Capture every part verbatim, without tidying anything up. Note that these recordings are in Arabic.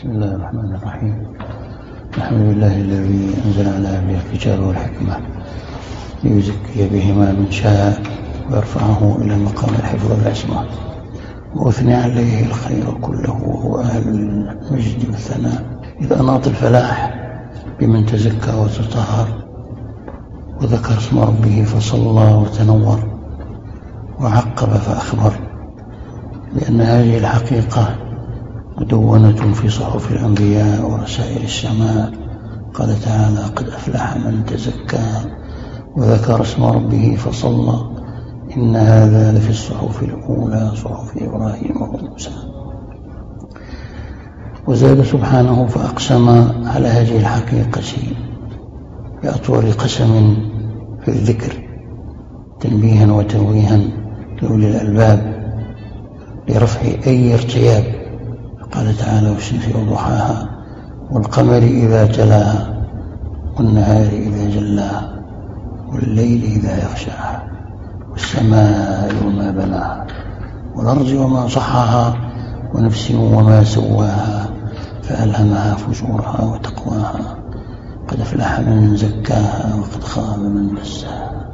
بسم الله الرحمن الرحيم. الحمد لله الذي أنزل على عبده الكتاب والحكمة ليزكي بهما من شاء ويرفعه إلى مقام الحفظ والعصمة، وأثني عليه الخير كله وهو أهل المجد والثناء، إذ أناط الفلاح بمن تزكى وتطهر وذكر اسم ربه فصلى وتنور، وعقب فأخبر بأن هذه الحقيقة مدونة في صحف الأنبياء ورسائل السماء. قال تعالى: قد أفلح من تزكى وذكر اسم ربه فصلى، إن هذا لفي الصحف الأولى صحف إبراهيم وموسى. وزاد سبحانه فأقسم على هذه الحقيقة بأطول قسم في الذكر، تنبيها وتنويها لأولي الألباب لرفع أي ارتياب. قال تعالى: والشمس وضحاها والقمر إذا تلاها والنهار إذا جلاها والليل إذا يغشاها والسماء وما بناها والأرض وما صحاها ونفس وما سواها فألهمها فجورها وتقواها، قد أفلح من زكاها وقد خاب من دساها.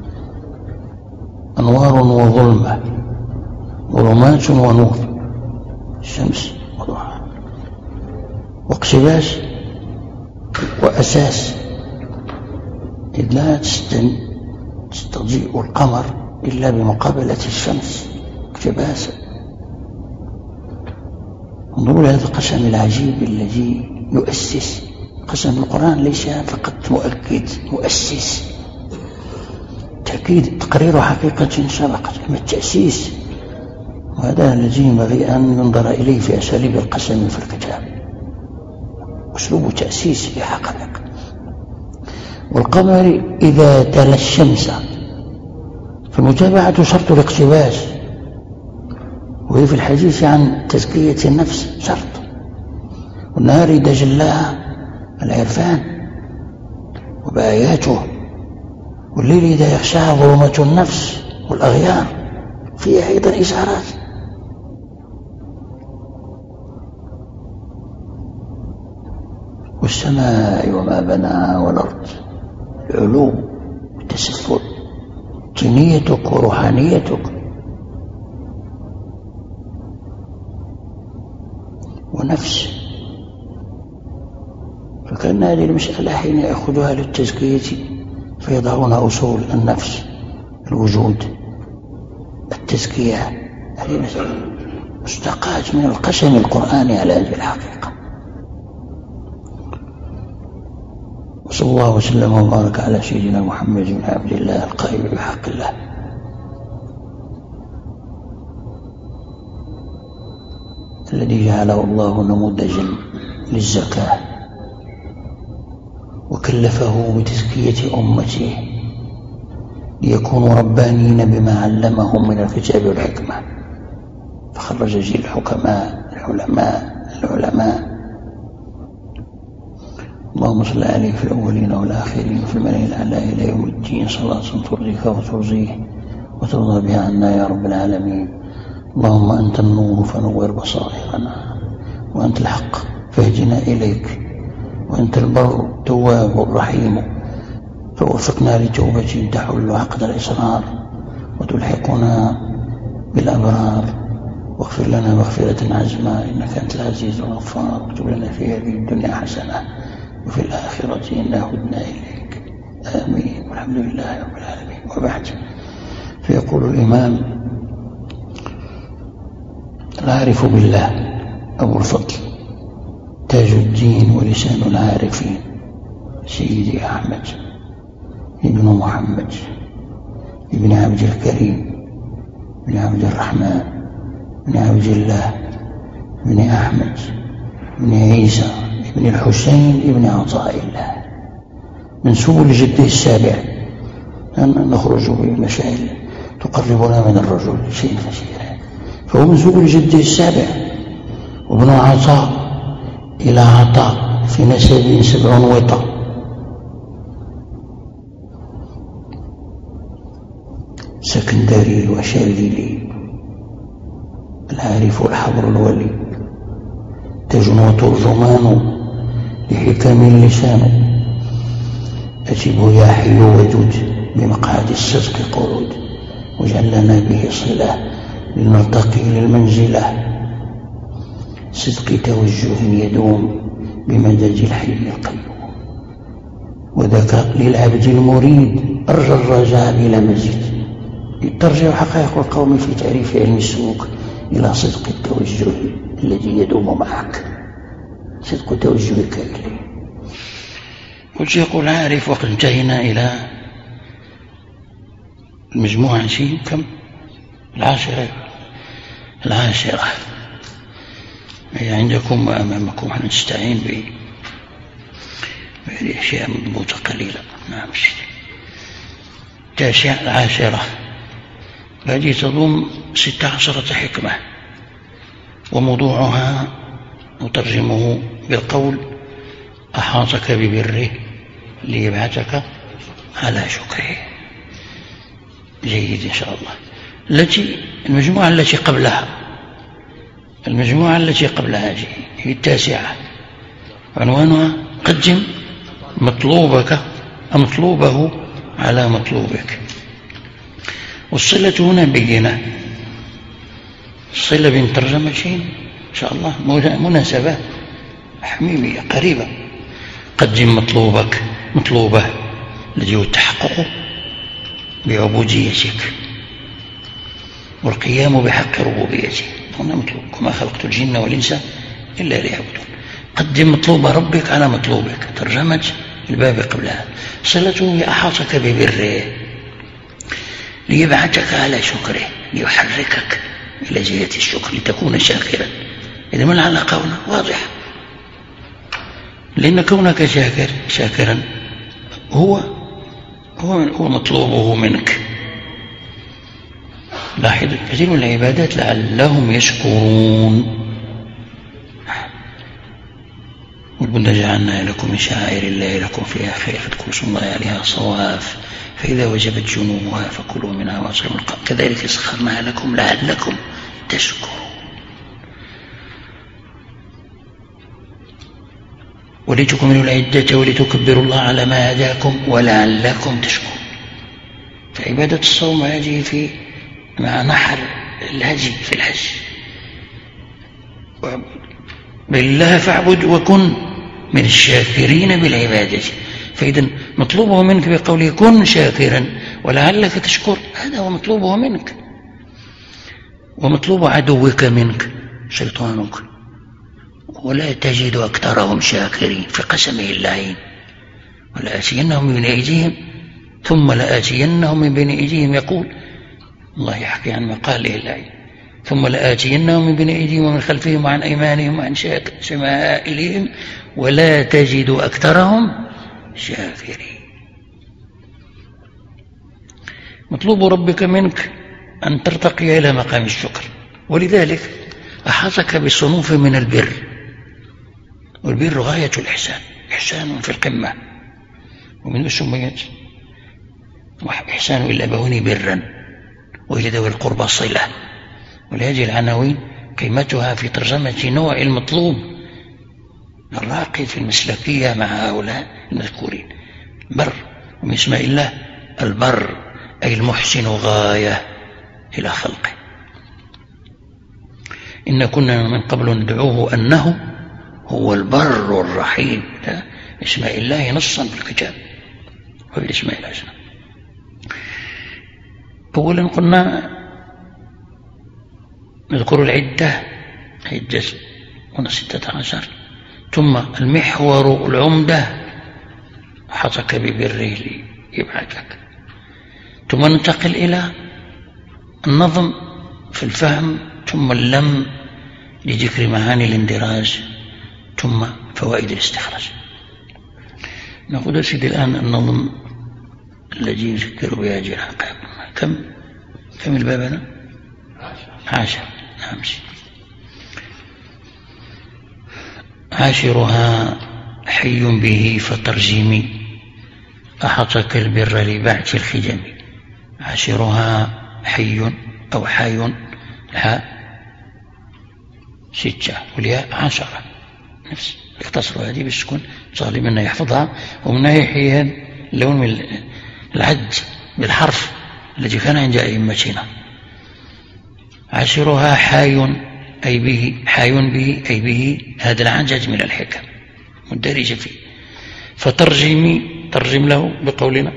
أنوار وظلمة، ظلمات ونور، الشمس وضحاها، واقتباس وأساس، إذ لا تستضيء القمر إلا بمقابلة الشمس اقتباسا. انظروا لهذا القسم العجيب الذي يؤسس. قسم القرآن ليس فقط مؤكد، مؤسس، تأكيد، تقرير حقيقة سبقت، أما التأسيس، وهذا الذي ينبغي أن ينظر إليه في أساليب القسم في الكتاب، أسلوب تأسيس لحقائق. والقمر إذا تلا الشمس، فالمتابعة شرط الاقتباس، وهي في الحديث عن تزكية النفس شرط. والنهار إذا جلاها العرفان وبآياته، والليل إذا يغشاها ظلمة النفس والأغيار، فيها أيضا إشارات. والسماء وما بناها والأرض، العلو والتسفل، طينيتك وروحانيتك، ونفس. فكان هذه المسألة حين يأخذها للتزكية فيضعون أصول النفس، الوجود، التزكية، هذه مسألة مشتقات من القسم القرآني على هذه الحقيقة. وصلى الله وسلم وبارك على سيدنا محمد بن عبد الله القائل بحق الله: الذي جعله الله نموذجا للزكاة وكلفه بتزكية أمته ليكونوا ربانين بما علمهم من الكتاب والحكمة، فخرج جيل الحكماء العلماء العلماء اللهم صل عليه في الأولين والآخرين وفي الملأ الأعلى إلى يوم الدين، صلاة ترضيك وترضيه وترضى بها عنا يا رب العالمين. اللهم أنت النور فنور بصائرنا، وأنت الحق فاهدنا إليك، وأنت البر التواب الرحيم، فوفقنا لتوبة تحل عقد الإصرار وتلحقنا بالأبرار، واغفر لنا مغفرة عزمى إنك أنت العزيز الغفار، واكتب لنا في هذه الدنيا حسنة وفي الآخرة إنا هدنا إليك، آمين، والحمد لله رب العالمين. وبعد، فيقول الإمام العارف بالله أبو الفضل تاج الدين ولسان العارفين سيدي أحمد ابن محمد ابن عبد الكريم ابن عبد الرحمن ابن عبد الله ابن أحمد ابن عيسى ابن الحسين ابن عطاء الله، منسوب لجده السابع، أن نخرج بمشاعر تقربنا من الرجل شيء فشيئا، فهو منسوب لجده السابع، وابن عطاء إلى عطاء في نسب سبع وطا، سكندري وشاذلي، العارف الحبر الولي، منتج وترجمان لحكم اللسان. أجب يا حي ودود بمقعد الصدق قعود، واجعل لنا به صلة لنرتقي للمنزلة. صدق توجه يدوم بمدد الحي القيوم، وذاك للعبد المريد أرجى الرجاء بلا مزيد. ترجع حقائق القوم في تعريف علم السلوك إلى صدق التوجه الذي يدوم معك، صدق توجهك إليه. وش يقول عارف وقد انتهينا إلى المجموعة شيء كم؟ العاشرة. العاشرة هي عندكم وأمامكم، نستعين بأشياء مضبوطة قليلة. نعم. التاسعة العاشرة هذه تضم ست عشرة حكمة، وموضوعها نترجمه بالقول: أحاطك ببره ليبعثك على شكره. جيد إن شاء الله. التي المجموعة التي قبلها المجموعة التي قبلها هي التاسعة، عنوانها: قدم مطلوبك مطلوبه على مطلوبك. والصلة هنا بينة، الصلة بين ترجمتين إن شاء الله مناسبة حميمية قريبة. قدم مطلوبك مطلوبه الذي هو التحقق بعبوديتك والقيام بحق ربوبيته. هنا مطلوب: وما خلقت الجن والإنس إلا ليعبدون. قدم مطلوب ربك على مطلوبك، ترجمة الباب قبلها. صلته أحاطك ببره ليبعثك على شكره، ليحركك إلى جهة الشكر لتكون شاكرا. إذا ما العلاقة هنا واضحة، لأن كونك شاكر شاكرا هو هو هو مطلوبه منك. لاحظ كثير من العبادات لعلهم يشكرون. والبن جعلنا لكم من شعائر الله لكم فيها خير فاذكروا اسم الله عليها صواف، فإذا وجبت جنوبها فكلوا منها وأطعموا القانع كذلك سخرناها لكم لعلكم تشكرون. ولتكملوا العدة ولتكبروا الله على ما هداكم ولعلكم تشكرون. فعبادة الصوم هذه في مع نحر الهدي في الحج. بالله فاعبد وكن من الشاكرين بالعبادة. فإذا مطلوبه منك بقوله كن شاكرا ولعلك تشكر، هذا هو مطلوبه منك. ومطلوب عدوك منك شيطانك، ولا تجد أكثرهم شاكرين في قسمه اللعين: ولآتينهم من بين أيديهم ثم لآتينهم من بين أيديهم. يقول الله يحكي عن مقاله اللعين: ثم لآتينهم من بين أيديهم ومن خلفهم وعن أيمانهم وعن شمائلهم ولا تجد أكثرهم شاكرين. مطلوب ربك منك أن ترتقي إلى مقام الشكر، ولذلك أحاطك بصنوف من البر. والبر غاية الإحسان، إحسان في القمة، ومن سميت إحسان الأبوين برا وإلى ذوي القربى صلة. ولهذه العناوين قيمتها في ترجمة نوع المطلوب الراقي في المسلكية مع هؤلاء المذكورين. بر، ومن اسماء الله البر أي المحسن غاية إلى خلقه. إن كنا من قبل ندعوه أنه هو البر الرحيم. اسماء الله نصا في الكتاب وفي الاسماء الحسنى. أولا قلنا نذكر العدة عدة هنا ستة عشر، ثم المحور العمدة حطك ببره ليبعثك، ثم ننتقل إلى النظم في الفهم، ثم اللم لذكر معاني الاندراج، ثم فوائد الاستخراج. نقول سيدي الآن النظم الذي يذكر بهذه الحقائق. كم كم البابنا؟ عاشر. نعم. عاشرها حي به فترجمي أحطك البر لبعث الخدم. عاشرها حي أو حي الحاء ستة والياء عشرة. نفس يختصروا هذه باش تكون صالي منها يحفظها، ومنها يحيي اللون من العد بالحرف الذي كان عند أئمتنا. عاشرها حاي أي به، حاي به أي به هذا العجز من الحكم مندرجة فيه. فترجمي ترجم له بقولنا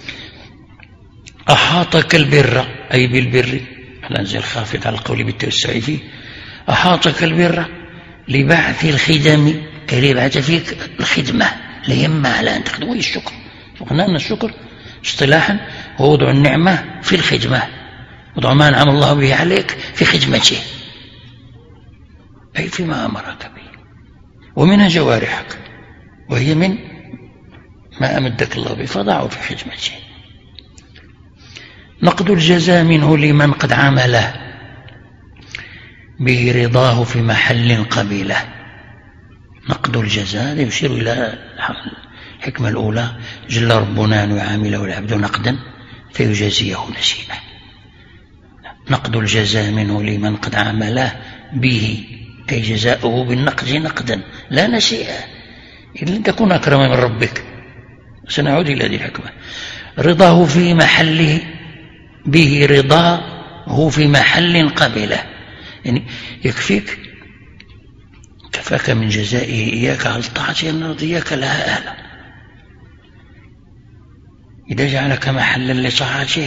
أحاطك البر أي بالبر، الأنزل خافض على القول بالتوسع فيه. أحاطك البر لبعث الخدم أي لبعث فيك الخدمة ليما على أن تخدم. الشكر، قلنا أن الشكر اصطلاحا هو وضع النعمة في الخدمة، وضع ما أنعم الله به عليك في خدمته أي فيما أمرك به، ومنها جوارحك وهي من ما أمدك الله به فضعه في خدمته. نقد الجزاء منه لمن قد عمله به رضاه في محل قبيله. نقد الجزاء يشير إلى الحكمة الأولى، جل ربنا أن يعامله العبد نقدا فيجازيه نسيئا. نقد الجزاء منه لمن قد عمله به أي جزاؤه بالنقد نقدا لا نسيئا، إن تكون أكرم من ربك. سنعود إلى هذه الحكمة. رضاه في محله به رضاه في محل قبله، يعني يكفيك كفاك من جزائه إياك على طاعته أن رضيك لها أهلا. إذا جعلك محلا لطاعته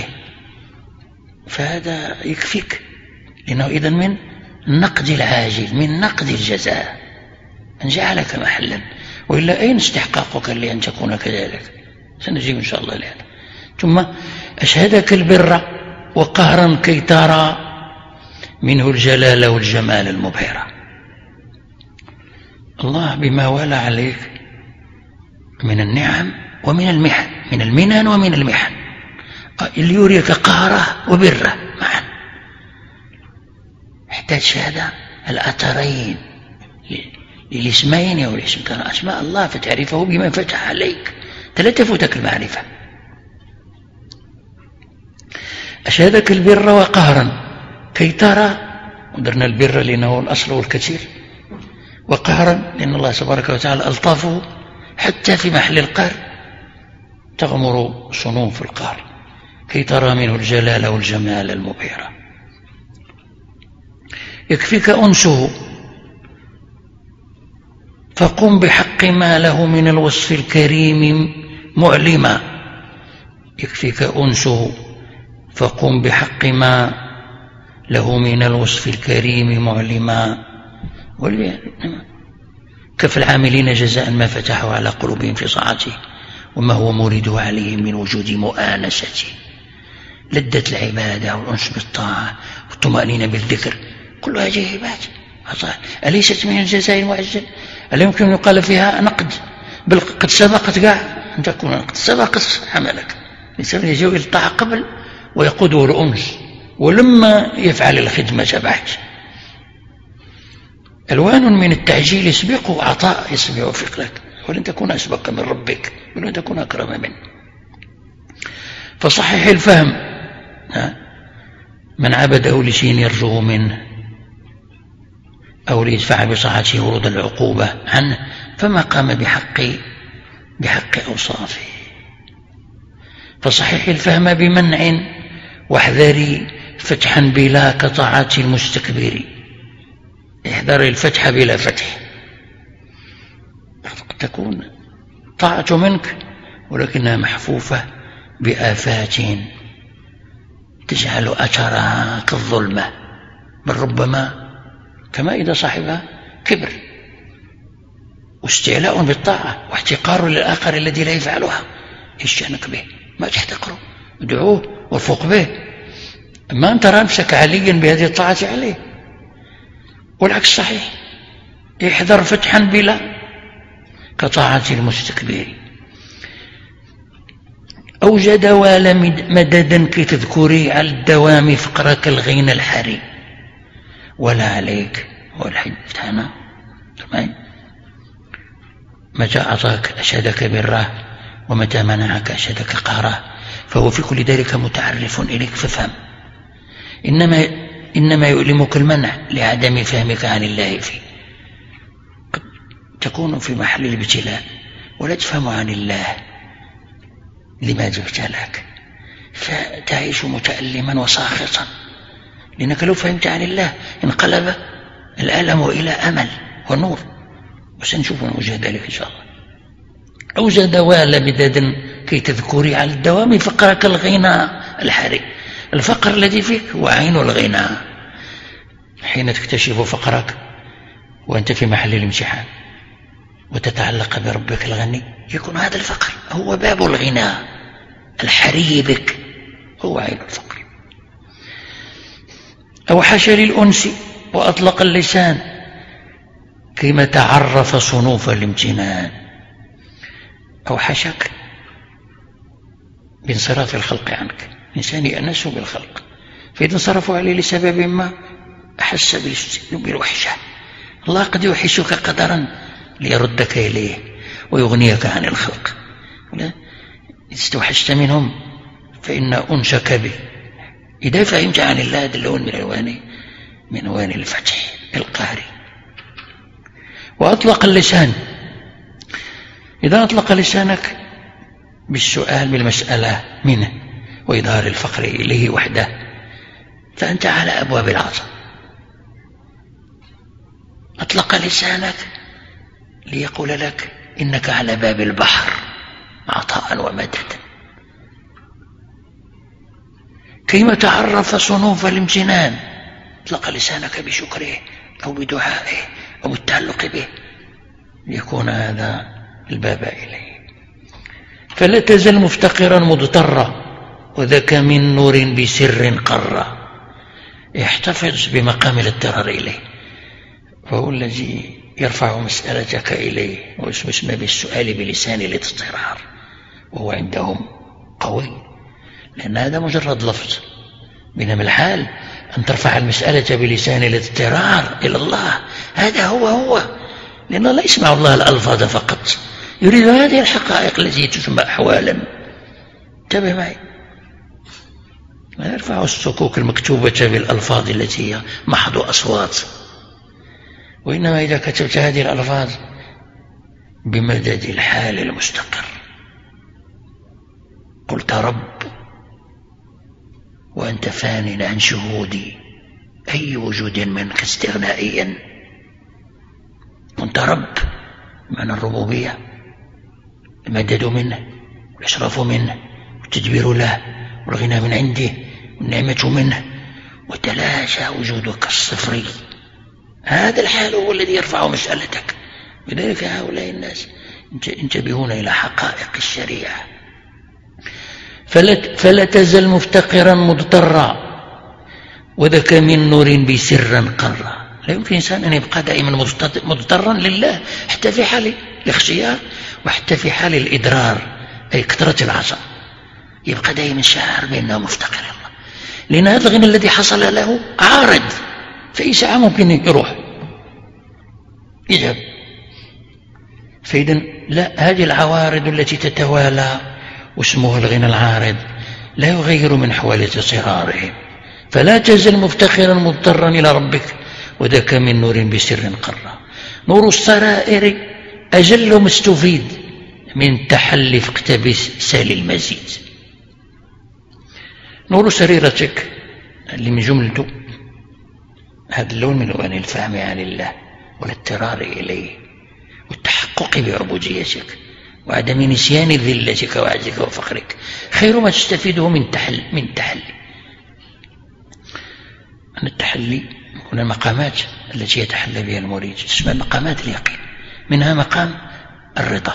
فهذا يكفيك، لأنه إذن من نقد العاجل، من نقد الجزاء أن جعلك محلا، وإلا أين استحقاقك لأن تكون كذلك؟ سنجيب إن شاء الله لهذا. ثم أشهدك البر وقهرا كي ترى منه الجلال والجمال المبهرة. الله بما والى عليك من النعم ومن المحن، من المنن ومن المحن، اللي يريك قهره وبره معا، يحتاج شهادة الأثرين للاسمين والاسم. كان أسماء الله فتعرفه بما فتح عليك، لا تفوتك المعرفة. أشهدك البر وقهرا كي ترى، ودرنا البر لأنه الأصل والكثير، وقهرا لأن الله تبارك وتعالى ألطافه حتى في محل القهر تغمر صنوف في القهر، كي ترى منه الجلال والجمال المبهرة. يكفيك أنسه فقم بحق ما له من الوصف الكريم معلما. يكفيك أنسه فقم بحق ما له من الوصف الكريم معلما. كف العاملين جزاء ما فتحوا على قلوبهم في طاعته وما هو مريده عليهم من وجود مؤانسته. لذة العبادة والأنس بالطاعة والطمأنينة بالذكر كل هذه عبادة، أليست من الجزاء المعجل؟ ألا يمكن أن يقال فيها نقد؟ بل قد سبقت قاع أن تكون قد سبقت عملك. الإنسان يجوز الطاعة قبل ويقوده الأنس، ولما يفعل الخدمة بعد. ألوان من التعجيل يسبقه عطاء يسبق فقلك، ولن تكون أسبق من ربك ولن تكون أكرم منه. فصحح الفهم، من عبده لشيء يرجو منه أو ليدفع بطاعته ورود العقوبة عنه فما قام بحق بحق أوصافه. فصحح الفهم بمنع واحذري فتحا بلا كطاعة المستكبر. احذر الفتح بلا فتح، قد تكون طاعة منك ولكنها محفوفة بآفات تجعل أثرها كالظلمة، بل ربما كما إذا صاحبها كبر واستعلاء بالطاعة واحتقار للآخر الذي لا يفعلها. إيش شأنك به؟ ما تحتقره، ادعوه وارفق به، ما أن ترى نفسك عليا بهذه الطاعة عليه. والعكس صحيح، احذر فتحا بلا كطاعة المستكبر. أوجد وال مددا كي تذكري على الدوام فقرك الغين الحري ولا عليك والحج فتحنا متى أعطاك أشهدك بره ومتى منعك أشهدك قهره، فهو في كل ذلك متعرف إليك فافهم. إنما, إنما يؤلمك المنع لعدم فهمك عن الله فيه. تكون في محل الابتلاء ولا تفهم عن الله لماذا ابتلاك، فتعيش متألما وساخطا، لأنك لو فهمت عن الله انقلب الألم إلى أمل ونور، وسنشوف نوجد ذلك إن شاء الله. أوجد والبدادا كي تذكري على الدوام فقرك الغنى الحري. الفقر الذي فيك هو عين الغنى. حين تكتشف فقرك وأنت في محل الامتحان وتتعلق بربك الغني، يكون هذا الفقر هو باب الغنى الحري بك، هو عين الفقر. أو حشى للأنس وأطلق اللسان كيما تعرف صنوف الامتنان. أو حشك بانصراف الخلق عنك، إنسان يأنس بالخلق، فإذا انصرفوا عليه لسبب ما أحس بالوحشة. الله قد يوحشك قدرا ليردك إليه ويغنيك عن الخلق. إذا استوحشت منهم فإن أنسك به. إذا فهمت عن الله هذا اللون من ألوان من ألوان الفتح القهري. وأطلق اللسان، إذا أطلق لسانك بالسؤال بالمسألة منه وإظهار الفقر إليه وحده فأنت على أبواب العطاء. أطلق لسانك ليقول لك إنك على باب البحر عطاء ومددا. كيما تعرف صنوف الامتنان، اطلق لسانك بشكره أو بدعائه أو بالتعلق به ليكون هذا الباب إليه. فلا تزل مفتقرا مضطرا وذاك من نور بسر قرا. احتفظ بمقام الاضطرار إليه، فهو الذي يرفع مسألتك إليه واسمه بالسؤال بلسان الاضطرار، وهو عندهم قوي، لأن هذا مجرد لفظ، بينما الحال أن ترفع المسألة بلسان الاضطرار إلى الله، هذا هو هو، لأن لا يسمع الله الألفاظ فقط، يريد هذه الحقائق التي تسمى أحوالا. انتبه معي، لا يرفع الصكوك المكتوبة بالألفاظ التي هي محض أصوات، وإنما إذا كتبت هذه الألفاظ بمدد الحال المستقر. قلت رب وأنت فان عن شهودي، أي وجود منك استغنائيا. كنت رب معنى الربوبية، المدد منه والإشراف منه والتدبير له والغنى من عنده والنعمة منه، وتلاشى وجودك الصفري. هذا الحال هو الذي يرفع مسألتك. لذلك هؤلاء الناس ينتبهون إلى حقائق الشريعة. فلا, فلا تزل مفتقرا مضطرا وذاك من نور بسرا قرا. لا يمكن إنسان أن يبقى دائما مضطرا لله حتى في حال الاختيار وحتى في حال الإدرار أي كثرة العصا، يبقى دائما شاعر بأنه مفتقر الله، لأن هذا الغنى الذي حصل له عارض، فأي ساعة ممكن يروح يذهب. فإذا لا، هذه العوارض التي تتوالى واسمه الغنى العارض لا يغير من حوالة اضطرارهم. فلا تزل مفتقرا مضطرا إلى ربك وذاك من نور بسر قرا. نور السرائر أجل مستفيد من تحلف اقتبس سال المزيد. نور سريرتك اللي من جملته هذا اللون من ألوان الفهم عن الله والاضطرار إليه والتحقق بعبوديتك وعدم نسيان ذلتك وعجزك وفقرك، خير ما تستفيده من تحل من تحلي. أن التحلي هنا المقامات التي يتحلى بها المريد تسمى مقامات اليقين، منها مقام الرضا.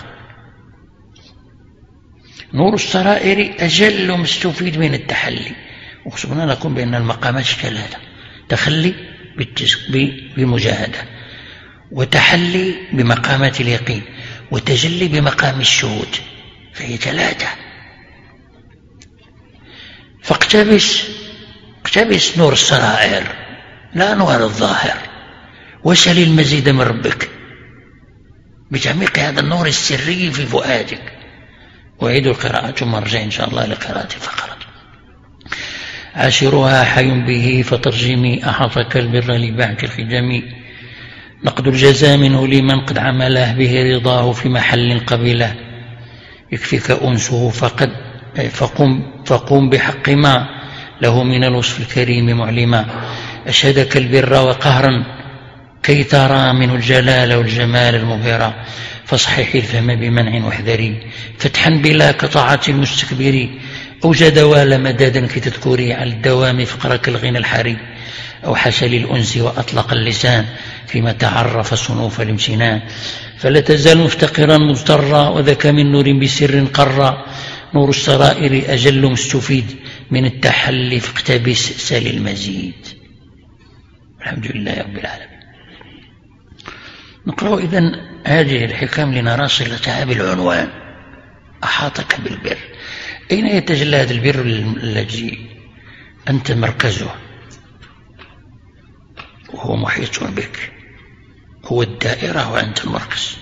نور السرائر أجل مستفيد من التحلي. وخصوصا نقول بأن المقامات ثلاثة: تخلي بمجاهدة، وتحلي بمقامات اليقين، وتجلي بمقام الشهود، فهي ثلاثة. فاقتبس اقتبس نور السرائر لا نور الظاهر، وسل المزيد من ربك بتعميق هذا النور السري في فؤادك. وعيد القراءة ثم ارجع إن شاء الله لقراءة الفقرة. عاشرها حي به فترجمي أحطك البر لبعك الخدم، نقد الجزاء منه لمن قد عمله به رضاه في محل قبيله يكفيك أنسه فقد فقم, فقم بحق ما له من الوصف الكريم معلما أشهدك البر وقهرا كي ترى منه الجلال والجمال المبهرا فاصحح الفهم بمنع واحذري فتحا بلا كطاعة المستكبر أوجد وال مدادا كي تذكري على الدوام فقرك الغنى الحري أو حشى للأنس وأطلق اللسان فيما تعرف صنوف الامتنان فلا تزال مفتقرا مضطرا وذاك من نور بسر قرا نور السرائر أجل مستفيد من التحلي فاقتبس سال المزيد. الحمد لله رب العالمين. نقرأ إذن هذه الحكم لنرى صلتها بالعنوان أحاطك بالبر. أين يتجلى هذا البر الذي أنت مركزه وهو محيط بك؟ هو الدائرة وأنت المركز،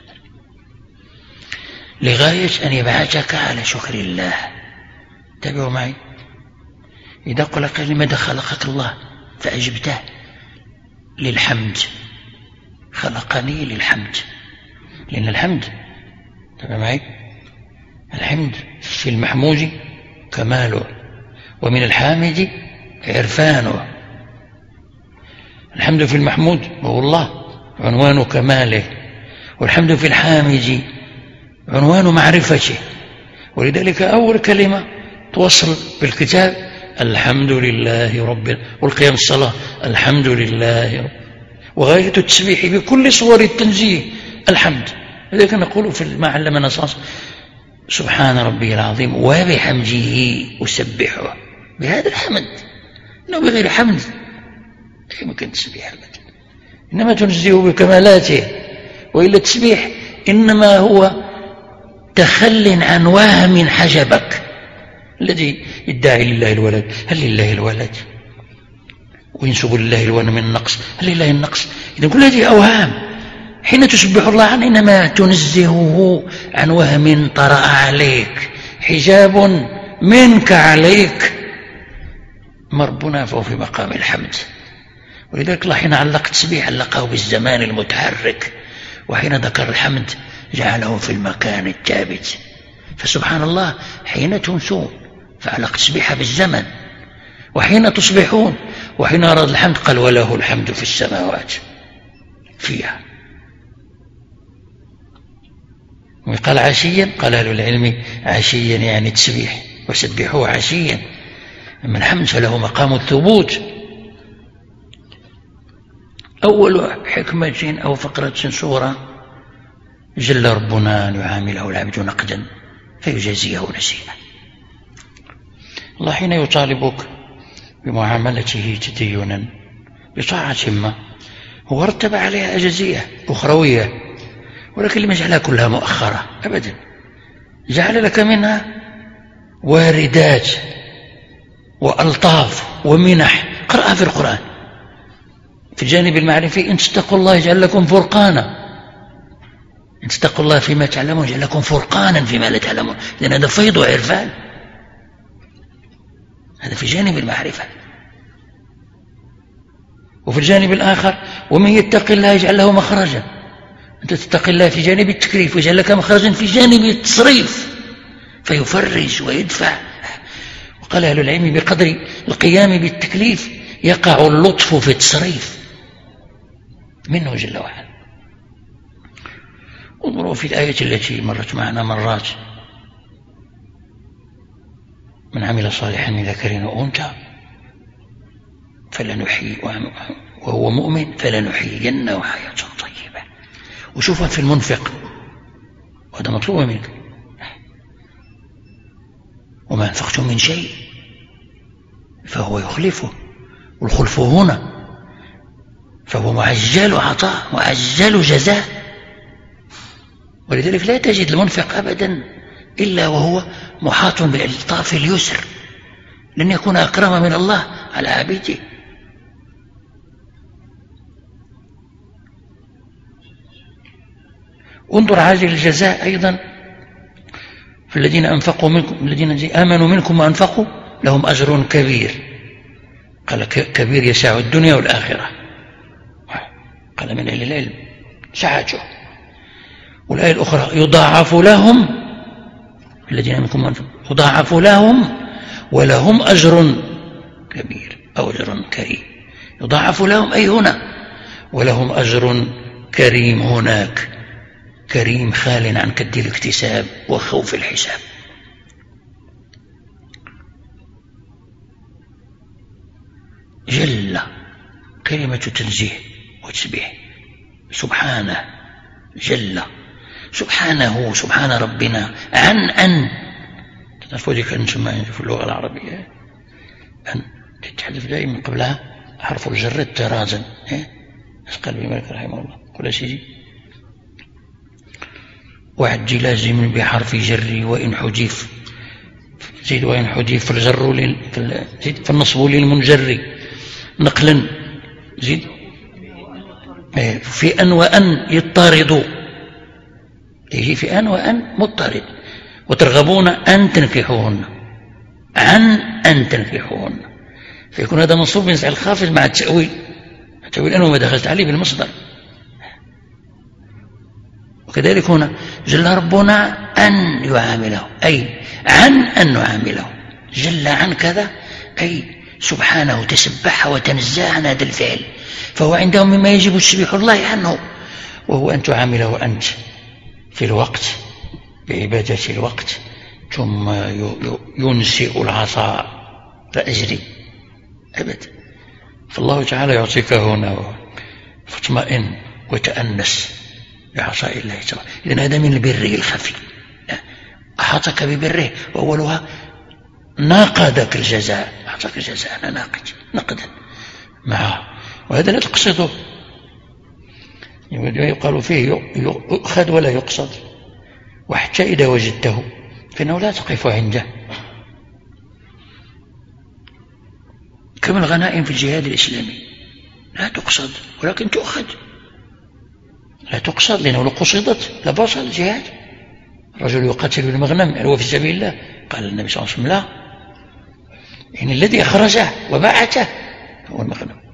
لغاية أن يبعثك على شكر الله. تابعوا معي. إذا قل لك لماذا خلقك الله فأجبته للحمد، خلقني للحمد، لأن الحمد تابع معي الحمد في المحمود كماله ومن الحامد عرفانه. الحمد في المحمود وهو الله عنوان كماله، والحمد في الحامد عنوان معرفته. ولذلك أول كلمة توصل بالكتاب الحمد لله رب، والقيام الصلاة الحمد لله رب، وغاية التسبيح بكل صور التنزيه الحمد. لذلك نقول في ما علمنا صاص سبحان ربي العظيم وبحمده أسبحه، بهذا الحمد، إنه بغير حمد لا يمكن تسبيح أبدا، إنما تنزيه بكمالاته. وإلا التسبيح إنما هو تخل عن وهم حجبك. الذي يدعي لله الولد، هل لله الولد؟ وينسب لله الولد من النقص، هل لله النقص؟ إذن كل هذه أوهام. حين تسبح الله عنه إنما تنزهه عن وهم طرأ عليك، حجاب منك عليك. مربنا فهو في مقام الحمد. ولذلك الله حين علق التسبيح علقه بالزمان المتحرك، وحين ذكر الحمد جعله في المكان الثابت. فسبحان الله حين تنسون فعلق التسبيح بالزمن، وحين تصبحون وحين أراد الحمد قال وله الحمد في السماوات فيها. وقال عشيا، قال أهل العلم عشيا يعني تسبيح، وسبحوه عشيا. أما الحمد فله مقام الثبوت. أول حكمة أو فقرة صورة جل ربنا أن يعامله العبد نقدا فيجازيه نسيئا. الله حين يطالبك بمعاملته تدينا بطاعة ما هو رتب عليها أجزية أخروية، ولكن لم يجعلها كلها مؤخرة أبدا، جعل لك منها واردات وألطاف ومنح. قرأها في القرآن في الجانب المعرفي إن تتقوا الله يجعل لكم فرقانا، إن تتقوا الله فيما تعلمون يجعل لكم فرقانا فيما لا تعلمون. لأن هذا فيض وعرفان، هذا في جانب المعرفة. وفي الجانب الآخر ومن يتق الله يجعل له مخرجا، أنت تتقي الله في جانب التكليف ويجعل لك مخرجا في جانب التصريف فيفرج ويدفع. وقال أهل العلم بقدر القيام بالتكليف يقع اللطف في التصريف منه جل وعلا. انظروا في الآية التي مرت معنا مرات من عمل صالحا من ذكر أو أنثى فلنحيي وهو مؤمن فلنحيينه حياة طيبة. وشوفها في المنفق، وهذا مطلوب منك. وما أنفقتم من شيء فهو يخلفه، والخلف هنا فهو معجل عطاء معجل جزاء. ولذلك لا تجد المنفق أبدا إلا وهو محاط بالإلطاف اليسر، لن يكون أكرم من الله على عبيده. انظر عاجل الجزاء أيضا في الذين أنفقوا منكم، الذين آمنوا منكم وأنفقوا لهم أجر كبير. قال كبير يسع الدنيا والآخرة، قال من أهل العلم سعته. والآية الأخرى يضاعف لهم الذين منكم يضاعف لهم ولهم أجر كبير أو أجر كريم. يضاعف لهم أي هنا، ولهم أجر كريم هناك. كريم خال عن كد الاكتساب وخوف الحساب. جل كلمة تنزيه وتسبيح، سبحانه جل، سبحانه سبحان ربنا عن أن تعرفوا ذلك أن نسمى في اللغة العربية أن تتحدث دائما قبلها حرف الجر الترازن. قال ابن مالك رحمه الله قل سيدي وعد لازم بحرف جر وإن حذف زيد وإن حذف فالجر لل... زيد فالنصب للمنجر نقلا زيد في أن وأن يضطردوا يجي في أن وأن مضطرد. وترغبون أن تنكحوهن عن أن تنكحوهن، فيكون هذا منصوب من الخافض مع التأويل. التأويل أنه ما دخلت عليه بالمصدر. وكذلك هنا جل ربنا أن يعامله أي عن أن نعامله. جل عن كذا أي سبحانه تسبح وتنزه عن هذا الفعل، فهو عندهم مما يجب تسبيح الله عنه، وهو أن تعامله أنت في الوقت بعبادة الوقت، ثم ينسئ العصا لا أجري أبدا. فالله تعالى يعطيك هنا فاطمئن وتأنس بعصاء الله تعالى. إذن هذا من البر الخفي، أحاطك ببره وأولها ناقدك الجزاء، أعطاك الجزاء أنا ناقد نقدا معه. وهذا لا تقصده، يقال فيه يؤخذ ولا يقصد. وحتى إذا وجدته فإنه لا تقف عنده. كما الغنائم في الجهاد الإسلامي لا تقصد ولكن تؤخذ. لا تقصد لأنه لو قصدت لبطل الجهاد. الرجل يقاتل بالمغنم هو في سبيل الله، قال النبي صلى الله عليه وسلم لا، يعني الذي أخرجه وبعته هو المغنم.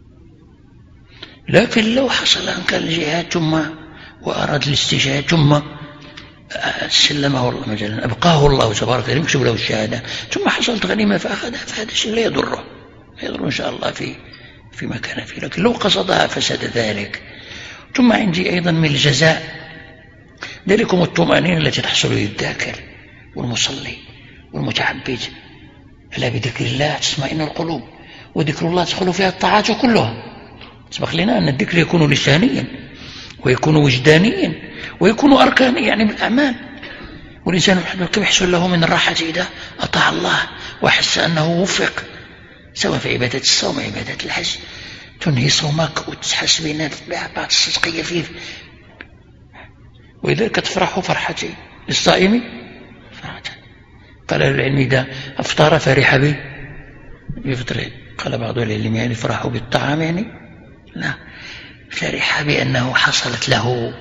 لكن لو حصل أن كان الجهاد ثم وأراد الاستشهاد ثم سلمه الله مجالا أبقاه الله تبارك وتعالى يكتب له الشهادة، ثم حصلت غنيمة فأخذها، فهذا الشيء لا يضره، لا يضره إن شاء الله في فيما كان فيه. لكن لو قصدها فسد ذلك. ثم عندي أيضا من الجزاء ذلكم الطمأنينة التي تحصل للذاكر والمصلي والمتعبد. ألا بذكر الله تطمئن القلوب، وذكر الله تدخل فيها الطاعات كلها. سبق لنا أن الذكر يكون لسانيا ويكون وجدانيا ويكون أركانيا يعني بالأعمال. والإنسان كم يحصل له من الراحة إذا أطاع الله وحس أنه وفق، سواء في عبادة الصوم عبادة الحج، تنهي صومك وتحس بعض الصدقية فيه، ولذلك تفرح فرحتي للصائم فرحتي. قال العلم إذا أفطر فرح به بفطره. قال بعض العلم يعني فرحوا بالطعام يعني لا، فرح بأنه حصلت له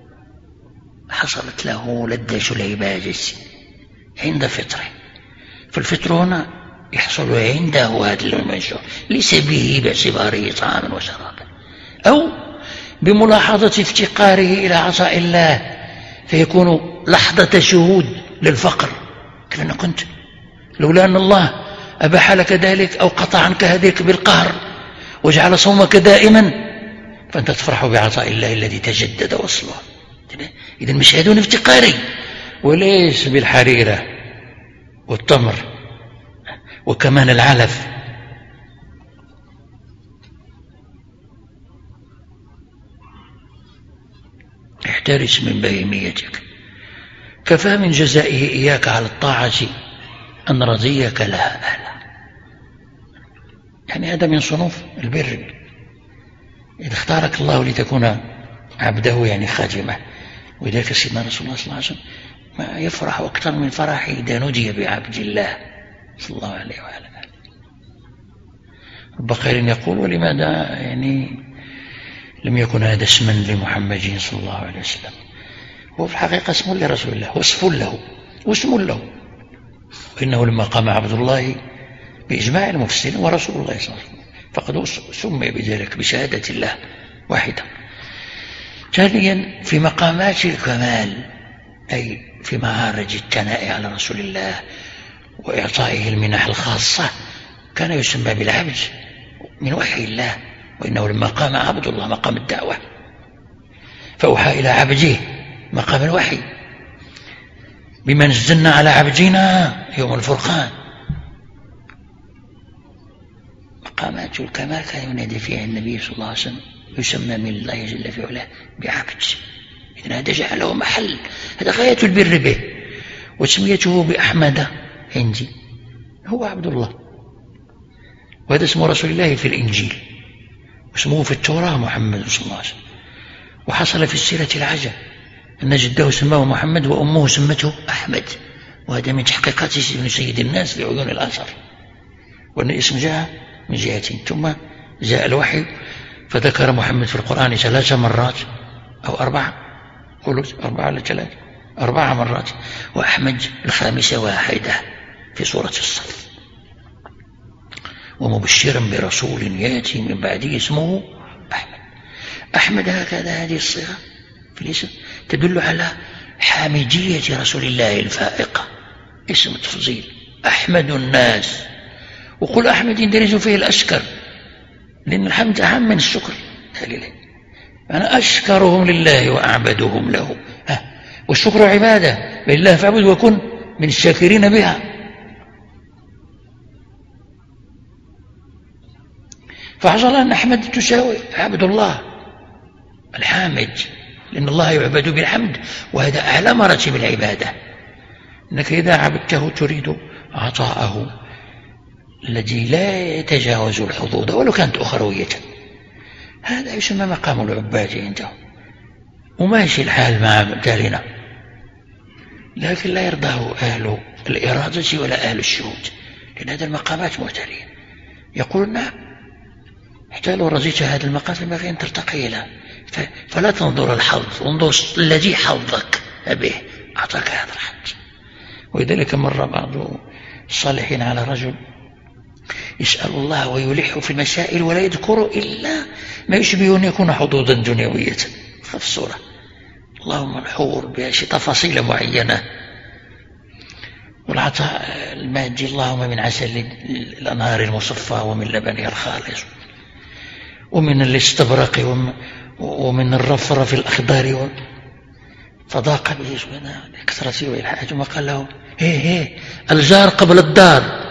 حصلت له لذة العبادة عند فطره. فالفطر هنا يحصل عنده هذا المنشور، ليس به باعتباره طعاما وشرابا، أو بملاحظة افتقاره إلى عطاء الله، فيكون لحظة شهود للفقر. كيف أنا كنت لولا أن الله أباح لك ذلك أو قطع عنك هذيك بالقهر وجعل صومك دائما، فأنت تفرح بعطاء الله الذي تجدد وصله. إذن مشهدون افتقاري وليس بالحريرة والتمر وكمان العلف. احترس من بهيميتك، كفى من جزائه إياك على الطاعة أن رضيك لها أهلا. يعني هذا من صنوف البر. إذا اختارك الله لتكون عبده يعني خادمه. ولذلك سيدنا رسول الله صلى الله عليه وسلم ما يفرح أكثر من فرحه إذا نودي بعبد الله صلى الله عليه وآله. رب خير يقول ولماذا يعني لم يكن هذا اسما لمحمد صلى الله عليه وسلم؟ هو في الحقيقة اسم لرسول الله، وصف له واسم له. وإنه لما قام عبد الله بإجماع المفسرين ورسول الله صلى الله عليه وسلم فقد سمي بذلك بشهادة الله واحدة. ثانيا في مقامات الكمال، أي في معارج الثناء على رسول الله وإعطائه المنح الخاصة، كان يسمى بالعبد من وحي الله، وإنه لما قام عبد الله مقام الدعوة فأوحى إلى عبده مقام الوحي، بما نزلنا على عبدنا يوم الفرقان. مقامات الكمال كان ينادي فيها النبي صلى الله عليه وسلم، يسمى من الله جل في علاه بعبد، إذن هذا جعله محل، هذا غاية البر به. وتسميته بأحمد عندي هو عبد الله، وهذا اسم رسول الله في الإنجيل، واسمه في التوراة محمد صلى الله عليه وسلم. وحصل في السيرة العجب أن جده سماه محمد وأمه سمته أحمد، وهذا من تحقيقات ابن سيد الناس في عيون الآثار، وأن الاسم جاء من جهتين. ثم جاء الوحي فذكر محمد في القرآن ثلاث مرات أو أربعة، قولوا أربعة ولا ثلاث، أربع مرات، وأحمد الخامسة واحدة في سورة الصف. ومبشرا برسول يأتي من بعده اسمه أحمد. أحمد هكذا، هذه الصيغة في الاسم تدل على حامدية رسول الله الفائقة، اسم تفضيل، أحمد الناس. وقل أحمد يندرج فيه الأشكر، لأن الحمد أهم من الشكر. أنا أشكرهم لله وأعبدهم له، والشكر عبادة بالله فاعبد وكن من الشاكرين بها. فحصل أن أحمد تساوي عبد الله الحامد، لأن الله يعبد بالحمد، وهذا أعلى مراتب العبادة، أنك إذا عبدته تريد عطاءه الذي لا يتجاوز الحدود ولو كانت أخروية، هذا يسمى مقام العباد عنده. وماشي الحال مع أبدالنا، لكن لا يرضاه أهل الإرادة ولا أهل الشهود، لأن هذه المقامات معتلية. يقول نعم، حتى لو رضيت هذا المقام فينبغي أن ترتقي له، فلا تنظر الحظ، انظر الذي حظك به أعطاك هذا الحظ. ولذلك مر بعض الصالحين على رجل يسأل الله ويلح في المسائل ولا يذكر إلا ما يشبه أن يكون حظوظا دنيوية في الصورة، اللهم الحور بها شي تفاصيل معينة، والعطاء المادي اللهم من عسل الأنهار المصفى ومن لبنها الخالص ومن الاستبرق ومن الرفرف الأخضر. فضاق به سبحانه كثرته والحاجة، ثم قال له هي هي الجار قبل الدار،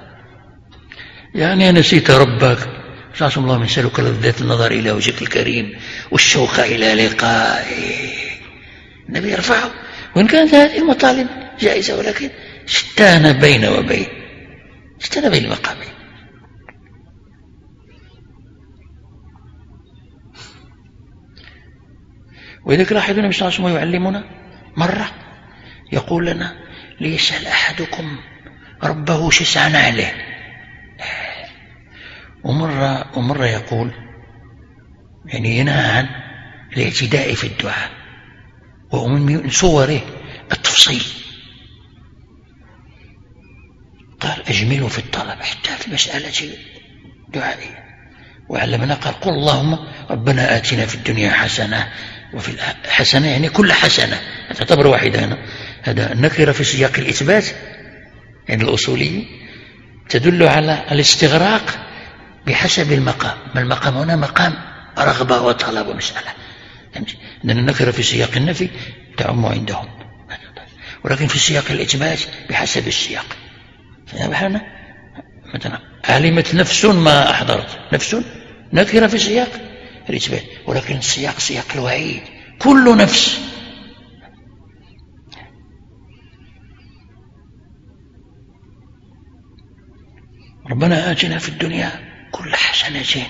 يعني نسيت ربك. فعصم الله من سألك لذات النظر إلى وجهك الكريم والشوق إلى لقائه. النبي يرفعه، وإن كانت هذه المطالب جائزة، ولكن شتان بين وبين، شتان بين المقامين. ولذلك لاحظوا النبي صلى الله عليه وسلم يعلمنا مرة يقول لنا ليسأل أحدكم ربه شسعا عليه، ومرة, ومرة يقول يعني ينهى عن الاعتداء في الدعاء، ومن صوره التفصيل. قال أجملوا في الطلب حتى في مسألة دعائية. وعلمنا قال قل اللهم ربنا آتنا في الدنيا حسنة وفي الحسنة، يعني كل حسنة تعتبر واحدة هنا. هذا النكرة في سياق الإثبات يعني الأصولي تدل على الاستغراق بحسب المقام. ما المقام هنا مقام رغبة وطلب ومسألة، لأن النكرة في سياق النفي تعم عندهم، ولكن في سياق الإثبات بحسب السياق. مثلا علمت نفس ما أحضرت، نفس نكرة في سياق الإثبات، ولكن السياق سياق الوعيد، كل نفس. ربنا آتنا في الدنيا كل حسنة،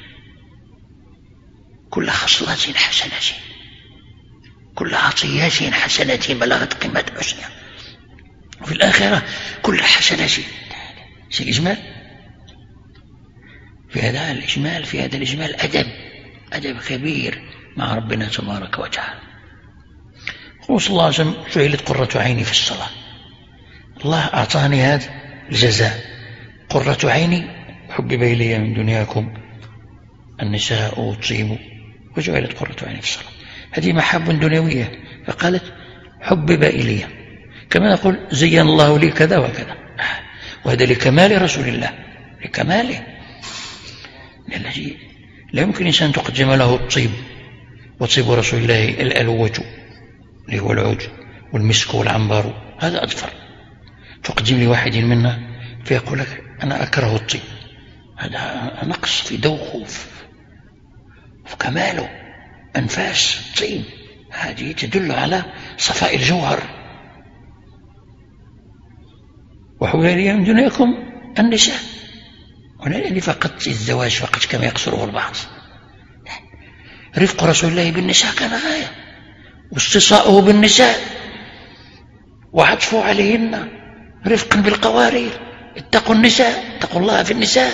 كل خصلة حسنة، كل عطيات حسنة بلغت قيمة حسنها، وفي الآخرة كل حسنة. في الإجمال، في هذا الإجمال في هذا الإجمال أدب أدب كبير مع ربنا تبارك وتعالى. قال صلى الله عليه وسلم جعلت قرة عيني في الصلاة. الله أعطاني هذا الجزاء، قرة عيني حبب إلي من دنياكم النساء والطيب وجعلت قرة عيني في الصلاة. هذه محاب دنيوية. فقالت حبب إلي، كما نقول زين الله لي كذا وكذا، وهذا لكمال رسول الله، لكماله الذي لا يمكن إنسان تقدم له الطيب، وطيب رسول الله الألوة اللي هو العود والمسك والعنبر، هذا أدفر. تقدم لي واحد منا فيقول لك أنا أكره الطيب، هذا نقص في ذوقه وفي كماله. أنفاس الطيب هذه تدل على صفاء الجوهر. وحوالي من دنياكم النساء، ولا يعني فقط الزواج فقط كما يقصره البعض. رفق رسول الله بالنساء كان غاية، واستيصاؤه بالنساء وعطفه عليهن رفقا بالقوارير. اتقوا النساء، اتقوا الله في النساء.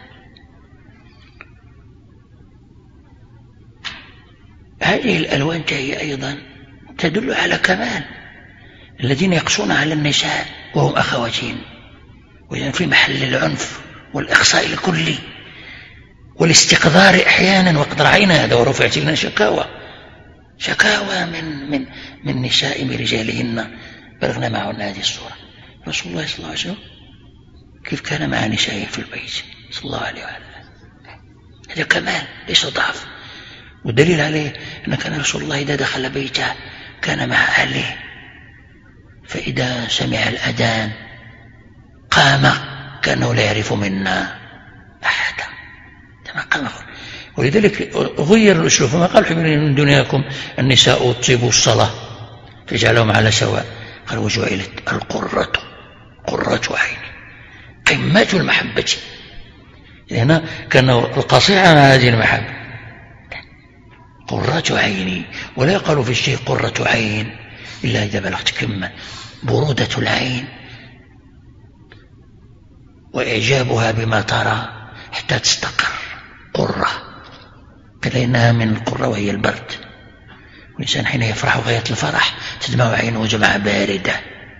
هذه الألوان هي أيضا تدل على كمال الذين يقصون على النساء وهم أخواتهم، وإذن في محل العنف والإقصاء الكلي والاستقذار أحيانا. وقد رأينا هذا ورفعت لنا شكاوى شكاوى من من من نساء برجالهن بلغنا معهن هذه الصورة. رسول الله صلى الله عليه وسلم كيف كان مع نسائه في البيت صلى الله عليه وسلم، هذا كمال ليس ضعف. والدليل عليه أن كان رسول الله إذا دخل بيته كان مع أهله، فإذا سمع الأذان قام كأنه لا يعرف منا أحدا، قام. ولذلك غير الأسلوب، فما قال حبيبي من دنياكم النساء طيب الصلاة تجعلهم على سواء، قال وجعلت القرة قرة عيني، قمة المحبة. هنا كان القصيع على هذه المحبة قرة عيني، ولا يقال في الشيء قرة عين إلا إذا بلغت كمة. برودة العين وإعجابها بما ترى حتى تستقر قرة، كذا إنها من القرة وهي البرد. والإنسان حين يفرح غاية الفرح تدمع عينه جمعة باردة،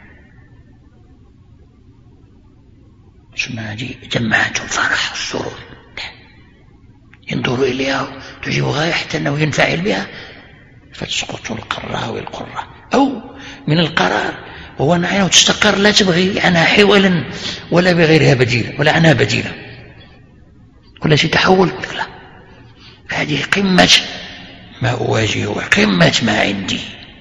ثم جمعته الفرح والسرور، ينظر إليها تجيب غاية حتى أنه ينفعل بها فتسقط القرة والقرة. أو من القرار هو أن عينه تستقر لا تبغي عنها حولا ولا بغيرها بديلة ولا عنها بديلة، كل شيء تحول. لا، هذه قمة ما أواجه وقمة ما عندي.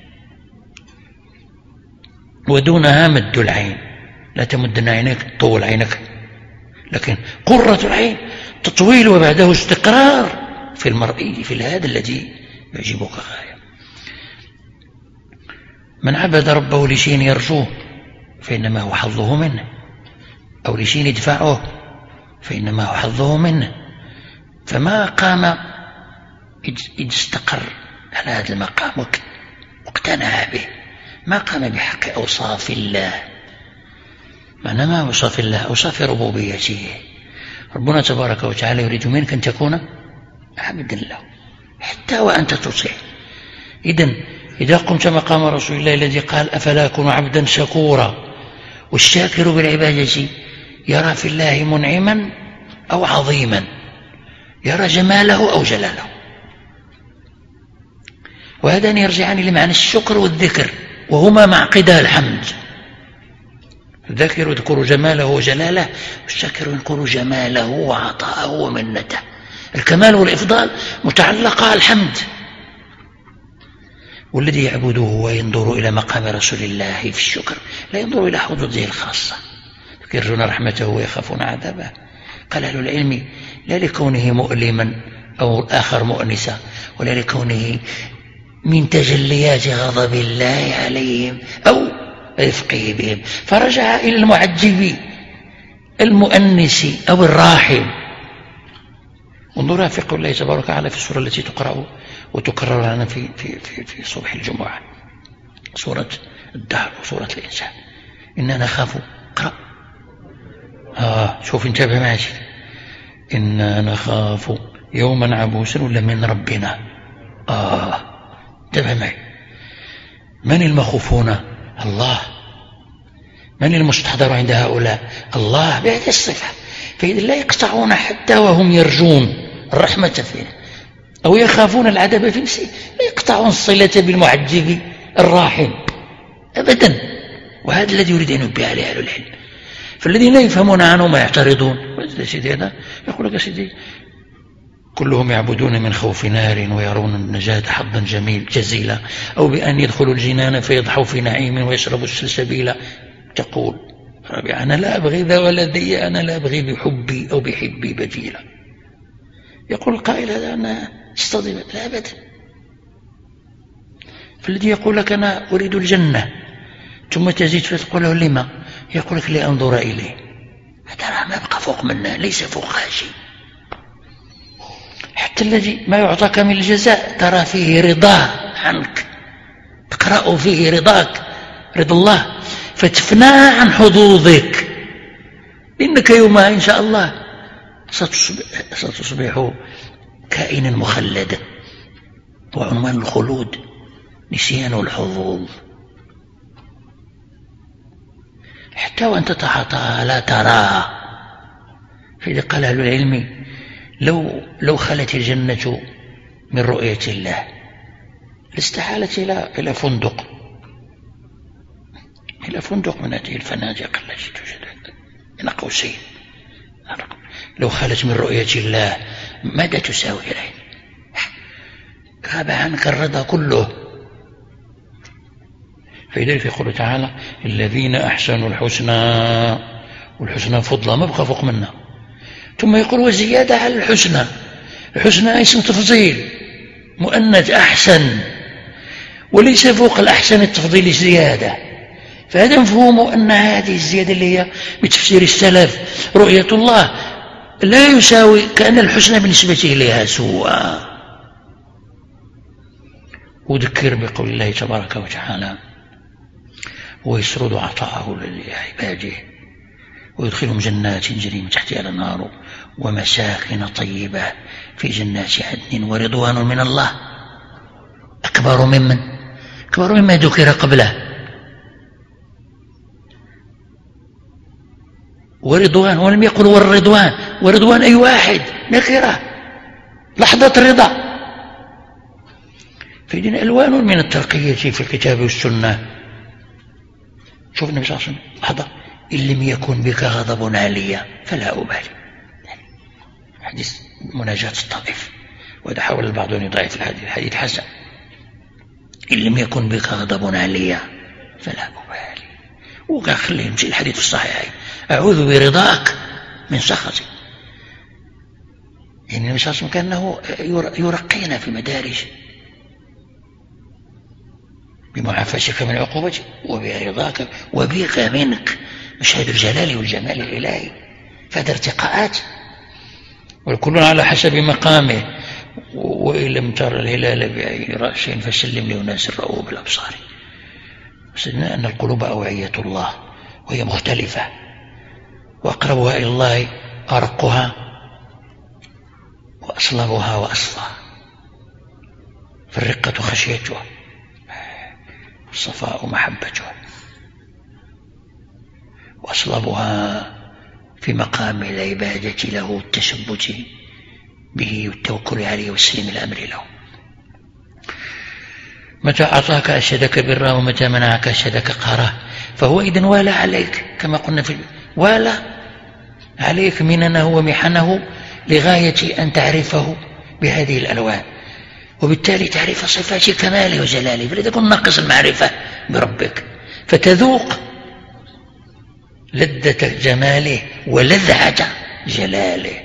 ودونها مد العين، لا تمدن عينك طول عينك، لكن قرة العين تطويل وبعده استقرار في المرئي في هذا الذي يعجبك غاية. من عبد ربه لشيء يرجوه فإنما هو حظه منه، أو لشيء يدفعه فإنما هو حظه منه. فما قام إذ استقر على هذا المقام واقتنع به، ما قام بحق أوصاف الله. معنى ما أوصاف الله؟ أوصاف ربوبيته. ربنا تبارك وتعالى يريد منك أن تكون عبدا له حتى وأنت تطيع. إذن إذا قمت مقام رسول الله الذي قال أفلا أكون عبدا شكورا، والشاكر بالعبادة يرى في الله منعما أو عظيما، يرى جماله أو جلاله. وهذان يرجعان لمعنى الشكر والذكر، وهما معقدا الحمد. الذاكر يذكر جماله وجلاله، والشاكر يذكر جماله وعطاءه ومنته. الكمال والإفضال متعلقة الحمد. والذي يعبده وينظر إلى مقام رسول الله في الشكر لا ينظر إلى حدوده الخاصة، يرجون رحمته ويخافون عذابه. قال أهل العلم لا لكونه مؤلما أو الآخر مؤنسا، ولا لكونه من تجليات غضب الله عليهم أو رفقه بهم، فرجع إلى المعجب المؤنس أو الراحم. انظرها في قول الله تبارك وتعالى في السورة التي تقرأ وتكرر لنا في, في, في, في صبح الجمعة، سورة الدهر وسورة الإنسان. إننا نخاف اقرأ آه شوف انتبه معي، إنا نخاف يوما عبوسا ولا من ربنا. آه انتبه معي، من المخوفون؟ الله. من المستحضر عند هؤلاء؟ الله بهذه الصفة. فإذا لا يقطعون حتى وهم يرجون الرحمة فيه، أو يخافون العذاب في نفسه، لا يقطعون الصلة بالمعجب الراحم أبدا. وهذا الذي يريد أن ينبه عليه أهل العلم. فالذين لا يفهمون عنه ما يعترضون. سيدي هذا يقول لك سيدي كلهم يعبدون من خوف نار ويرون النجاة حظا جميل جزيلا، أو بأن يدخلوا الجنان فيضحوا في نعيم ويشربوا السلسبيلا. تقول ربيع أنا لا أبغي ذا ولا ذي، أنا لا أبغي بحبي أو بحبي بديلا. يقول القائل هذا أنا استضيب، لا أبدا. فالذي يقول لك أنا أريد الجنة ثم تزيد فتقول له لما؟ يقول لك لأنظر إليه. ترى ما بقى فوق منه، ليس فوقها شيء. حتى الذي ما يعطاك من الجزاء ترى فيه رضاه عنك، تقرأ فيه رضاك، رضا الله، فتفنى عن حظوظك، إنك يومها إن شاء الله ستصبح, ستصبح كائنا مخلدا. وعنوان الخلود نسيان الحظوظ. حتى وأنت تحتها لا تراها. فإذا قال أهل العلم لو, لو خلت الجنة من رؤية الله لاستحالت إلى, إلى فندق إلى فندق من هذه الفنادق التي توجد بين قوسين. لو خلت من رؤية الله ماذا تساوي العين؟ غاب عنك الرضا كله. فلذلك يقول تعالى الذين أحسنوا الحسنى، والحسنى فضلا ما بقى فوق منا. ثم يقول وزيادة على الحسنى. الحسنى اسم تفضيل مؤنث أحسن، وليس فوق الأحسن التفضيل زيادة. فهذا مفهوم أن هذه الزيادة اللي هي بتفسير السلف رؤية الله لا يساوي، كأن الحسنى بالنسبة إليها سوء. وذكر بقول الله تبارك وتعالى ويسرد عطاءه لعباده ويدخلهم جنات تجري من تحتها الأنهار ومساكن طيبة في جنات عدن ورضوان من الله أكبر ممن أكبر مما ذكر قبله. ورضوان، ولم يقل والرضوان، ورضوان أي واحد نكرة لحظة الرضا. فإذن ألوان من الترقية في الكتاب والسنة. شوف النبي صلى الله عليه وسلم لحظة إن لم يكن بك غضب علي فلا أبالي. حديث مناجاة الطائف، وهذا حاول البعض أن يضعف الحديث، الحديث حسن. إن لم يكن بك غضب علي فلا أبالي. وقال خليه يمشي الحديث في الصحيحين أعوذ برضاك من سخطك. يعني النبي صلى الله عليه وسلم كأنه يرقينا في مدارج بمعافاتك من عقوبتك وبرضاك وبك منك، مشهد الجلال والجمال الإلهي. فهذا ارتقاءات والكل على حسب مقامه. وإن لم تر الهلال بعين رأس فسلم لأناس الرؤوا بالأبصار. سيدنا أن القلوب أوعية الله وهي مختلفة، وأقربها إلى الله أرقها وأصلبها وأصفى. فالرقة خشيته، الصفاء محبته، وأصلبها في مقام العبادة له التثبت به والتوكل عليه والسلم الأمر له. متى أعطاك أشهدك برا ومتى منعك أشهدك قهرا. فهو إذن والى عليك كما قلنا في والى عليك مننه ومحنه لغاية أن تعرفه بهذه الألوان، وبالتالي تعرف صفات كماله وجلاله. فلذا تكون ناقص المعرفة بربك فتذوق لذة جماله ولذعة جلاله.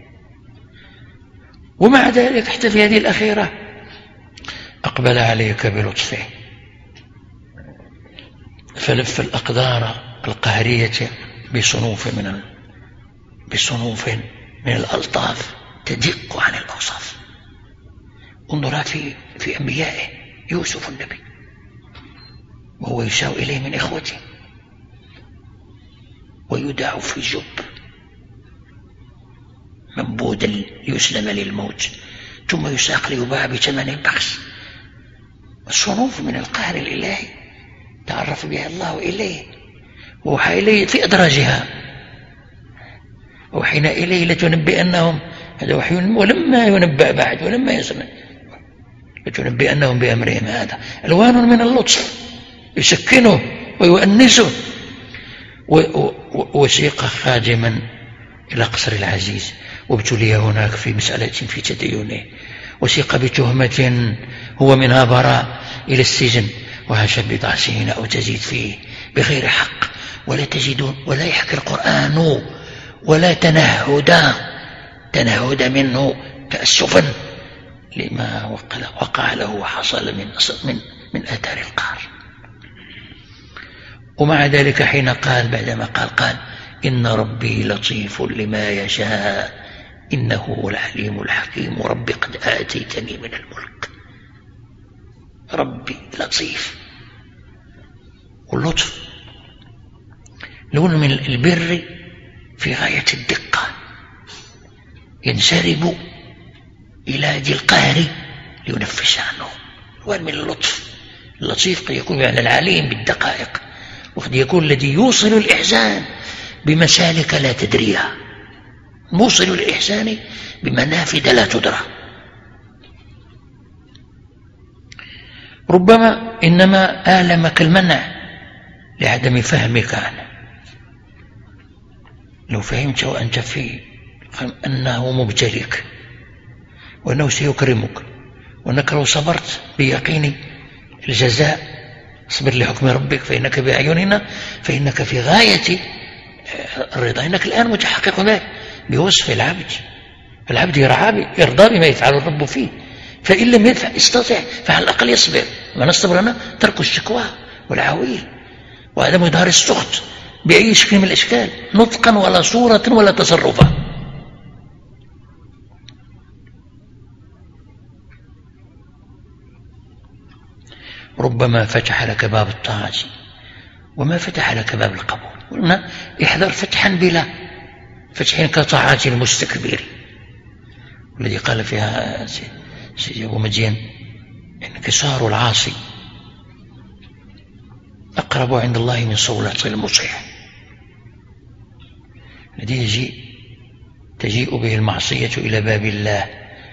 ومع ذلك حتى في هذه الأخيرة أقبل عليك بلطفه فلف الأقدار القهرية بصنوف من ال... بصنوف من الألطاف تدق عن الأوصاف. انظر في في أنبيائه يوسف النبي وهو يشاو إليه من إخوته ويدع في جب منبوذا يسلم للموت ثم يساق ليباع بثمن بخس. الصنوف من القهر الإلهي تعرف بها الله إليه ووحى إليه في أدراجها. وحين إليه لتنبئنهم هذا وحي ولما ينبأ بعد ولما يسمع لتنبئنهم بأمرهم هذا ألوان من اللطف يسكنه ويؤنسه. وسيق خادما إلى قصر العزيز وابتلي هناك في مسألة في تدينه، وسيق بتهمة هو منها براء إلى السجن، وهاش بضع سنين أو تزيد فيه بغير حق، ولا تجدون ولا يحكي القرآن ولا تنهد تنهد منه تأسفا لما وقع له وحصل من من من آثار القهر. ومع ذلك حين قال بعدما قال قال إن ربي لطيف لما يشاء إنه هو العليم الحكيم، ربي قد آتيتني من الملك. ربي لطيف، واللطف لون من البر في غاية الدقة، ينسرب إلى ذي القهر لينفس عنه. لون من اللطف. اللطيف قد يكون يعني العليم بالدقائق، وقد يكون الذي يوصل الإحسان بمسالك لا تدريها، موصل الإحسان بمنافذ لا تدرى. ربما إنما آلمك المنع لعدم فهمك عنه. لو فهمت وأنت في أنه مبتليك وأنه سيكرمك، وأنك لو صبرت بيقين الجزاء، اصبر لحكم ربك فإنك بأعيننا، فإنك في غاية الرضا. إنك الآن متحقق ذلك بوصف العبد. العبد يرضى بما يفعل الرب فيه، فإن لم يستطع فعلى الأقل يصبر. ما نصبر أنا ترك الشكوى والعويل وعدم إظهار السخط بأي شكل من الأشكال، نطقا ولا صورة ولا تصرفا. ربما فتح لك باب الطاعة وما فتح لك باب القبول. قلنا احذر فتحا بلا فتح كطاعة المستكبر، والذي قال فيها سيدي أبو مدين انكسار العاصي أقرب عند الله من صولة المصيح، الذي يجيء تجيء به المعصية إلى باب الله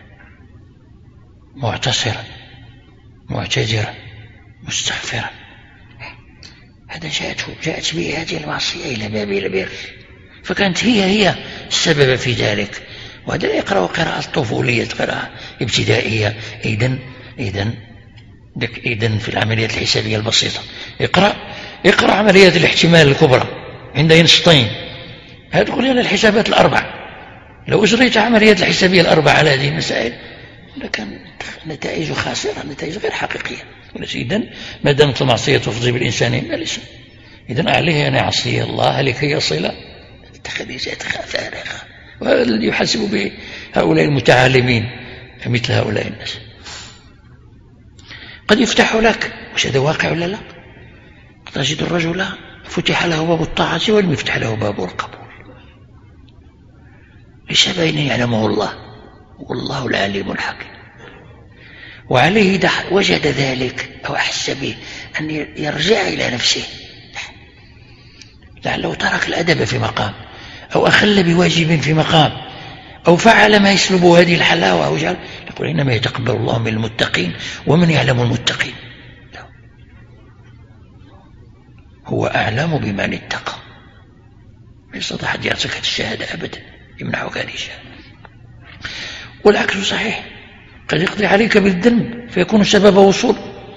معتصرا معتذرا مستغفرا. هذا جاءته جاءت به هذه المعصية إلى باب البر، فكانت هي هي السبب في ذلك. وهذا لا يقرأ قراءة طفولية، قراءة ابتدائية. إذن إذن إذن في العمليات الحسابية البسيطة اقرأ اقرأ عمليات الاحتمال الكبرى عند اينشتاين. هذه تقول لنا الحسابات الأربع. لو أجريت عمليات الحسابية الأربع على هذه المسائل لكان نتائج خاسرة، نتائج غير حقيقية. إذن ما دامت المعصية تفضي بالإنسان إلا الإثم، إذن عليه أن يعصي الله لكي يصل تخريجات فارغة. وهذا الذي يحاسب به هؤلاء المتعالمين مثل هؤلاء الناس. قد يفتح لك، وش هذا واقع ولا لا؟ قد تجد الرجل فتح له باب الطاعة ولم يفتح له باب القبول لسبب يعلمه الله، والله العليم الحكيم. وعليه إذا وجد ذلك أو أحس به أن يرجع إلى نفسه، لعله ترك الأدب في مقام، أو أخل بواجب في مقام، أو فعل ما يسلب هذه الحلاوة، أو جعل يقول إنما يتقبل الله من المتقين ومن يعلم المتقين. لا. هو أعلم بمن اتقى. ما يستطيع أحد يعطيك الشهادة أبدا، يمنعك هذه الشهادة. والعكس صحيح، قد يقضي عليك بالذنب فيكون سبب وصول.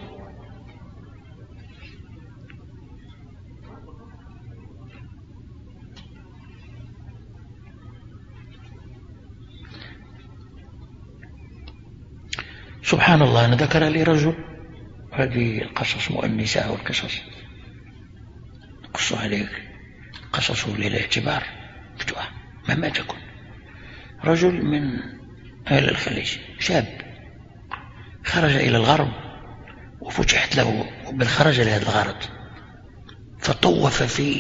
سبحان الله. أنا ذكر لي رجل، هذه القصص مؤنسة والقصص قصوا عليك قصصه للاعتبار مفتوحة مهما تكن. رجل من أهل الخليج، شاب خرج إلى الغرب وفتحت له بل خرج لهذا الغرض، فطوف في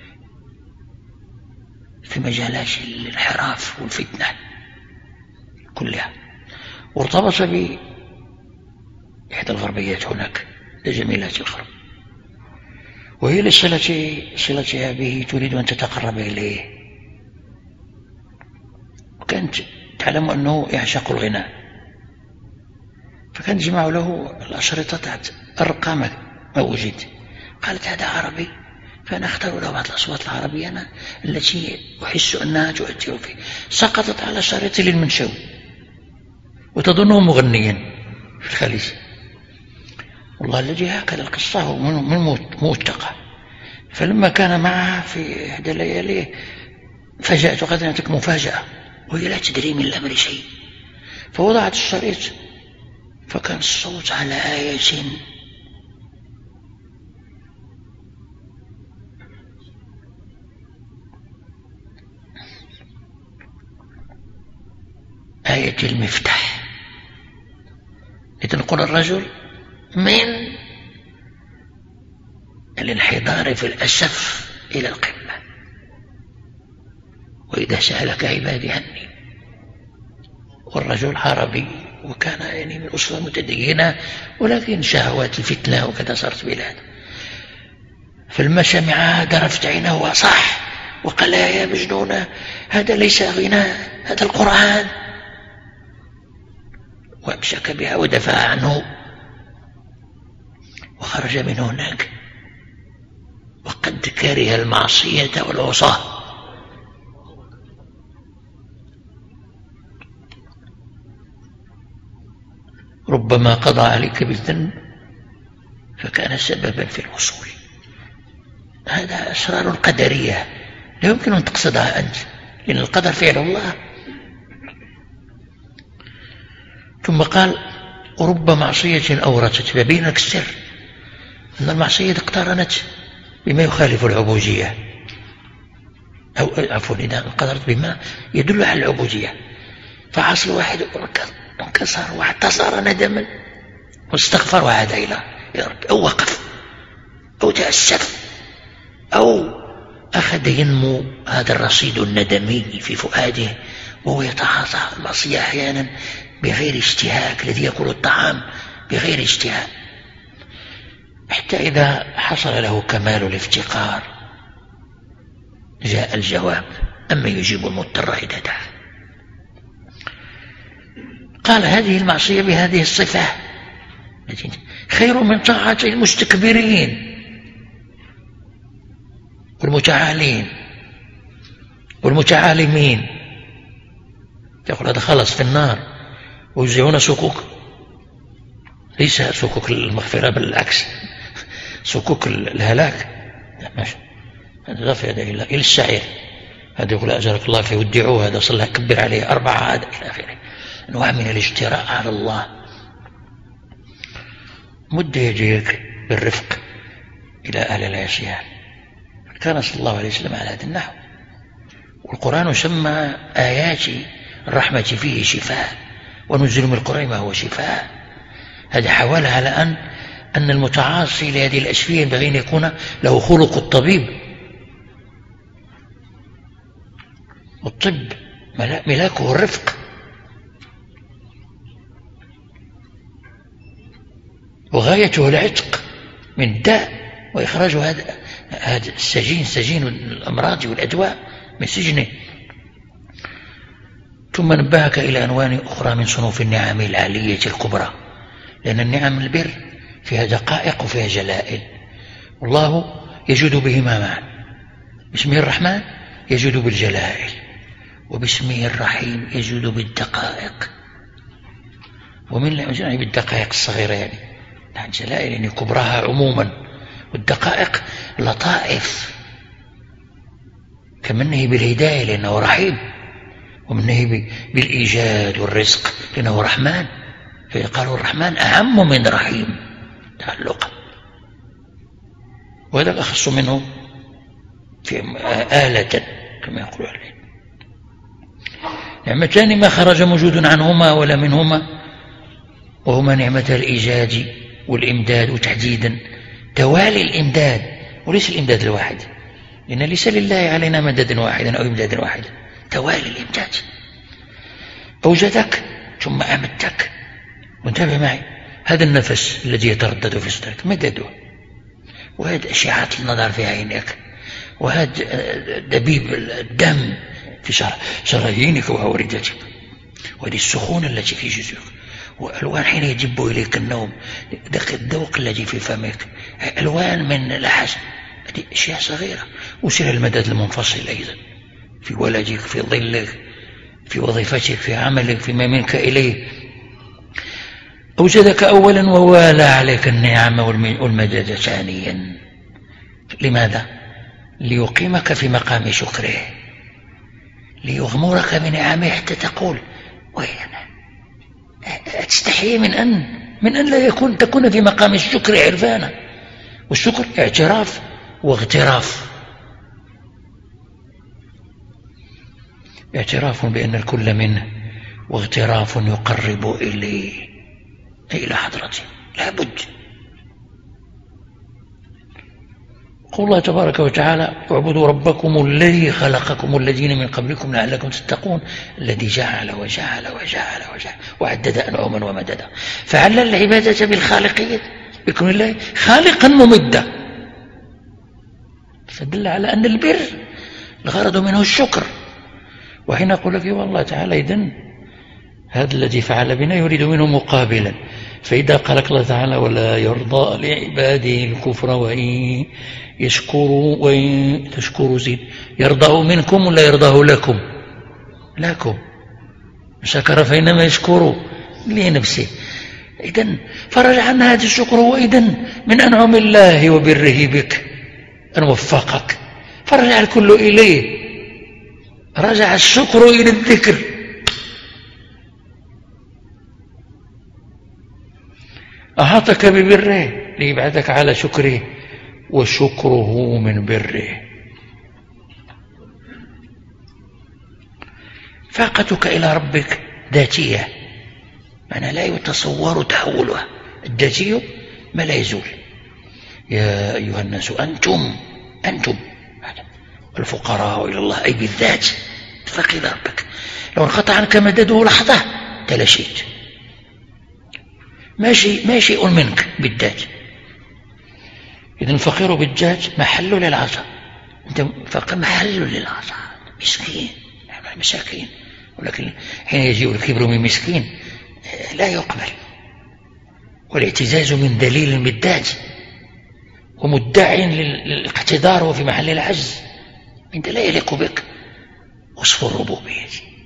في مجالات الانحراف والفتنة كلها، وارتبط بإحدى الغربيات هناك لجميلات الغرب، وهي لصلة صلتها به تريد أن تتقرب إليه. وكانت تعلم أنه يعشق الغناء، فكان يجمع له الأشرطة تحت أرقى ما وجد. قالت هذا عربي، فأنا أختار له بعض الأصوات العربية أنا التي أحس أنها تؤثر فيه. سقطت على شريط للمنشوي وتظنه مغنيا في الخليج. والله الذي هكذا القصة هو من موثقة. فلما كان معها في إحدى الليالي فجأت، وقد نأتك مفاجأة وهي لا تدري من الأمر شيء، فوضعت الشريط فكان الصوت على آية آية المفتاح لتنقل الرجل من الانحدار في الأسف إلى القمة. وإذا سألك عبادي عني. والرجل عربي وكان يعني من أسرة متدينة، ولكن شهوات الفتنة وكذا صارت بلاده. فلما سمعها درفت عينه وصح وقال يا مجنونة هذا ليس غناء، هذا القرآن. وامسك بها ودفع عنه وخرج من هناك وقد كره المعصية والعصاة. ربما قضى عليك بالذنب فكان سببا في الوصول. هذا أسرار قدرية لا يمكن أن تقصدها أنت، لأن القدر فعل الله. ثم قال ورب معصية أورثت، فبين لك السر أن المعصية اقترنت بما يخالف العبودية، أو عفوا إذا قدرت بما يدل على العبودية. فعصر واحد انكسر واعتصر ندما واستغفر وعاد إلى رب، أو وقف أو تأسف أو أخذ ينمو هذا الرصيد الندمي في فؤاده، وهو يتعاطى المعصية أحيانا بغير اشتهاء الذي يأكل الطعام بغير اشتهاء، حتى إذا حصل له كمال الافتقار جاء الجواب أما يجيب المضطر إذا دعا. قال هذه المعصية بهذه الصفة خير من طاعة المستكبرين والمتعالين والمتعالمين. يقول هذا خلص في النار ويوزعون سكوك، ليس سكوك المغفرة بل العكس، سكوك الهلاك. هذا في هذا إلى الشعير، هذا يقول أجرك الله فيه ودعوه، هذا صلى كبر عليه أربعة عاد إلى آخره. أنواع من الاجتراء على الله. مد يديك بالرفق إلى أهل العصيان. كان صلى الله عليه وسلم على هذا النحو. والقرآن سمى آيات الرحمة فيه شفاء، وننزل من القرآن ما هو شفاء. هذا حوال على أن أن المتعاصي لهذه الأشفية ينبغي أن يكون له خلق الطبيب. والطب ملاكه الرفق، وغايته العتق من الداء وإخراج هذا هذا السجين سجين الأمراض والأدواء من سجنه. ثم نبهك إلى أنواع أخرى من صنوف النعم العالية الكبرى، لأن النعم البر فيها دقائق وفيها جلائل، والله يجود بهما معا. باسمه الرحمن يجود بالجلائل، وباسمه الرحيم يجود بالدقائق. ومن يعني بالدقائق الصغيرة يعني الجلائل يعني كبراها عموما، والدقائق لطائف كمنه بالهداية لأنه رحيم، ومنه بالإيجاد والرزق لأنه رحمن. فيقال الرحمن أعم من رحيم تعلقا، وهذا أخص منه في آلة كما يقول عليه. نعمتان ما خرج موجود عنهما ولا منهما، وهما نعمة الإيجاد والإمداد، وتحديدا توالي الإمداد وليس الإمداد الواحد، لأن ليس لله علينا مدد واحدا أو إمداد واحد. توالي الإمداد، أوجدك ثم أمدتك. وانتبه معي، هذا النفس الذي يتردد في صدرك مدده، وهذا أشعة النظر في عينك، وهذا دبيب الدم في شرايينك وأوردتك، وهذه السخونة التي في جسمك، وألوان حين يجب إليك النوم، ذاك الذوق الذي في فمك، ألوان من الأحس، هذه أشياء صغيرة. وسر المدد المنفصل أيضا في ولدك، في ظلك، في وظيفتك، في عملك، فيما منك إليه. أوجدك أولا ووالى عليك النعم والمدد ثانيا. لماذا؟ ليقيمك في مقام شكره، ليغمرك بنعمه حتى تقول وين تستحي من أن من أن لا يكون تكون في مقام الشكر عرفانا. والشكر اعتراف واغتراف، اعتراف بأن الكل منه، واغتراف يقرب إليه إلى حضرته. لا بد. قول الله تبارك وتعالى: اعبدوا ربكم الذي خلقكم والذين من قبلكم لعلكم تتقون، الذي جعل وجعل وجعل وجعل وعدد أنعما ومددا. فعلل العبادة بالخالقية، بكون الله خالقا ممدا، فدل على أن البر الغرض منه الشكر. وحين أقول لك والله تعالى إذن هذا الذي فعل بنا يريد منه مقابلا، فإذا قال الله تعالى: ولا يرضى لعباده الكفر وإن يشكروا وإن تشكروا زيد، يرضى منكم ولا يرضاه لكم؟ لكم. شكر فإنما يشكر لنفسه. إذن فرج عن هذا الشكر هو إذن من أنعم الله وبره بك أن وفقك، فرجع الكل إليه، رجع الشكر إلى الذكر. أحاطك ببره ليبعثك على شكره، وشكره من بره. فاقتك إلى ربك ذاتية، معنى لا يتصور تحولها. الذاتي ما لا يزول. يا أيها الناس أنتم أنتم الفقراء إلى الله، أي بالذات تفقد ربك. لو انقطع عنك مدده لحظة تلاشيت، ما شيء ما شيء منك بالذات. إذن الفقير بالذات محل للعطاء، أنت فقير محل للعطاء، مسكين مساكين. ولكن حين يجيء الكبر من مسكين لا يقبل، والاعتزاز من دليل بالذات ومدع للاقتدار وفي محل العجز، أنت لا يليق بك وصف الربوبية.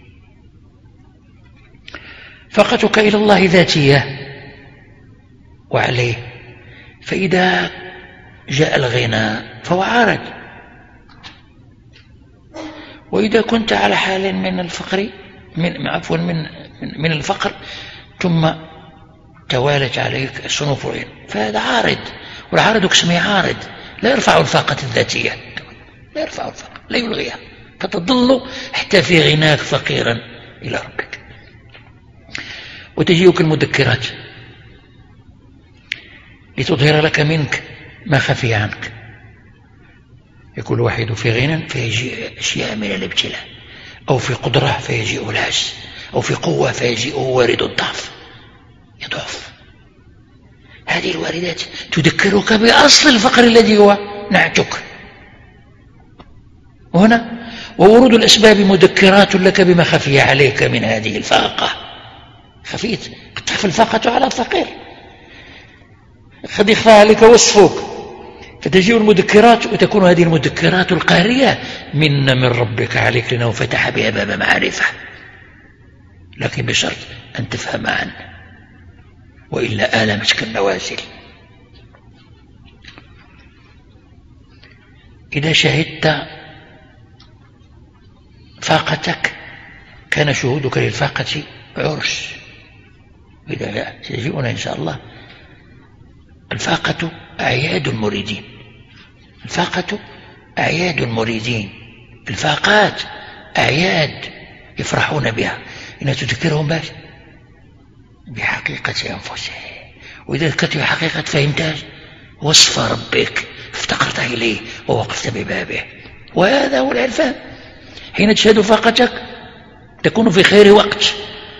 فقتك إلى الله ذاتية وعليه. فإذا جاء الغنى فهو عارض، وإذا كنت على حال من الفقر من عفوا من من الفقر ثم توالت عليك صنوف الغنى فهذا عارض، والعارض كسمه عارض لا يرفع الفاقة الذاتية، لا يرفع الفاقة، لا يلغيها، فتظل حتى في غناك فقيرا إلى ربك. وتجيئك المذكرات لتظهر لك منك ما خفي عنك. يكون الواحد في غنى فيجيء أشياء من الابتلاء، أو في قدرة فيجيء العجز، أو في قوة فيجيء وارد الضعف، يضعف. هذه الواردات تذكرك بأصل الفقر الذي هو نعتك. وهنا وورود الأسباب مذكرات لك بما خفي عليك من هذه الفاقة. خفيت قد تخفى الفاقة على الفقير، قد يخفى عليك وصفك، فتجيء المذكرات وتكون هذه المذكرات القارية من من ربك عليك، لأنه فتح بها باب معرفة، لكن بشرط أن تفهم عنه، وإلا آلمتك النوازل. إذا شهدت فاقتك كان شهودك للفاقة عرس. إذا سيجيئنا إن شاء الله. الفاقة أعياد المريدين، الفاقة أعياد المريدين، الفاقات أعياد يفرحون بها، إنها تذكرهم بس بحقيقة أنفسهم. وإذا ذكرت بحقيقة فهمتها وصف ربك افتقرت إليه ووقفت ببابه، وهذا هو العرفان. حين تشهد فاقتك تكون في خير وقت.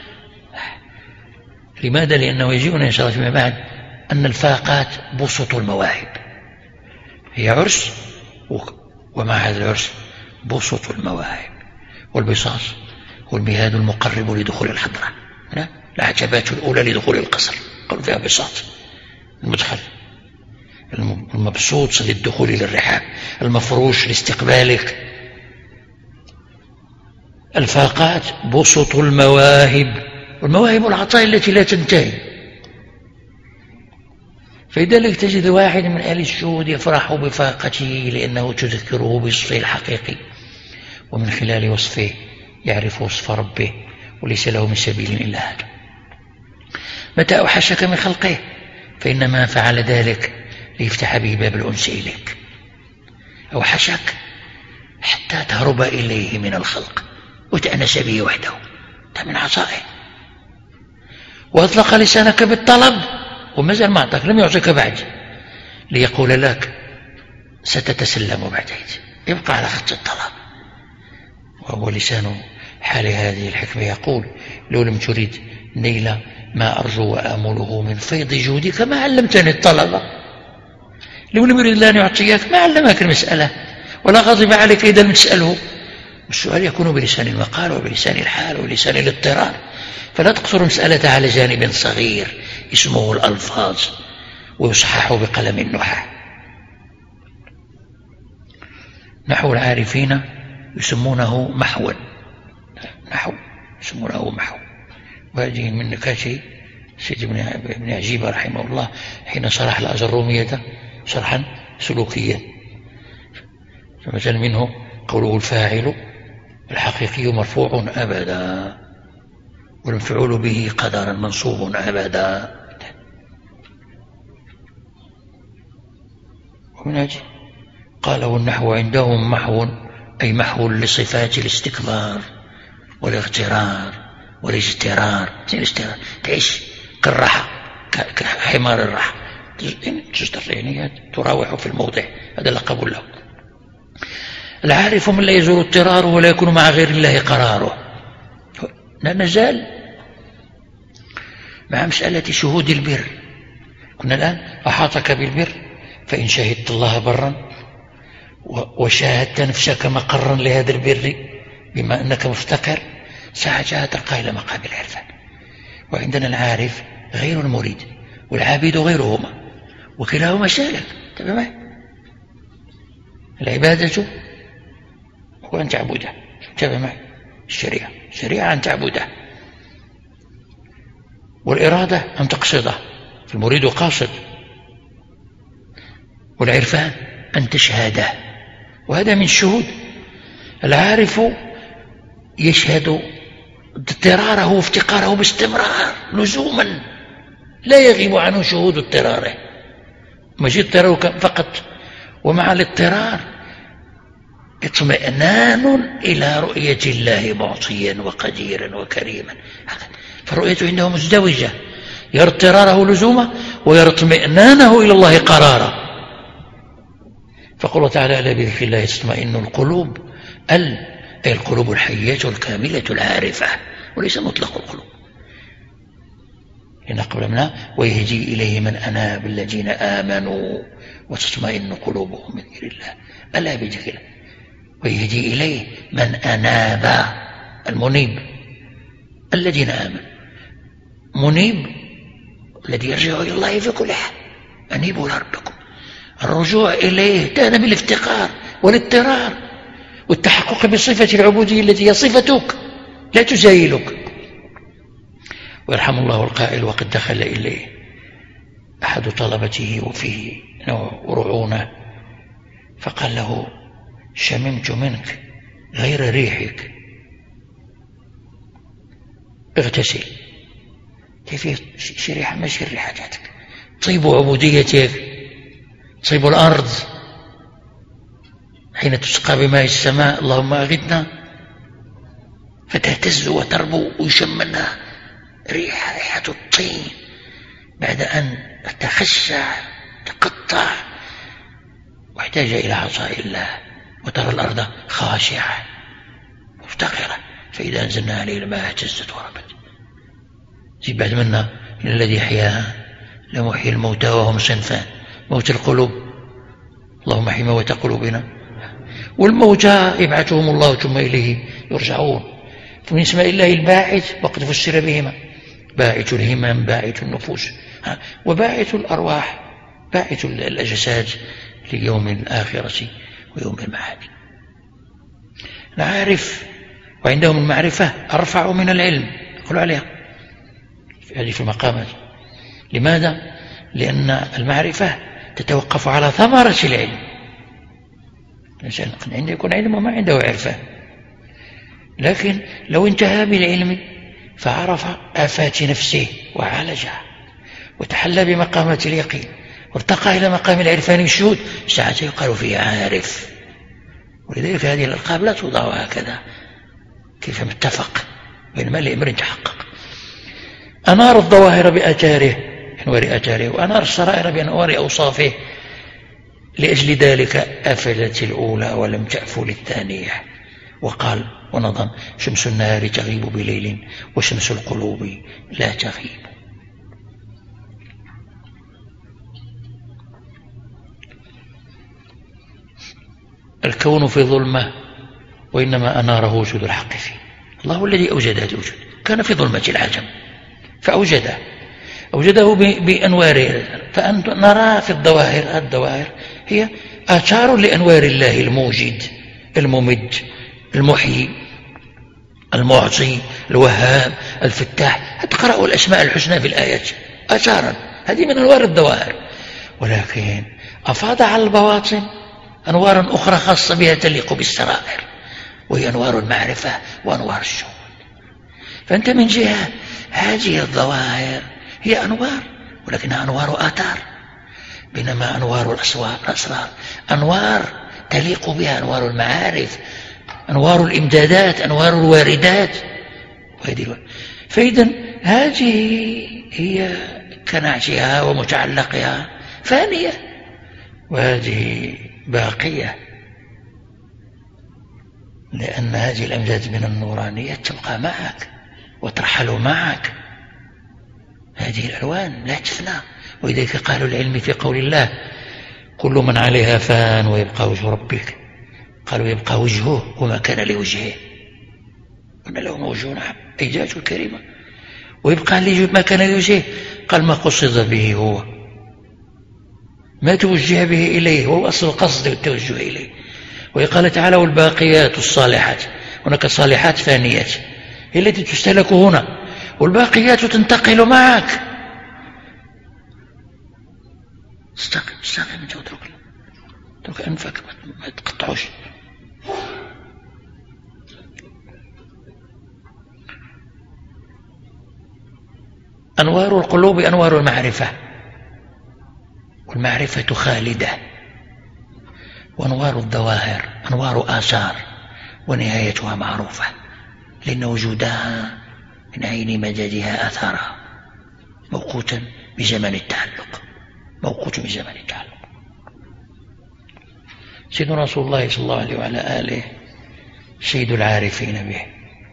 لماذا؟ لأنه يجيئنا إن شاء الله فيما بعد أن الفاقات بسط المواهب، هي عرس ومع هذا العرس بسط المواهب، والبساط هو المهاد المقرب لدخول الحضرة، العجبات الأولى لدخول القصر قالوا فيها بساط، المدخل المبسوط للدخول للرحاب، المفروش لاستقبالك. الفاقات بسط المواهب، والمواهب العطاء التي لا تنتهي. فلذلك تجد واحد من أهل الشهود يفرح بفاقته لأنه تذكره بوصفه الحقيقي، ومن خلال وصفه يعرف وصف ربه، وليس له من سبيل إلا هذا. متى أوحشك من خلقه فإنما فعل ذلك ليفتح به باب الأنس إليك. أوحشك حتى تهرب إليه من الخلق وتأنس به وحده، ده من عطائه. وأطلق لسانك بالطلب وما زال ما أعطاك، لم يعطيك بعد، ليقول لك ستتسلم بعد عيد، يبقى على خط الطلب. وهو لسان حال هذه الحكمة يقول: لو لم تريد نيل ما أرجو وآمله من فيض جودك ما علمتني الطلب. لو لم يريد الله أن يعطيك ما علمك المسألة، ولا غضب عليك إذا لم تسأله. السؤال يكون بلسان المقال وبلسان الحال وبلسان الاضطرار، فلا تقصر المسألة على جانب صغير اسمه الألفاظ ويصحح بقلم النحاة. نحو العارفين يسمونه محوا، نحو يسمونه محو. وهذه من نكات سيد ابن عجيبة رحمه الله حين شرح الأجرومية شرحا سلوكيا، فمثلا منه قوله: الفاعل الحقيقي مرفوع أبدا، والمفعول به قدرا منصوب أبدا. ومن أجل قاله النحو عندهم محو، أي محو لصفات الاستكبار والاغترار والاجترار. الاجترار تعيش كالرحى، كحمار الرحى، تجتر يعني تراوح في الموضع، هذا لقب له. العارف من لا يزول اضطراره ولا يكون مع غير الله قراره. لا نزال مع مسألة شهود البر. كنا الآن أحاطك بالبر، فإن شهدت الله برا وشاهدت نفسك مقرا لهذا البر بما أنك مفتقر، ساعتها ترقى إلى مقام العرفان. وعندنا العارف غير المريد والعابد غيرهما، وكلاهما سالك. تمام. العبادة هو أن تعبده، تمام. الشريعة الشريعة أن تعبده، والإرادة أن تقصده، فالمريد قاصد. والعرفان أن تشهده، وهذا من الشهود. العارف يشهد اضطراره وافتقاره باستمرار لزوما، لا يغيب عنه شهود اضطراره، مجيء اضطراره فقط. ومع الاضطرار اطمئنان إلى رؤية الله معطيا وقديرا وكريما، فالرؤية عنده مزدوجة، يرى اضطراره لزوما ويرى اطمئنانه إلى الله قرارا. فقال تعالى: ألا بذكر الله تطمئن القلوب، ال أي القلوب الحية الكاملة العارفة، وليس مطلق القلوب. هنا قبل منها: ويهدي إليه من أناب الذين آمنوا وتطمئن قلوبهم من ذكر الله. ألا بذكر الله، ويهدي إليه من أناب، المنيب، الذين آمنوا. منيب الذي يرجع إلى الله في كل حال، أنيبوا لربكم. الرجوع إليه كان بالافتقار والاضطرار والتحقق بصفة العبودية التي هي صفتك لا تزايلك. ويرحم الله القائل: وقد دخل إليه أحد طلبته وفيه نوع رعونة، فقال له: شممت منك غير ريحك، اغتسل. كيف شريحة ماشي ريحتك، طيب عبوديتك، طيب الأرض حين تسقى بماء السماء اللهم أغثنا، فتهتز وتربو ويشم منها ريحة ريحة الطين بعد أن تخشع تقطع واحتاج إلى عطاء الله. وترى الأرض خاشعة مفتقرة، فإذا أنزلنا عليه الماء اهتزت وربت. زي بعد منا: إن الذي يحياها لمحيي الموتى وهم صنفان: موت القلوب، اللهم احي موت قلوبنا، والموتى يبعثهم الله ثم إليه يرجعون. من اسماء الله الباعث وقد فسر بهما: باعث الهمم، باعث النفوس، وباعث الأرواح، باعث الأجساد ليوم الآخرة ويوم المعاد. العارف وعندهم المعرفة أرفع من العلم، يقولوا عليها هذه في المقامات. لماذا؟ لأن المعرفة تتوقف على ثمرة العلم. الإنسان عنده يكون علم وما عنده عرفة، لكن لو انتهى بالعلم فعرف آفات نفسه وعالجها وتحلى بمقامات اليقين وارتقى إلى مقام العرفان والشهود، ساعتها يقال فيه عارف. ولذلك هذه الألقاب لا توضع هكذا كيف متفق، بينما لأمر تحقق. أنار الظواهر بآثاره، أنوار آثاره، وأنار السرائر بأنوار أوصافه. لأجل ذلك أفلت الأولى ولم تأفل الثانية. وقال ونظم: شمس النهار تغيب بليل وشمس القلوب لا تغيب. الكون في ظلمة وإنما أناره وجود الحق فيه. الله هو الذي أوجد هذا الوجود، كان في ظلمة العجم فأوجده أوجده بأنواره. فأنت نرى في الظواهر، الظواهر هي آثار لأنوار الله الموجد الممد المحيي المعطي الوهاب الفتاح. تقرأوا الأسماء الحسنى في الآيات آثارا، هذه من أنوار الظواهر. ولكن أفاض على البواطن أنوار أخرى خاصة بها تليق بالسرائر، وهي أنوار المعرفة وأنوار الشهود. فأنت من جهة هذه الظواهر هي أنوار، ولكنها أنوار آثار، بينما أنوار الأسرار أنوار تليق بها أنوار المعارف، أنوار الإمدادات، أنوار الواردات. فإذا هذه هي كنعشها ومتعلقها فانية، وهذه باقية، لأن هذه الأمجاد من النورانية تبقى معك وترحل معك. هذه الألوان لا تفنى. ولذلك قالوا العلم في قول الله: كل من عليها فان ويبقى وجه ربك. قالوا يبقى وجهه وما كان لوجهه، قلنا له موجه، نعم، أي ذاته الكريمة. ويبقى ما كان لوجهه، قال ما قصد به هو، ما توجه به إليه، هو أصل القصد والتوجه إليه. وقال تعالى: والباقيات الصالحات. هناك صالحات فانيات هي التي تستهلك هنا، والباقيات تنتقل معك. استقم استقم انت اترك اترك انفك ما تقطعوش. أنوار القلوب أنوار المعرفة، والمعرفة خالدة. وأنوار الظواهر أنوار آثار، ونهايتها معروفة، لأن وجودها من عين مددها آثارها موقوتا بزمن التعلق، موقوت بزمن التعلق. سيدنا رسول الله صلى الله عليه وعلى آله سيد العارفين به.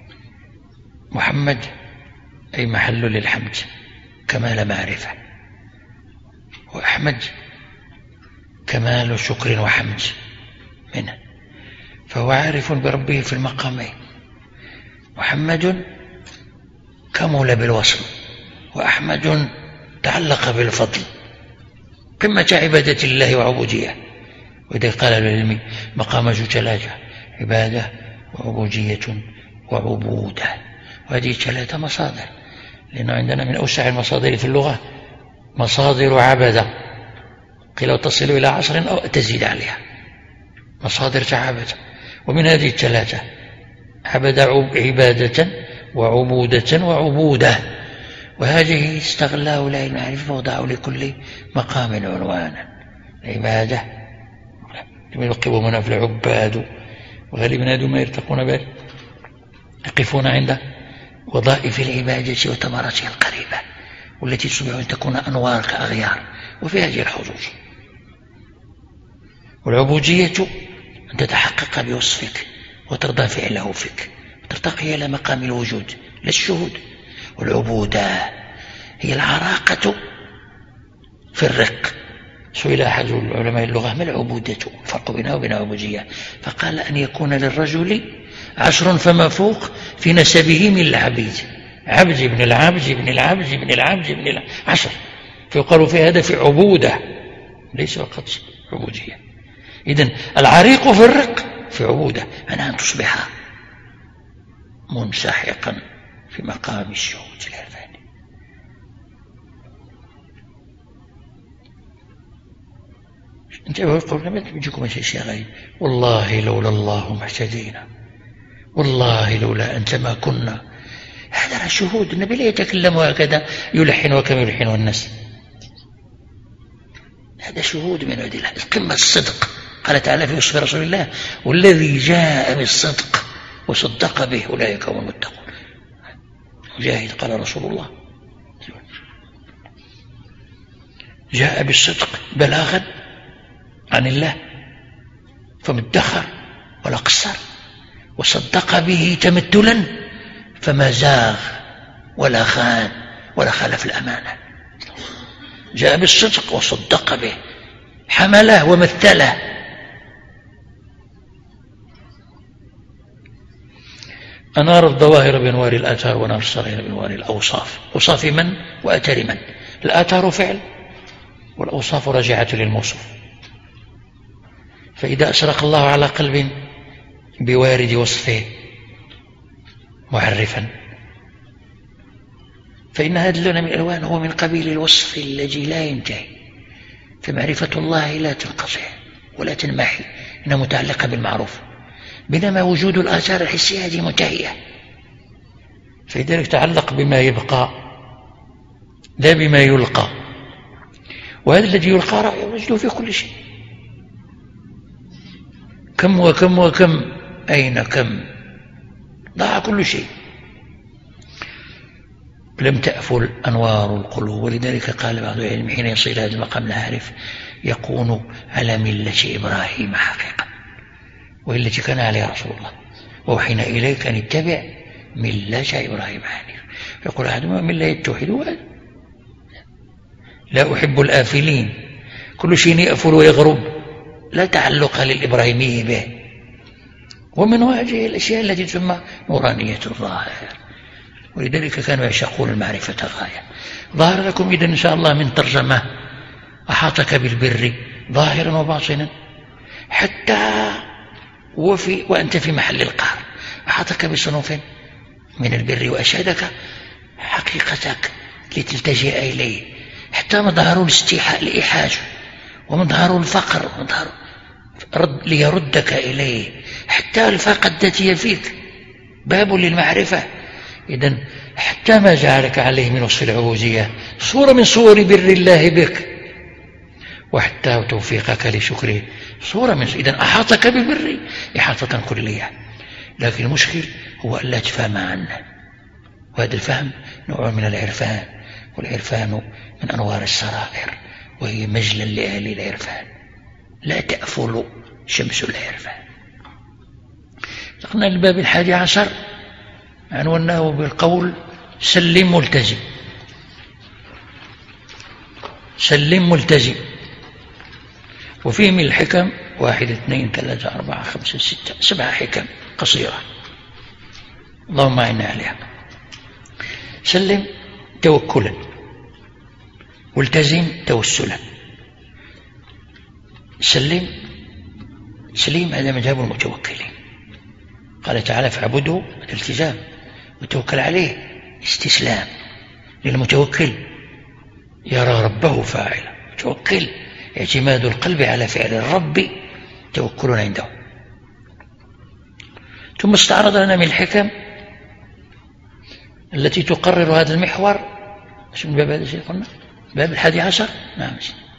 محمد أي محل للحمد، كمال معرفة. وأحمد كمال شكر وحمد منه، فهو عارف بربه في المقامين. محمد كمل بالوصل، وأحمد تعلق بالفضل، قمة عبادة الله وعبودية. وإذا قال العلم مقام ثلاثة: عبادة وعبودية وعبودة. وهذه ثلاثة مصادر، لأنه عندنا من أوسع المصادر في اللغة مصادر عبدة، قيل تصل إلى عشر أو تزيد عليها مصادر تعبد. ومن هذه الثلاثة عبد عبادة وعبودة وعبودة، وهذه استغلاه أولئك المعرفة ووضعوا لكل مقام عنوانا. العبادة لما يلقبوا منها في العباد، وغالبا هذو ما يرتقون به يقفون عند وظائف العبادة وثمراتها القريبة، والتي تصبح أن تكون أنوار كأغيار، وفي هذه الحظوظ. والعبودية أن تتحقق بوصفك وترضى فعله فيك، وترتقي إلى مقام الوجود للشهود. والعبودة هي العراقة في الرق، سئل أحد العلماء اللغة ما العبودة، الفرق بينها وبين العبودية؟ فقال أن يكون للرجل عشر فما فوق في نسبه من العبيد، عبد ابن العبد ابن العبد ابن العبد ابن العبد عشر، فيقال في هذا في عبودة ليس فقط عبودية. إذن العريق في الرق في عبودة، أنا أن تصبح منسحقا في مقام الشهود العرفاني. انتبهوا، يقول ما تجيكم شيء غير، والله لولا الله ما اهتدينا، والله لولا أنت ما كنا. هذا شهود. النبي لا يتكلم هكذا يلحن وكما يلحنه الناس، هذا شهود من عند الله، قمة الصدق. قال تعالى في وصف رسول الله: والذي جاء بالصدق وصدق به أولئك هم المتقون. مجاهد قال رسول الله جاء بالصدق بلاغا عن الله فما ادخر ولا قصر، وصدق به تمثلا فما زاغ ولا خان ولا خالف الأمانة. جاء بالصدق وصدق به، حمله ومثله. أنار الظواهر بأنوار الآثار ونار الصغير بأنوار الأوصاف. أوصاف من وأثر من؟ الآثار فعل والأوصاف راجعة للموصوف. فإذا أشرق الله على قلب بوارد وصفه معرفا فإن هذا اللون من الألوان هو من قبيل الوصف الذي لا ينتهي. فمعرفة الله لا تنقطع ولا تنمحي، إنها متعلقة بالمعروف، بينما وجود الآثار الحسية هذه منتهية. فلذلك تعلق بما يبقى لا بما يلقى، وهذا الذي يلقى رأي وجده في كل شيء. كم وكم وكم أين كم، ضاع كل شيء، لم تأفل أنوار القلوب. ولذلك قال بعض العلم حين يصل هذا المقام لا أعرف يكون على ملة إبراهيم حقيقة، والتي كان عليها رسول الله: ووحينا إليك أن اتبع ملة إبراهيم حنيفا. يقول أحدهما ملة التوحيد، لا أحب الآفلين، كل شيء يأفل ويغرب، لا تعلق للإبراهيمي به. ومن هذه الأشياء التي تسمى نورانية الظاهر، ولذلك كانوا يعشقون المعرفة غاية. ظاهر لكم إذن إن شاء الله من ترجمة: أحاطك بالبر ظاهرا وباطنا حتى وفي وأنت في محل القهر، أحاطك بصنوف من البر وأشهدك حقيقتك لتلتجئ إليه، حتى مظهر الاستيحاء الإيحاج، ومظهر الفقر، ومظهر رد ليردك إليه، حتى الفاقة الذاتية فيك باب للمعرفة. إذن حتى ما جعلك عليه من وصف العبودية صورة من صور بر الله بك، وحتى توفيقك لشكره صورة من. إذن أحاطك بالبر إحاطة كلية، لكن المشكل هو أن لا تفهم عنه، وهذا الفهم نوع من العرفان، والعرفان من أنوار السرائر، وهي مجلا لأهل العرفان، لا تأفل شمس العرفان. قلنا الباب الحادي عشر عنوناه بالقول: سلم ملتزم. سلم ملتزم، وفيه من الحكم واحد اثنين ثلاثة أربعة خمسة ستة سبعة حكم قصيرة، اللهم أعنا عليها. سلم توكلا، والتزم توسلا. سلم سليم هذا مذهب المتوكلين، قال تعالى: فاعبده الالتزام، وتوكل عليه استسلام. للمتوكل يرى ربه فاعلا، توكل اعتماد القلب على فعل الرب، توكل عنده. ثم استعرض لنا من الحكم التي تقرر هذا المحور. شو الباب هذا شيء قلنا؟ باب الحادي عشر. نعم،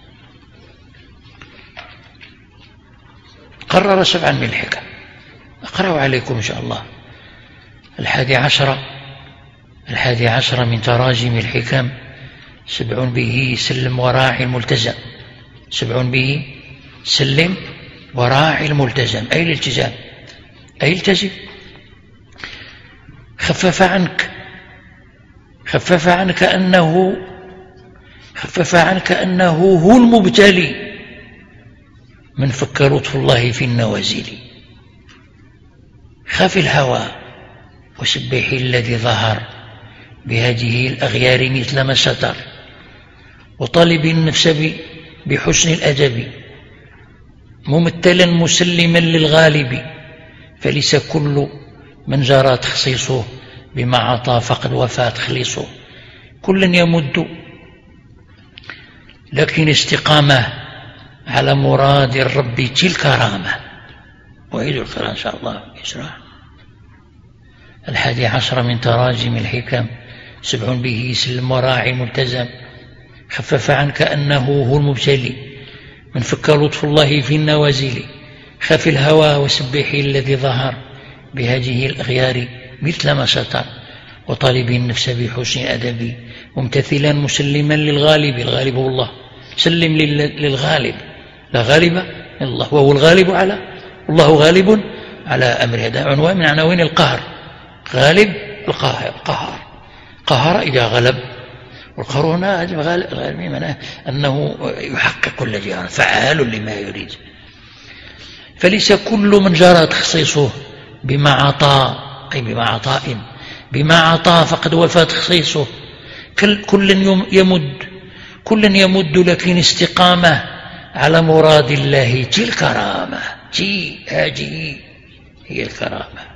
قرر سبعا من الحكم، أقرأ عليكم إن شاء الله. الحادي عشر الحادي عشر من تراجم الحكم: سبع به سلم وراعي الملتزم. سبع به سلم وراعي الملتزم، أي الالتزام، أي التزم. خفف عنك خفف عنك أنه خفف عنك أنه هو المبتلي من فك لطف الله في النوازل. خاف الهوى وسبح الذي ظهر بهذه الأغيار مثل ما ستر، وطالب النفس بحسن الأدب ممثلا مسلما للغالب، فليس كل من جرى تخصيصه بما عطى فقد وفى تخليصه. كل يمد لكن استقامة على مراد الرب تلك رامة. وعيد القراءة إن شاء الله يسرع. الحادي عشر من تراجم الحكم سبع به سلم وراعي ملتزم. خفف عنك أنه هو المبتلي من فك لطف الله في النوازل. خاف الهوى وسبح الذي ظهر بهذه الأغيار مثل ما ستر، وطالب النفس بحسن أدب ممتثلا مسلما للغالب. الغالب هو الله، سلم للغالب، لا غالب إلا الله، وهو الغالب على الله غالب على أمر. هذا عنوان من عناوين القهر. غالب القاهر، قهر قهر إذا غلب، والقهر هنا غالب معناه أنه يحقق كل جهة، فعال لما يريد. فليس كل من جرى تخصيصه بما عطى، أي بما عطاء، بما عطى فقد وفى تخصيصه. كل يمد كل يمد لكن استقامة على مراد الله تلك رامة. تي هذه هي الكرامة.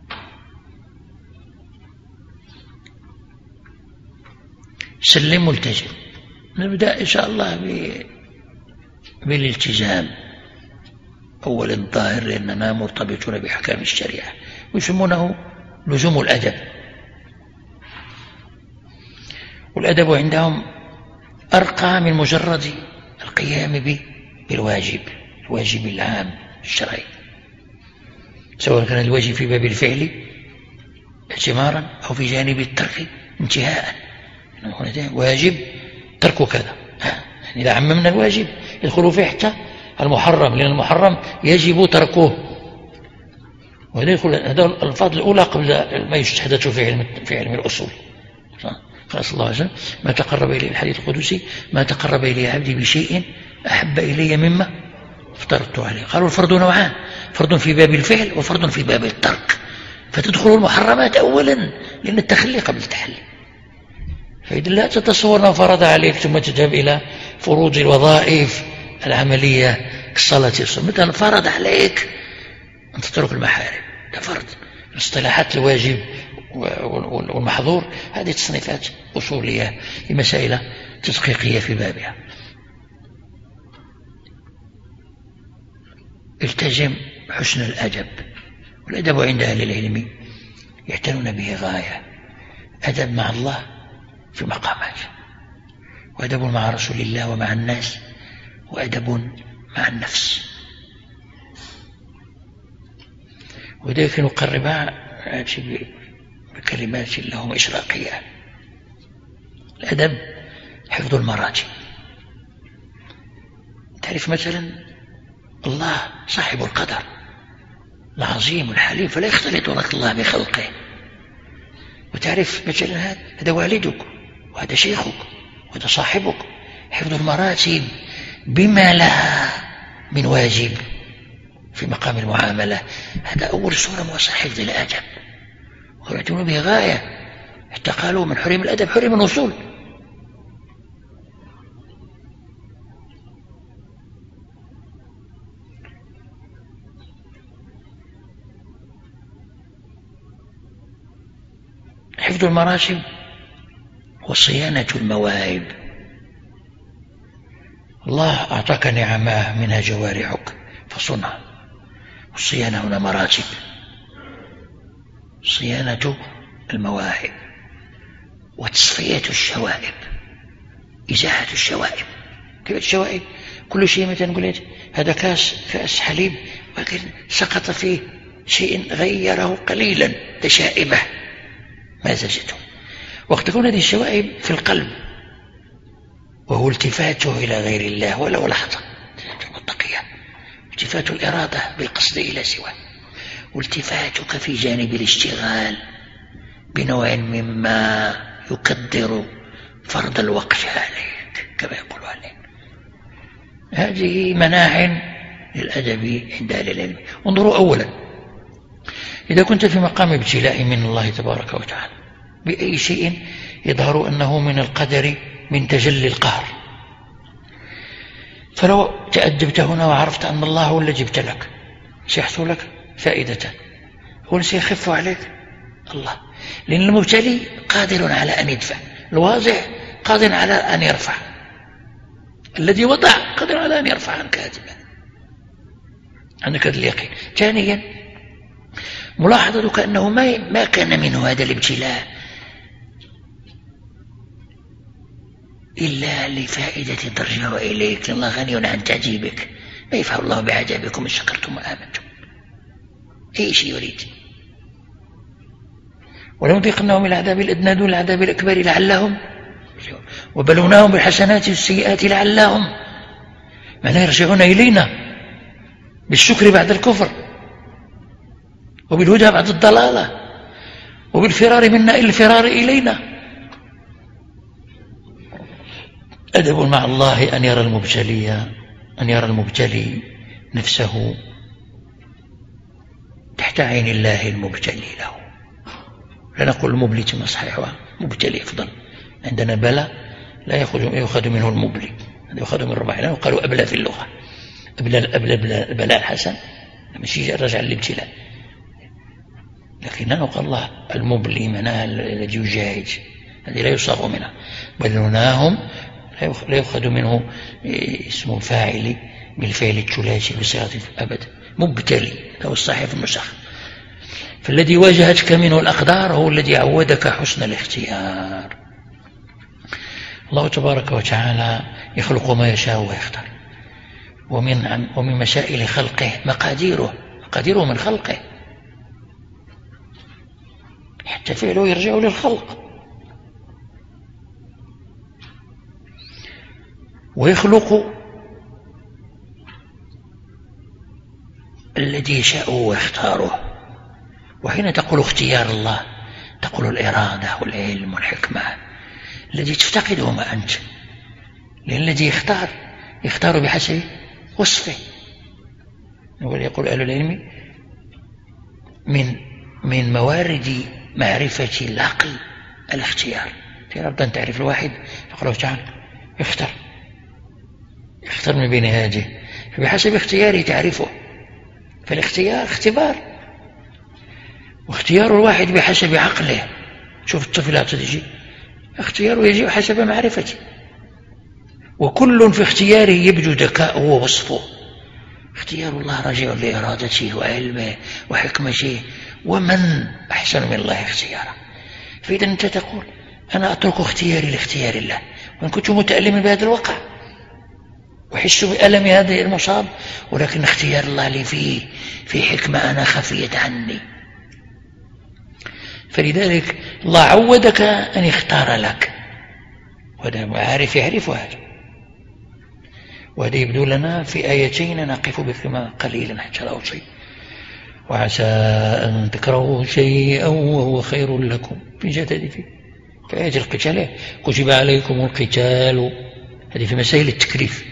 سلم ملتزم. نبدأ إن شاء الله بالالتزام أولا الظاهر، لأننا مرتبطون بأحكام الشريعة، ويسمونه لزوم الأدب. والأدب عندهم أرقى من مجرد القيام بالواجب، الواجب العام الشرعي، سواء كان الواجب في باب الفعل اعتمارا أو في جانب الترك انتهاء. واجب ترك كذا، يعني إذا عممنا الواجب يدخل فيه حتى المحرم، لأن المحرم يجب تركه. وهذا يدخل هذا الألفاظ الأولى قبل ما يستحدث في علم في علم الأصول. قال صلى الله عليه وسلم: ما تقرب إلي، الحديث القدسي: ما تقرب إلي عبدي بشيء أحب إلي مما افترضت عليه. قالوا الفرض نوعان: فرض في باب الفعل وفرض في باب الترك. فتدخل المحرمات أولا، لأن التخلي قبل التحلي. فإذا لا تتصور أنه فرض عليك ثم تذهب إلى فروض الوظائف العملية كالصلاة والصوم. مثلا فرض عليك أن تترك المحارم، ده فرض. اصطلاحات الواجب والمحظور هذه تصنيفات أصولية لمسائل تدقيقية في بابها. التزم حسن الأدب. والأدب عند أهل العلم يعتنون به غاية. أدب مع الله في مقامات، وأدب مع رسول الله ومع الناس، وأدب مع النفس. وذلك نقربها بكلمات لهم إشراقية. الأدب حفظ المراتب. تعرف مثلا الله صاحب القدر العظيم الحليم، فلا يختلط لك الله بخلقه. وتعرف مثلا هذا والدك، وهذا شيخك، وهذا صاحبك. حفظ المراتب بما لها من واجب في مقام المعاملة، هذا أول صورة من حفظ الأدب، ويعتنون به غاية. حتى قالوا: من حرم الأدب حرم الوصول. حفظ المراتب وصيانة المواهب. الله أعطاك نعمة منها جوارحك فصنها. والصيانة هنا مراتب: صيانة المواهب، وتصفية الشوائب، إزاحة الشوائب. كيف الشوائب؟ كل شيء مثلا نقول هذا كاس كاس حليب، ولكن سقط فيه شيء غيره قليلا تشائبه ما زجته. وقد تكون هذه الشوائب في القلب، وهو التفاته إلى غير الله ولو لحظة متقية، التفات الإرادة بالقصد إلى سواه، والتفاتك في جانب الاشتغال بنوع مما يكدر فرض الوقف عليك. هذه مناع للأدب عند أهل العلم. انظروا أولا، إذا كنت في مقام ابتلاء من الله تبارك وتعالى بأي شيء يظهر أنه من القدر من تجلي القهر، فلو تأدبت هنا وعرفت أن الله هو الذي ابتلك سيحصل لك فائدة، هو سيخف عليك الله، لأن المبتلي قادر على أن يدفع، الواضع قادر على أن يرفع، الذي وضع قادر على أن يرفع عنك هذا، عندك هذا اليقين. ثانيا، ملاحظتك أنه ما ما كان منه هذا الابتلاء إلا لفائدة ترجع إليك، الله غني عن تعذيبك، ما يفعل الله بعذابكم إن شكرتم وآمنتم، أي شيء يريد. ولنذيقنهم العذاب الأدنى دون العذاب الأكبر لعلهم، وبلوناهم بالحسنات والسيئات لعلهم، معناه يرجعون إلينا بالشكر بعد الكفر، وبالهدى بعد الضلالة، وبالفرار منا إلى الفرار إلينا. أدب مع الله أن يرى المبتلي أن يرى المبتلي نفسه تحت عين الله المبتلي له. لا نقول المبلي كما صحيح، مبتلي أفضل. عندنا بلاء لا يأخذ منه المبلي، هذا يأخذ من ربع، لا يقال أبلى في اللغة، أبلى أبلى بلاء الحسن ماشي رجع للابتلاء، لكن لا نقول الله المبلي معناها الذي يجاهد، هذه لا يصاغ منها. بلوناهم لا يأخذ منه اسم فاعل بالفعل الثلاثي بصيغة أبدا، مبتلي هو الصحيح في النسخ. فالذي واجهتك منه الأقدار هو الذي عودك حسن الاختيار. الله تبارك وتعالى يخلق ما يشاء ويختار، ومن ومن مسائل خلقه مقاديره، مقاديره من خلقه، حتى فعله يرجع للخلق. ويخلق الذي يشاء ويختاره. وحين تقول اختيار الله تقول الإرادة والعلم والحكمة الذي تفتقدهما أنت، لأن الذي يختار يختار بحسب وصفه. يقول أهل العلم من من موارد معرفة العقل الاختيار. تريد أن تعرف الواحد يقول تعالى اختر اختر من بين هذه، فبحسب اختياره تعرفه. فالاختيار اختبار، واختيار الواحد بحسب عقله. شوف الطفلات تجي اختياره يجي حسب معرفته، وكل في اختياره يبدو ذكاؤه ووصفه. اختيار الله راجع لإرادته وعلمه وحكمته، ومن أحسن من الله اختيارا. فإذا أنت تقول أنا أترك اختياري لاختيار الله، وإن كنت متألما بهذا الواقع وحس بألم هذه المصاب، ولكن اختيار الله لي فيه في حكمة أنا خفيت عني. فلذلك الله عودك أن يختار لك، وهذا عارف يعرف هذا. وهذا يبدو لنا في آيتين نقف بهما قليلا حتى لا أطيل. وعسى أن تكرهوا شيئا وهو خير لكم في جدد فيه، في آية القتال كتب عليكم القتال، هذه في مسائل التكليف.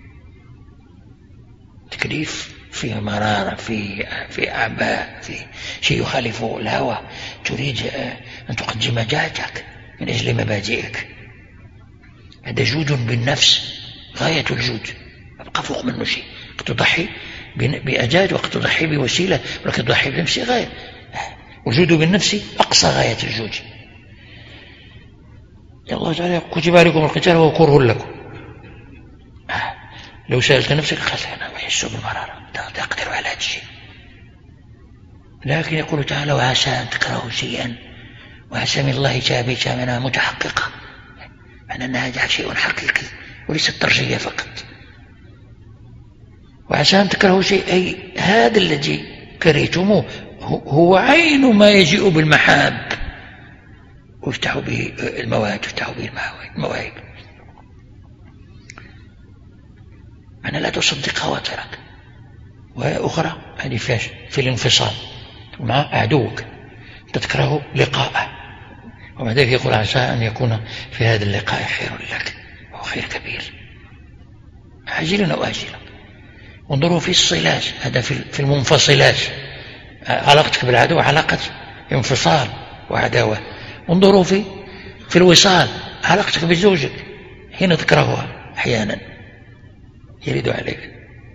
تكليف فيه مرارة، في في أعباء، في شيء يخالف الهوى، تريد أن تقدم ذاتك من أجل مبادئك. هذا جود بالنفس غاية الجود، أبقى فوق منه شيء. قد تضحي بأجاد وقد تضحي بوسيلة، ولكن تضحي بنفس غاية. والجود بالنفس أقصى غاية الجود. الله تعالى كتب عليكم القتال وهو كره لكم. لو سألت نفسك قالت أنا أحس بالمرارة، لا أقدر على هذا الشيء. لكن يقول تعالى وعسى أن تكرهوا شيئا، وعسى من الله ثابتة منها متحققة، معنى أن هذا شيء حقيقي وليس الترجية فقط. وعسى أن تكرهوا شيء، أي هذا الذي كرهتموه هو عين ما يجيء بالمحاب ويفتح به المواهب، يفتح به المواهب. معنى لا تصدق خواطرك. وأخرى هذه فيش في الانفصال مع عدوك، تكره لقاءه، وبعد ذلك يقول عسى أن يكون في هذا اللقاء خير لك، وهو خير كبير. عاجلا أو آجلا. انظروا في الصلات، هذا في المنفصلات، علاقتك بالعدو علاقة انفصال وعداوة. انظروا في في الوصال، علاقتك بزوجك حين تكرهها أحيانا يرد عليك.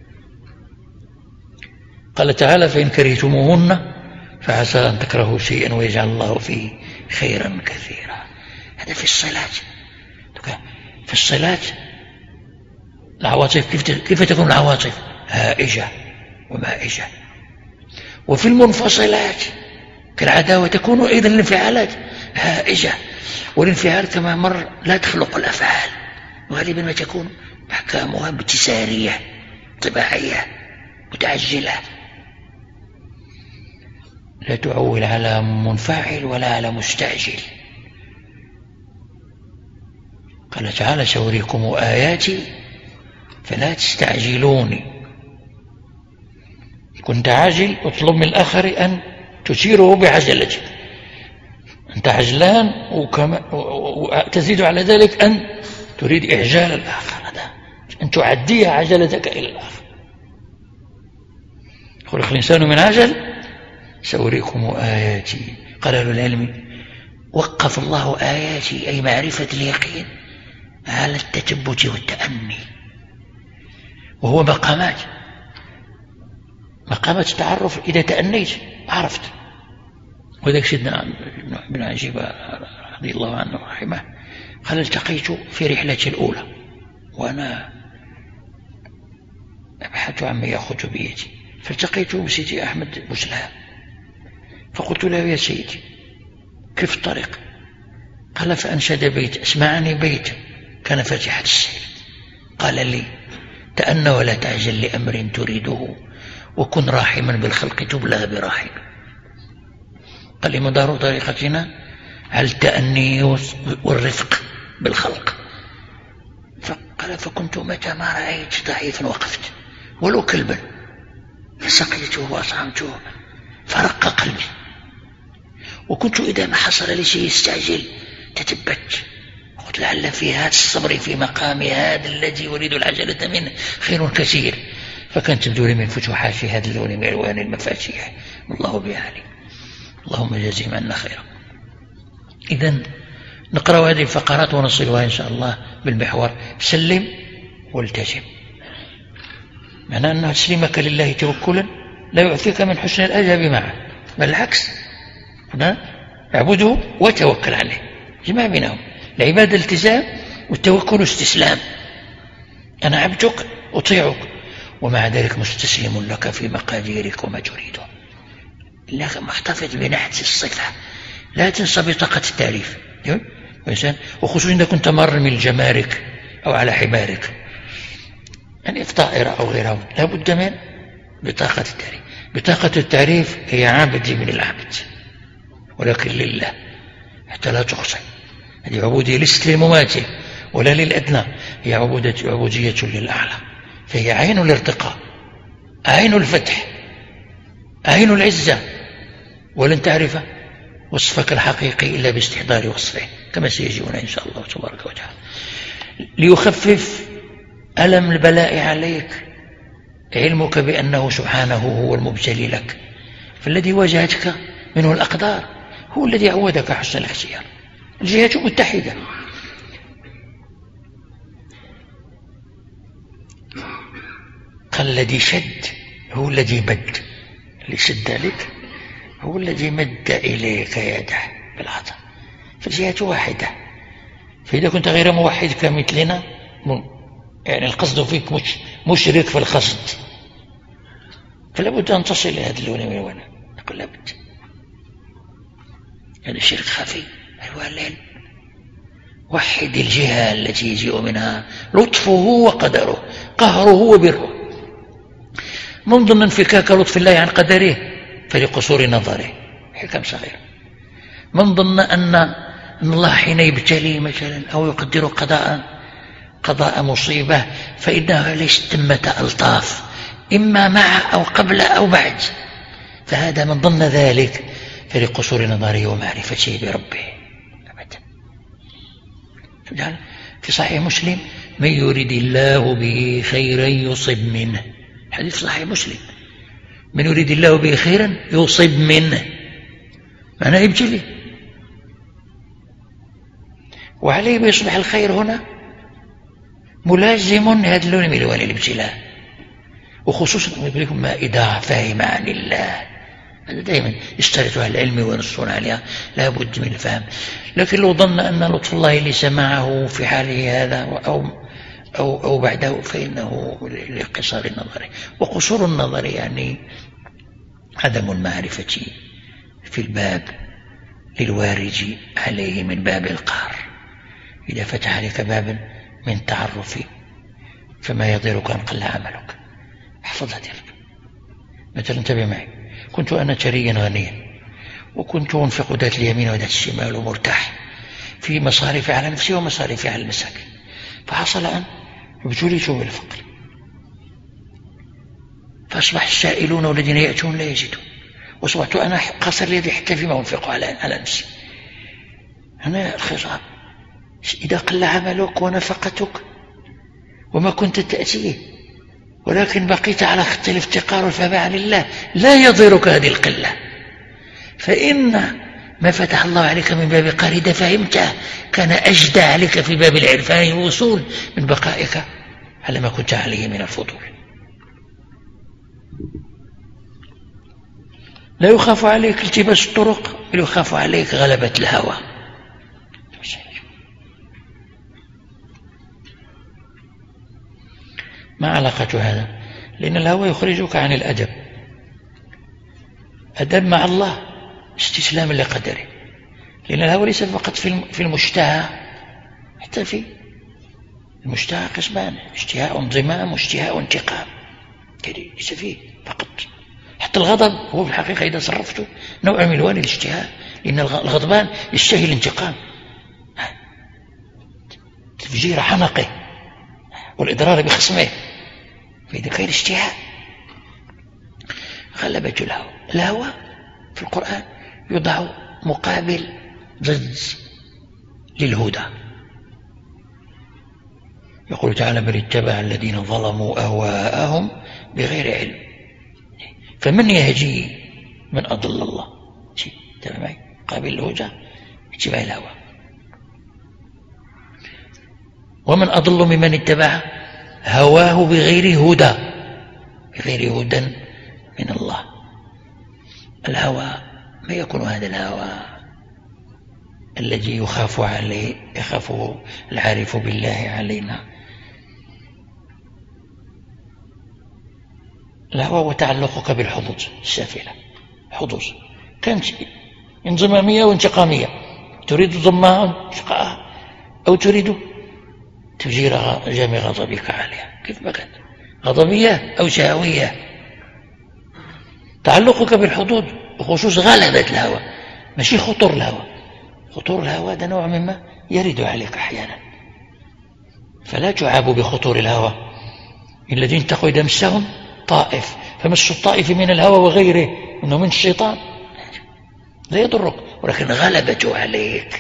قال تعالى: فإن كرهتموهن فعسى أن تكرهوا شيئا ويجعل الله فيه خيرا كثيرا. هذا في الصلات. في الصلات العواطف كيف كيف تكون العواطف؟ هائجة ومائجة. وفي المنفصلات كالعداوة تكون أيضا الانفعالات هائجة، والانفعال كما مر لا تخلق الأفعال، وغالبا ما تكون أحكامها ابتسارية طباعية متعجلة، لا تعول على منفعل ولا على مستعجل. قال تعالى: سأريكم آياتي فلا تستعجلوني. كنت عاجل اطلب من الآخر أن تثيره بعجلتك، أنت عجلان وتزيد على ذلك أن تريد إعجال الآخر، أن تعدي عجلتك إلى الآخر. خلق الإنسان من عجل. سأريكم آياتي. قال له العلم: وقف الله آياتي أي معرفة اليقين على التثبت والتأني، وهو مقامات مقامات التعرف. إذا تأنيت عرفت. وذلك سيدنا ابن عجيبة رضي الله عنه ورحمه قال: التقيت في رحلتي الأولى وأنا أبحث عن من يأخذ بيدي، فالتقيت بسيدي أحمد بوسلام، فقلت له: يا سيدي كيف الطريق؟ قال: فأنشد بيت، اسمعني بيت كان فاتحة السير، قال لي: تأنى ولا تعجل لأمر تريده، وكن راحما بالخلق تبلى براحم. قال لي: مدار طريقتنا على التأني والرفق بالخلق. فقال: فكنت متى ما رأيت ضعيفا وقفت ولو كلبا فسقيته وأطعمته فرق قلبي، وكنت إذا ما حصل لي شيء يستعجل تتبت، قلت لعل في هذا الصبر في مقام هذا الذي يريد العجلة منه خير كثير، فكانت تبدو لي من فتوحات هذا اللون من ألوان المفاتيح، والله بأعلم. اللهم جزهم عنا خيرا. إذن نقرأ هذه الفقرات ونصلها إن شاء الله بالمحور سلم والتزم. معنى أن تسليمك لله توكلا لا يعطيك من حسن الأدب معه، بل العكس، اعبده وتوكل عليه. جمع بينهم، العبادة الالتزام والتوكل استسلام. أنا عبدك أطيعك ومع ذلك مستسلم لك في مقاديرك وما تريده. لكن محتفظ بنحت الصفة، لا تنسى بطاقة التعريف. وخصوصا إذا كنت مر من الجمارك أو على حمارك، يعني في طائرة أو غيرها، لا بد من بطاقة التعريف. بطاقة التعريف هي عبدي من العبد ولكن لله حتى لا تحصي. هذه عبودية ليست للمماثل ولا للأدنى، هي عبودية, عبودية للأعلى، فهي عين الارتقاء، عين الفتح، عين العزة. ولن تعرف وصفك الحقيقي إلا باستحضار وصفه كما سيجينا إن شاء الله تبارك وتعالى. ليخفف ألم البلاء عليك علمك بأنه سبحانه هو المبتلي لك، فالذي واجهتك منه الأقدار هو الذي عودك حسن الاختيار. الجهات متحدة. قال: الذي شد هو الذي مد، اللي شد لك هو الذي مد إليك يده بالعطاء، فالجهات واحدة. فإذا كنت غير موحد كمثلنا، يعني القصد فيك مش مشرك في القصد، فلا بد أن تصل إلى هذا اللون من الوان. نقول لابد، هذا الشرك خفي. أيها العلم، وحد الجهة التي يجيء منها لطفه وقدره، قهره وبره. من ضمن انفكاك لطف الله عن قدره فلقصور نظره، حكم صغيرة. من ضمن أن أن الله حين يبتلي مثلا أو يقدر قضاء قضاء مصيبة فإنها ليست ثمة ألطاف، إما مع أو قبل أو بعد، فهذا من ضمن ذلك فلقصور نظره ومعرفته بربه أبدا. في صحيح مسلم من يريد الله به خيرا يصب منه، حديث صحيح مسلم، من يريد الله به خيرا يصب منه، معناه يبتلي، وعليه بيصبح الخير هنا ملازم هذا اللون من الوان الابتلاء، وخصوصا ما إذا فهم عن الله. هذا دائما يشترط أهل العلم وينصون عليها، لا بد من الفهم. لكن لو ظن أن لطف الله ليس معه في حاله هذا أو, أو, أو بعده فإنه لقصار النظر، وقصور النظر يعني عدم المعرفة في الباب للوارج عليه من باب القهر. إذا فتح عليك بابا من تعرف فما يضيرك أن قل عملك، احفظ هذه. مثلا انتبه معي، كنت أنا ثريا غنيا، وكنت أنفق ذات اليمين وذات الشمال ومرتاح في مصاريفي على نفسي ومصاريفي على المساكين، فحصل أن ابتليت بالفقر، فأصبح السائلون والذين يأتون لا يجدون، وأصبحت أنا قصر اليد حتى فيما أنفق على على نفسي. هنا الخطاب، إذا قل عملك ونفقتك وما كنت تأتيه ولكن بقيت على خط الافتقار والفهام عن الله، لا يضرك هذه القلة، فإن ما فتح الله عليك من باب قهر إذا فهمته كان أجدى عليك في باب العرفان والوصول من بقائك على ما كنت عليه من الفضول. لا يخاف عليك التباس الطرق، بل يخاف عليك غلبة الهوى. ما علاقة هذا؟ لأن الهوى يخرجك عن الأدب. أدب مع الله استسلام لقدره، لأن الهوى ليس فقط في المشتهى، حتى في المشتهى قسمان، اشتهاء انضمام واشتهاء انتقام، ليس فيه فقط. حتى الغضب هو في الحقيقة إذا صرفته نوع من ألوان الاشتهاء، لأن الغضبان يشتهي الانتقام، تفجير حنقه والإضرار بخصمه، فإذا كان اشتهاء غلبة الهوى. الهوى في القرآن يضع مقابل ضد للهدى، يقول تعالى بل اتبع الذين ظلموا أهواءهم بغير علم، فمن يهدي من أضل الله، تبع معي قابل الهدى اتباع الهوى، ومن أضل ممن اتبع هواه بغير هدى، بغير هدى من الله. الهوى ما يكون هذا الهوى الذي يخاف عليه يخافه العارف بالله علينا. الهوى وتعلقك بالحظوظ السافلة، حظوظ كانت انضمامية وانتقامية، تريد ضمها شقاء أو تريد تفجير جامع غضبك عليها، كيف ما كانت غضبية أو شهوية. تعلقك بالحدود وخصوص غلبة الهوى، ماشي خطور الهوى. خطور الهوى ده نوع مما يرد عليك أحيانا، فلا تعاب بخطور الهوى. الذين تقوا إذا مسهم طائف فمس الطائف من الهوى وغيره إنه من الشيطان لا يضرك، ولكن غلبته عليك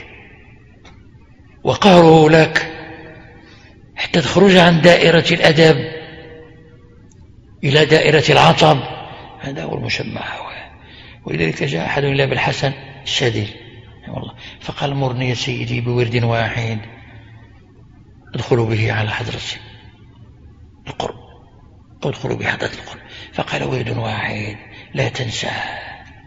وقهره لك حتى تخرج عن دائرة الأدب إلى دائرة العطب، هذا هو المسمى هوى. ولذلك جاء أحد إلى بالحسن الشديد والله فقال مرني يا سيدي بورد واحد ادخلوا به على حضرة القرب، ادخلوا به حضرة القرب. فقال ورد واحد لا تنساه،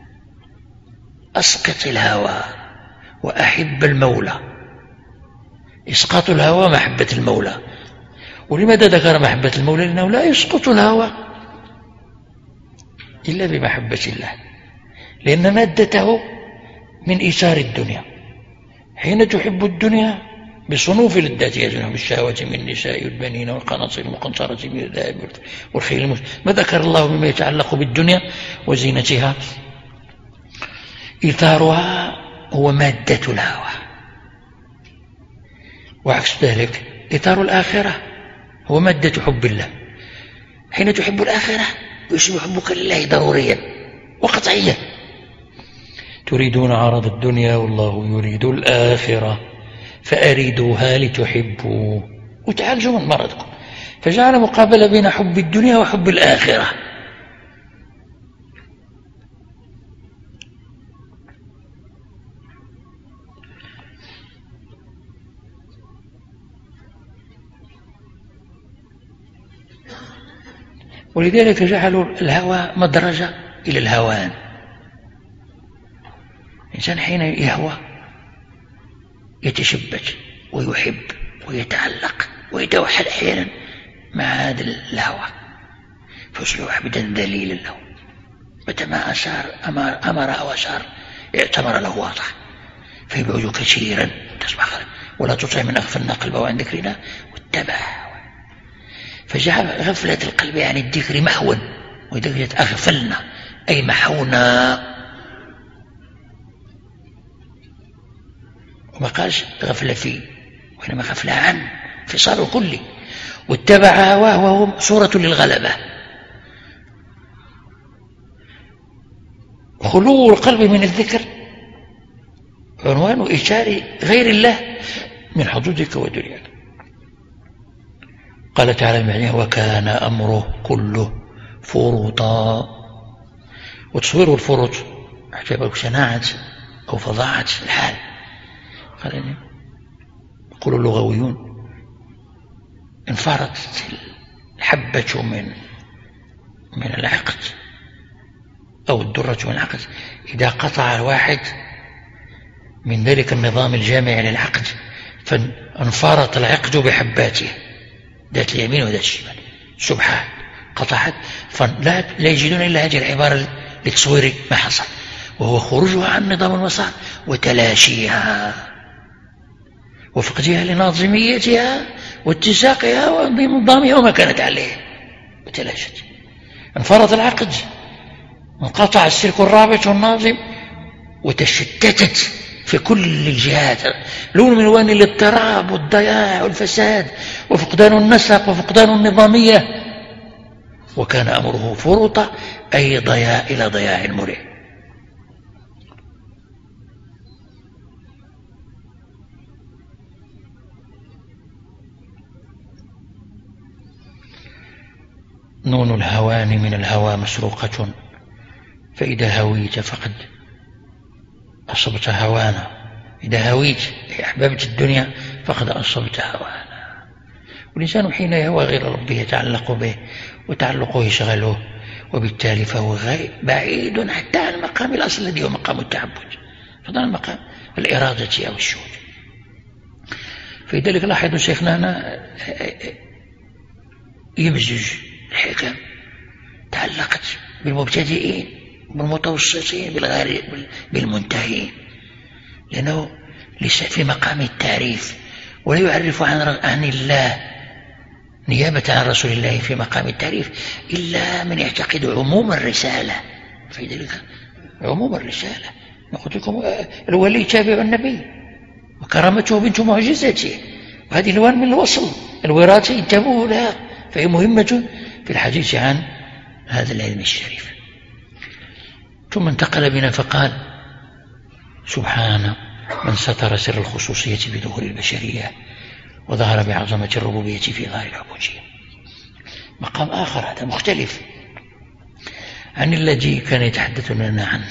أسقط الهوى وأحب المولى. إسقاط الهوى محبة المولى. ولماذا ذكر محبة المولى؟ لأنه لا يسقط الهوى إلا بمحبة الله، لأن مادته من إيثار الدنيا. حين تحب الدنيا بصنوف لذاتها بالشهوة من النساء والبنين والقناطير المقنطرة من الذهب والخيل المسلم، ما ذكر الله مما يتعلق بالدنيا وزينتها. إيثارها هو مادة الهوى، وعكس ذلك إيثار الآخرة هو مادة حب الله. حين تحب الآخرة يصبح حبك لله ضروريا وقطعيا. تريدون عرض الدنيا والله يريد الآخرة فأريدوها لتحبوا وتعالجوا من مرضكم. فجعل مقابلة بين حب الدنيا وحب الآخرة. ولذلك جعلوا الهوى مدرجة إلى الهوان. الإنسان حين يهوى يتشبث ويحب ويتعلق ويتوحد أحيانا مع هذا الهوى، فيصبح عبدا ذليلا له. متى ما أسار أمر, أمر أو أسار اعتمر له واضح، فيبعد كثيرا تصبح. ولا تطع من أغفلنا قلبه عن ذكرنا واتبع. فجعل غفلة القلب عن الذكر محوا، وذكرة أغفلنا أي محونا، وما قالش غفلة فيه وإنما غفلة عن انفصال كلي. واتبع هواه وهو صورة للغلبة. خلو القلب من الذكر عنوان إيشار غير الله من حدودك ودنياك. قال تعالى معناه وكان أمره كله فرطا. وتصوير الفرط اعتبر شناعة أو فظاعة الحال. قال يقول اللغويون انفرطت الحبة من من العقد أو الدرة من العقد إذا قطع الواحد من ذلك النظام الجامع للعقد، فانفرط العقد بحباته ذات اليمين وذات الشمال سبحان قطعت، فلا لا يجدون إلا هذه العبارة لتصوير ما حصل، وهو خروجها عن نظام المسار وتلاشيها وفقدها لناظميتها واتساقها وبنظامها وما كانت عليه وتلاشت. انفرط العقد، انقطع السلك الرابط والناظم، وتشتتت في كل الجهات لون من الوان الاضطراب والضياع والفساد وفقدان النسق وفقدان النظامية. وكان أمره فرطا أي ضياع إلى ضياع مريع. نون الهوان من الهوى مسروقة، فإذا هويت فقد أصبت هوانا. إذا هويت أحببت الدنيا فقد أصبت هوانا. والإنسان حين يهوى غير ربه يتعلق به وتعلقه يشغله، وبالتالي فهو بعيد حتى عن المقام الأصل الذي هو مقام التعبد، فضلا مقام الإرادة أو الشهود. فلذلك لاحظوا شيخنا هنا يمزج الحكم، تعلقت بالمبتدئين بالمتوسطين بالمنتهين، لأنه ليس في مقام التعريف، ولا يعرف عن عن الله نيابة عن رسول الله في مقام التعريف إلا من يعتقد عموم الرسالة. في ذلك عموم الرسالة قلت لكم الولي تابع النبي وكرامته بنت معجزته، وهذه الوان من الوصل الوراثة انتبهوا لها، فهي مهمة في الحديث عن هذا العلم الشريف. ثم انتقل بنا فقال سبحان من ستر سر الخصوصية بظهور البشرية وظهر بعظمة الربوبية في ظاهر العبودية. مقام آخر هذا مختلف عن الذي كان يتحدث لنا عنه.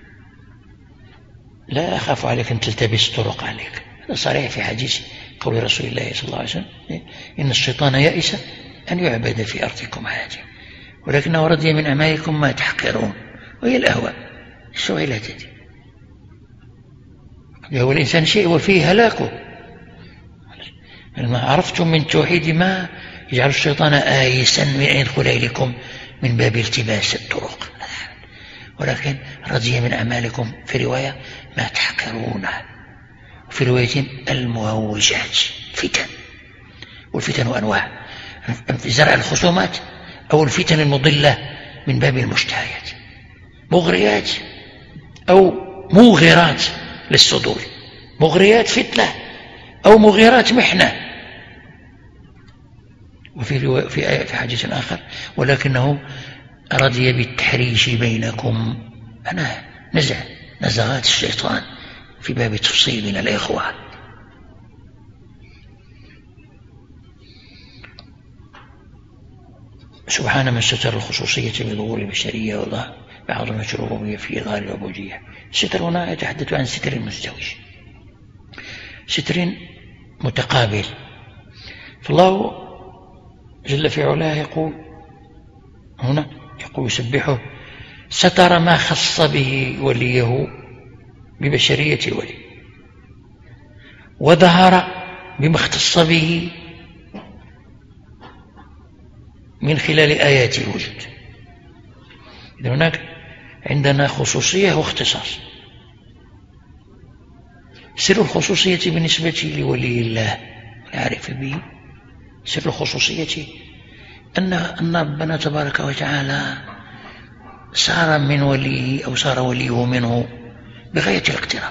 لا أخاف عليك أن تلتبس طرق عليك، هذا صريح في حديث قول رسول الله صلى الله عليه وسلم إن الشيطان يئس أن يعبد في أرضكم هذه ولكنه رضي من أعمالكم ما تحقرون، وهي الأهواء السؤالات هذه. هو الإنسان شيء وفيه هلاكه. ما عرفتم من توحيد ما يجعل الشيطان آيسا من أن يدخل إليكم من باب التباس الطرق، ولكن رضي من أعمالكم في رواية ما تحقرون، وفي رواية المهوجات فتن. والفتن أنواع، زرع الخصومات أو الفتن المضلة من باب المشتهيات، مغريات أو موغرات للصدور، مغريات فتنة أو مغيرات محنة. وفي في في حديث آخر ولكنه رضي بالتحريش بينكم، أنا نزع نزغات الشيطان في باب تفصيل من الإخوة. سبحان من ستر الخصوصية بظهور البشرية وضع بعظمة الربوبية في إظهار العبودية. الستر هنا يتحدث عن ستر مزدوج، ستر متقابل. فالله جل في علاه يقول هنا، يقول يسبحه ستر ما خص به وليه ببشرية الولي، وظهر بما اختص به من خلال آيات الوجود. إذن هناك عندنا خصوصية واختصاص. سر الخصوصية بالنسبة لولي الله العارف به، سر الخصوصية أن أن ربنا تبارك وتعالى صار من وليه أو صار وليه منه بغاية الاقتراب.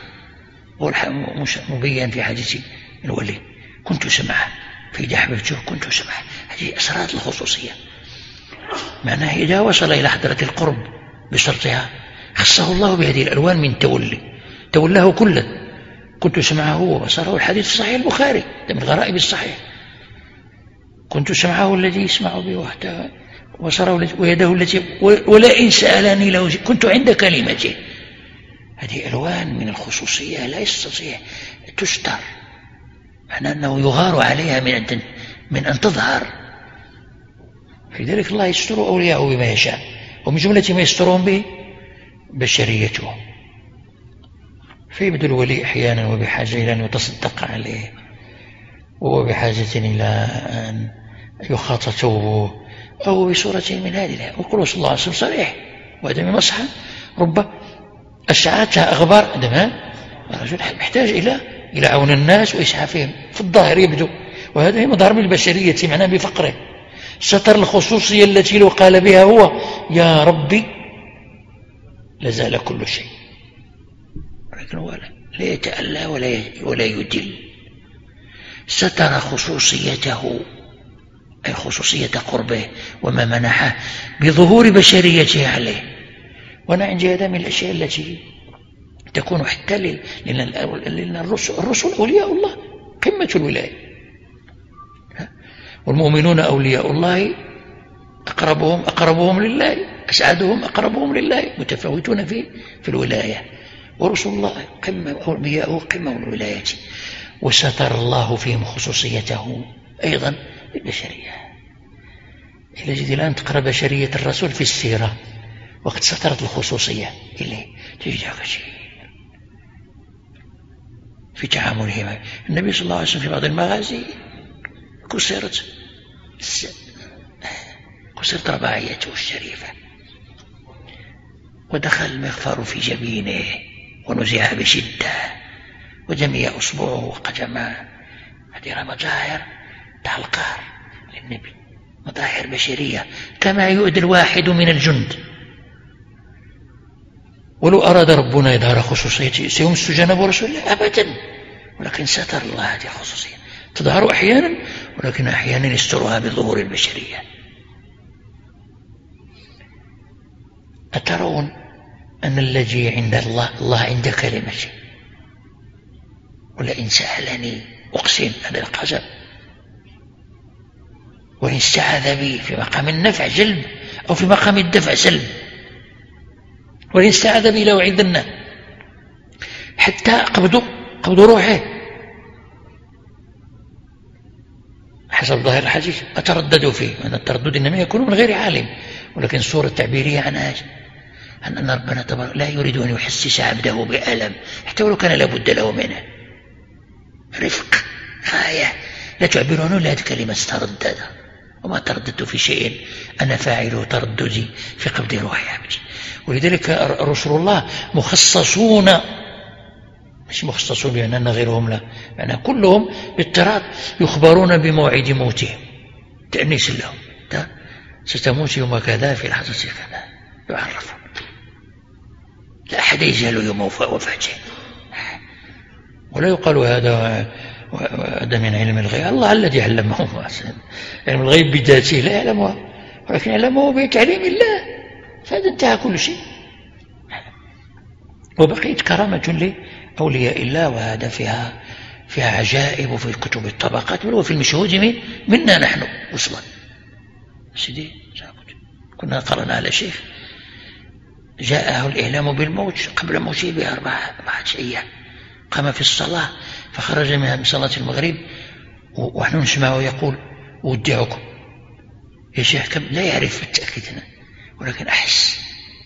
مبين في حديث الولي كنت سمعه فإذا أحببته كنت سمعه. هذه أسرار الخصوصية، معناه إذا وصل إلى حضرة القرب بشرطها خصه الله بهذه الألوان من تولي، تولاه كله. كنت سمعه وبصره، الحديث في صحيح البخاري من غرائب الصحيح. كنت سمعه الذي يسمع به وحده، وبصره ويده التي ولئن سألني لو كنت عند كلمته. هذه ألوان من الخصوصية لا يستطيع تستر، معنى أنه يغار عليها من أن من أن تظهر. في ذلك الله يستر أولياءه بما يشاء، ومن جملة ما يسترون به بشريته. فيبدو الولي أحيانا وبحاجة إلى أن يتصدق عليه، وهو بحاجة إلى أن يخاط ثوبه أو بصورة من هذه. وقل صلى الله عليه وسلم صريح، وهذا من مصحة رب أشعاتها أغبار. عندما الرجل يحتاج إلى إلى عون الناس وإسعافهم في الظاهر يبدو، وهذا مظهر من البشرية، معناه بفقره. ستر الخصوصية التي لو قال بها هو يا ربي لزال كل شيء، ولكن هو لا يتألى ولا ولا يدل. ستر خصوصيته أي خصوصية قربه وما منحه بظهور بشريته عليه. وأنا عندي هذا من الأشياء التي تكون حتى لأن الرسل أولياء الله قمة الولاية، والمؤمنون أولياء الله أقربهم أقربهم لله، أسعدهم أقربهم لله، متفاوتون في في الولاية. ورسل الله قمة، أولياءه قمة الولاية. وستر الله فيهم خصوصيته أيضا البشرية. إلى جد الآن تقرأ بشرية الرسول في السيرة وقد سترت الخصوصية إليه تجدها كثير في تعامله. النبي صلى الله عليه وسلم في بعض المغازي كسرت كسرت رباعيته الشريفة، ودخل المغفر في جبينه ونزع بشدة، وجميع أصبعه وقدماه. هذه مظاهر تعلقار للنبي، مظاهر بشرية، كما يؤذي الواحد من الجند. ولو أراد ربنا إظهار خصوصيته سيمس جنب رسول الله أبدا، ولكن ستر الله هذه الخصوصية، تظهر أحيانا ولكن أحيانا يسترها بظهور البشرية. أترون أن الذي عند الله الله عند كلمته، ولئن سألني أقسم هذا القسم، وإن استعاذ بي في مقام النفع جلب أو في مقام الدفع سلب، وإن استعاذ بي لأعيذنه حتى قبضوا قبضوا روحه حسب ظاهر الحديث. أترددوا فيه، وأن التردد إنما يكون من غير عالم، ولكن الصورة التعبيرية عنها أن أن ربنا تبارك لا يريد أن يحسس عبده بألم حتى ولو كان لابد له منه. رفق غاية لا تعبرون إلا كلمة تردد، وما ترددت في شيء أنا فاعله ترددي في قبض روح عبدي. ولذلك رسل الله مخصصون، مش مخصصون لأننا غيرهم، لا، يعني كلهم باضطراد يخبرون بموعد موتهم، تأنيس لهم، ستموت يوم كذا في لحظة كذا، يعرفون. لا أحد يجهل يوم وفاته، ولا يقال هذا هذا من علم الغيب. الله الذي علمه علم الغيب بذاته لا يعلمه، ولكن يعلمه بتعليم الله، فهذا انتهى كل شيء. وبقيت كرامة لأولياء الله، وهذا فيها فيها عجائب في كتب الطبقات، بل وفي المشهود منا نحن وصلا. سيدي كنا قرأنا على شيخ جاءه الإعلام بالموت قبل موته بأربعة أيام، قام في الصلاة فخرج منها من صلاة المغرب ونحن نسمعه يقول أودعكم يا شيخ، كم لا يعرف بالتأكيد ولكن أحس،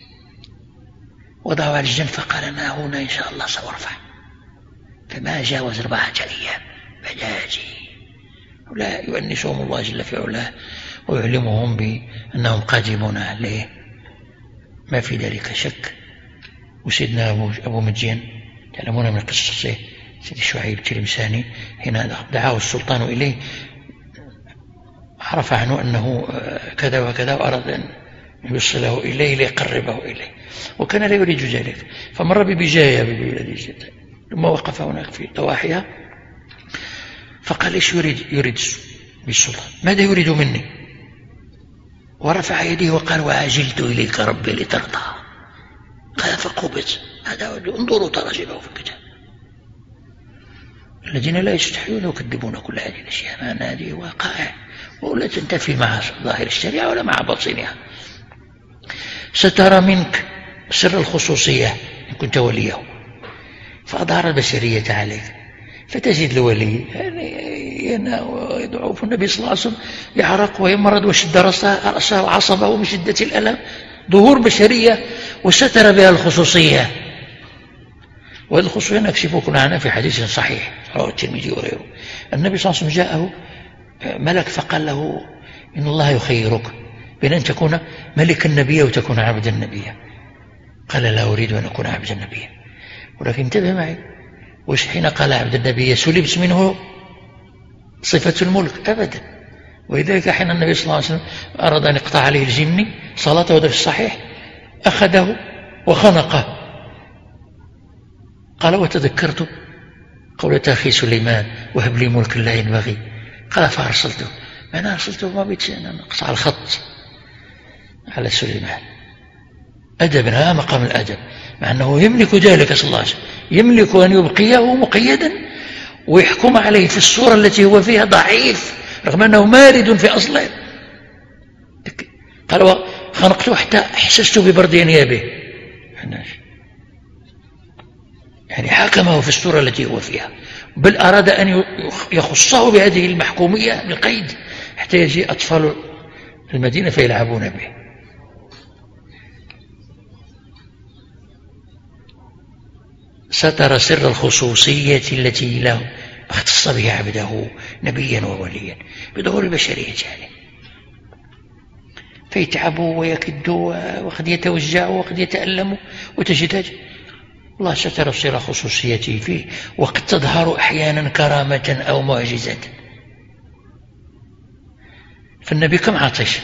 وضعه على الجنب فقال ما هنا إن شاء الله سأرفع، فما جاوز أربعة أيام بجاجي، ولا يؤنسهم الله جل في علاه ويعلمهم بأنهم قادمون عليه، ما في ذلك شك. وسيدنا أبو, أبو مجين تعلمون من قصته سيد شعيب التلمساني حين دعاه السلطان إليه عرف عنه أنه كذا وكذا وأراد أن يوصله إليه ليقربه إليه، وكان لا يريد ذلك، فمر ببجاية ببلاد جدة ثم وقف هناك في ضواحيها فقال إيش يريد يريد بالسلطان، ماذا يريد مني؟ ورفع يديه وقال وعجلت إليك ربي لترضى. قال فقبض. هذا انظروا تراجمه في الكتاب. الذين لا يستحيون يكذبون كل هذه الأشياء، ما هذه وقائع ولا تنتفي مع ظاهر الشريعة ولا مع باطنها. سترى منك سر الخصوصية إن كنت وليه، فأظهر البشرية عليك فتجد الولي يدعو في النبي صلى الله عليه وسلم يعرق ويمرض وشد رأسه وعصبه من شدة الألم، ظهور بشرية وستر بها الخصوصية. وهذه الخصوصية نكشفكم عنها في حديث صحيح رواه الترمذي وغيره. النبي صلى الله عليه وسلم جاءه ملك فقال له إن الله يخيرك بين أن تكون ملك النبي وتكون عبد النبي. قال لا أريد أن أكون عبد النبي، ولكن انتبه معي، وش حين قال عبد النبي سلبت منه صفة الملك أبدا. ولذلك حين النبي صلى الله عليه وسلم أراد أن يقطع عليه الجن صلاته وده في الصحيح أخذه وخنقه. قال وتذكرت قولة أخي سليمان وهب لي ملك لا ينبغي. قال فأرسلته، أنا أرسلته ما بيت أن أقطع الخط على سليمان. أدبنا مقام الأدب، مع أنه يملك ذلك صلى الله عليه وسلم، يملك أن يبقيه مقيدا ويحكم عليه في الصورة التي هو فيها ضعيف رغم أنه مارد في أصله. قال خنقته حتى أحسست ببرد أنيابه، يعني حاكمه في الصورة التي هو فيها، بل أراد أن يخصه بهذه المحكومية بالقيد حتى يجي أطفال المدينة فيلعبون به. ستر سر الخصوصية التي له اختص بها عبده نبيا ووليا بظهور البشرية عليه، فيتعبوا ويكدوا وقد يتوجعوا وقد يتألموا، وتجد الله ستر سر خصوصيته فيه، وقد تظهر أحيانا كرامة أو معجزة. فالنبي كم عطش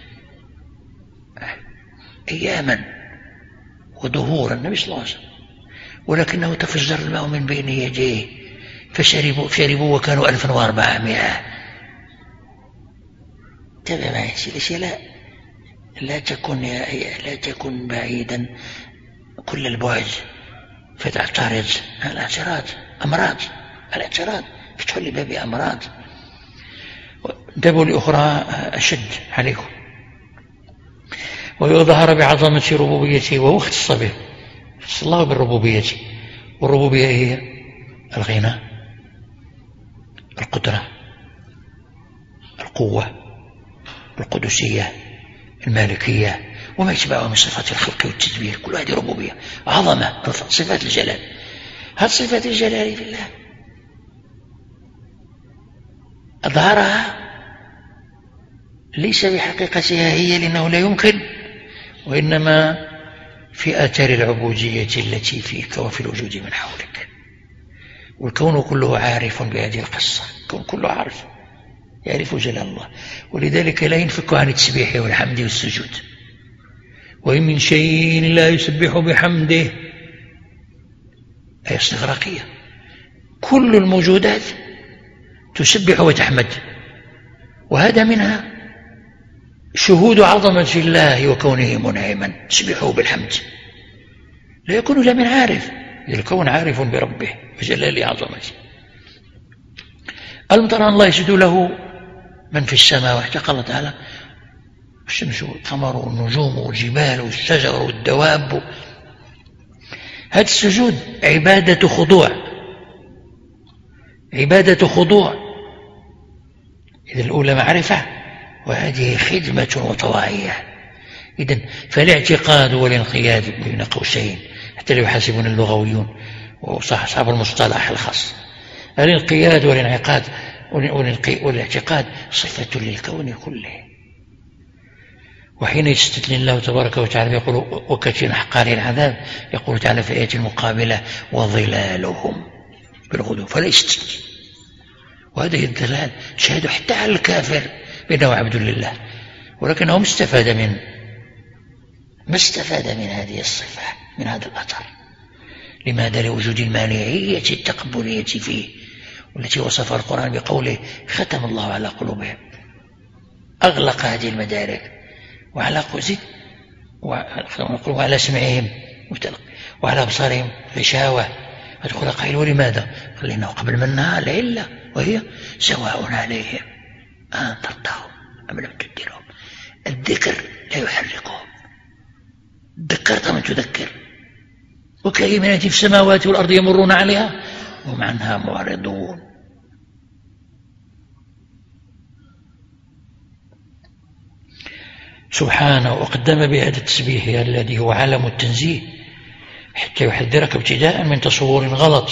أياما وظهورا النبي صلى الله عليه وسلم، ولكنه تفجر الماء من بين يديه فشربوا شربوا وكانوا ألفا وأربعمائة. تبع معي الأشياء لا لا تكن لا تكن بعيدا كل البعد فتعترض. الاعتراض أمراض، الاعتراض فتح لباب أمراض. انتبهوا لأخرى أشد عليكم، ويظهر بعظمة ربوبيته وهو اختص به، اختص الله بالربوبية، والربوبية هي الغنى، القدرة، القوة، القدسية، المالكية، وما يتبعه من صفات الخلق والتدبير، كل هذه ربوبية، عظمة، صفات الجلال. هذه صفات الجلال في الله أظهرها ليس بحقيقتها هي لأنه لا يمكن، وإنما في آثار العبودية التي فيك وفي الوجود من حولك. والكون كله عارف بهذه القصة، الكون كله عارف يعرف جلال الله، ولذلك لا ينفك عن التسبيح والحمد والسجود. وإن من شيء لا يسبح بحمده، أي استغراقية، كل الموجودات تسبح وتحمد، وهذا منها شهود عظمة الله وكونه منعما، تسبحه بالحمد، لا يكون إلا من عارف، الكون عارف بربه وجلال عظمته. ألم ترى أن الله يسجد له من في السماوات، قال تعالى الشمس والقمر والنجوم والجبال والشجر والدواب. هذا السجود عبادة خضوع، عبادة خضوع. إذا الأولى معرفة وهذه خدمة وطواعية. إذن فالاعتقاد والانقياد بين قوسين حتى لا يحاسبون اللغويون وأصحاب المصطلح الخاص. الانقياد والانعقاد والاعتقاد صفة للكون كله. وحين يستثني الله تبارك وتعالى يقول وكثير حقار العذاب، يقول تعالى في آية المقابلة وظلالهم بالغدو فلا يستثني. وهذه الدلال شهدوا حتى على الكافر بأنه عبد لله، ولكنه ما استفاد من ما استفاد من هذه الصفة، من هذا الأثر. لماذا؟ لوجود المانعية التقبلية فيه، والتي وصف القرآن بقوله ختم الله على قلوبهم، أغلق هذه المدارك وعلى قزد وعلى سمعهم وعلى أبصارهم غشاوة. فدخل قائل ولماذا؟ قال إنه قبل منها العلة، وهي سواء عليهم أنذرتهم أم لم تنذرهم. الذكر لا يحرقهم، ذكرت من تذكر. وكأي من في السماوات والأرض يمرون عليها وهم عنها معرضون. سبحانه وقدم بهذا التسبيح الذي هو علم التنزيه حتى يحذرك ابتداء من تصور غلط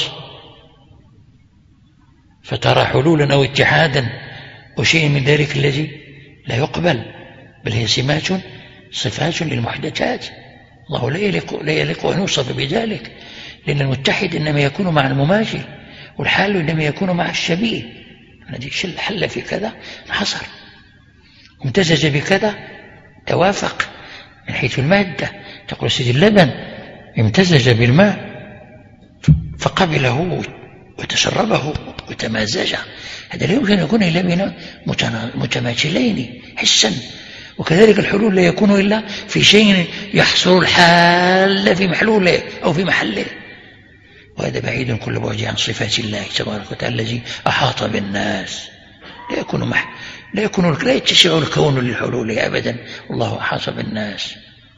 فترى حلولا أو اتحادا وشيء من ذلك الذي لا يقبل، بل هي سمات صفات للمحدثات. الله لا يليق, لا يليق أن يوصف بذلك، لأن المتحد إنما يكون مع المماثل، والحال إنما يكون مع الشبيه. الذي حل في كذا انحصر، امتزج بكذا توافق من حيث المادة. تقول سيد اللبن امتزج بالماء فقبله وتشربه وتمازج، هذا لا يمكن أن يكون إلا من متماثلين حسا. وكذلك الحلول لا يكون إلا في شيء يحصر الحال في محلوله أو في محله، وهذا بعيد كل بعد عن صفات الله تبارك وتعالى الذي أحاط بالناس. لا يكون مح... لا يكون لا يتسع الكون للحلول أبدا، والله أحاط بالناس.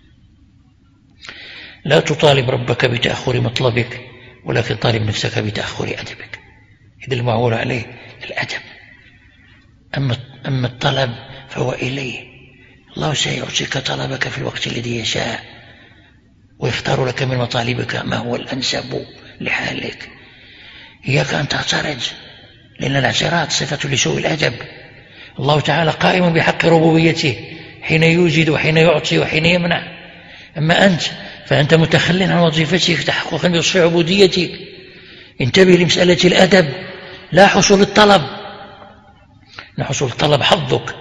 لا تطالب ربك بتأخر مطلبك، ولكن طالب نفسك بتأخر أدبك. إذا المعول عليه الأدب، أما أما الطلب فهو إليه. الله سيعطيك طلبك في الوقت الذي يشاء، ويختار لك من مطالبك ما هو الأنسب لحالك. إياك أن تعترض، لأن الاعتراض صفة لسوء الأدب. الله تعالى قائم بحق ربوبيته حين يوجد وحين يعطي وحين يمنع. أما أنت فأنت متخل عن وظيفتك تحققا بوصف عبوديتك. انتبه لمسألة الأدب، لا حصول الطلب. لا حصول الطلب حظك،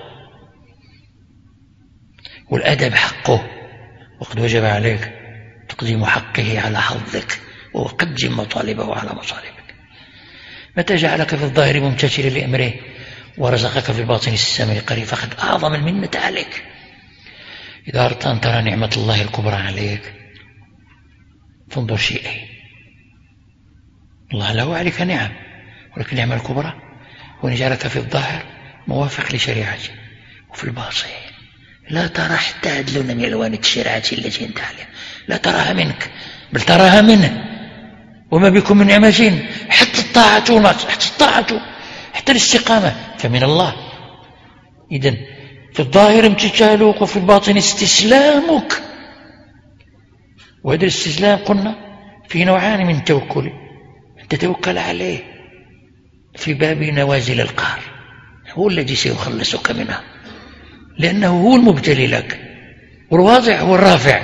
والأدب حقه، وقد وجب عليك تقديم حقه على حظك، وقدم مطالبه على مطالبك. متى جعلك في الظاهر ممتثلا لأمره ورزقك في الباطن السمع قريب فقد أعظم المنة عليك. إذا أردت أن ترى نعمة الله الكبرى عليك فانظر شيئين. الله له عليك نعم، ولكن النعمة الكبرى هو أن يجعلك في الظاهر موافق لشريعته، وفي الباطن لا ترى حتى لون من ألوان الشريعة التي أنت عليها، لا تراها منك بل تراها منه. وما بكم من نعمة حتى الطاعة حتى الطاعة حتى الاستقامة فمن الله. إذن في الظاهر امتثالك وفي الباطن استسلامك. وهذا الاستسلام قلنا في نوعان من التوكل. أن تتوكل عليه في باب نوازل القهر، هو الذي سيخلصك منها، لأنه هو المبتلي لك، والواضع هو الرافع.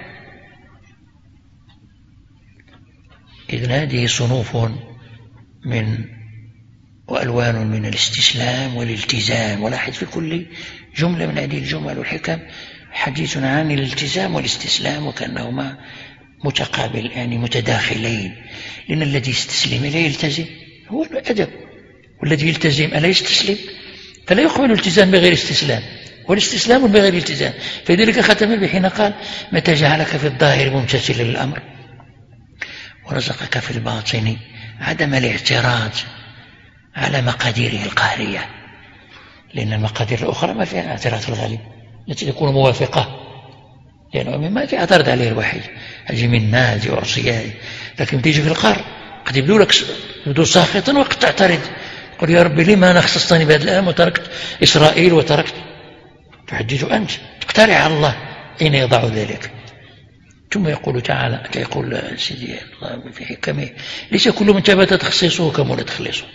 إذن هذه صنوف من وألوان من الاستسلام والالتزام. ولاحظ في كل جملة من هذه الجمل والحكم حديث عن الالتزام والاستسلام، وكأنهما متقابل يعني متداخلين. لأن الذي يستسلم لا يلتزم هو الأدب، والذي يلتزم ألا يستسلم، فلا يقبل الالتزام بغير استسلام، والاستسلام بغير التزام. فلذلك ختم بحين قال متى جعلك في الظاهر ممتثلا للأمر ورزقك في الباطن عدم الاعتراض على مقاديره القهرية، لأن المقادير الأخرى ما فيها اعتراض الغالب، التي تكون موافقة، لأنه ما يعترض عليه الواحد، هذه منا هذه عصية. لكن تيجي في القار قد يبدو لك يبدو ساخطا وقد تعترض، قل يا ربي لما أنا خصصتني بهذا الآن وتركت إسرائيل وتركت، تحجج أنت تقترع على الله أين يضع ذلك. ثم يقول تعالى يقول سيدي الله في حكمه ليس كل من ثبت تخصيصه كمل تخليصه.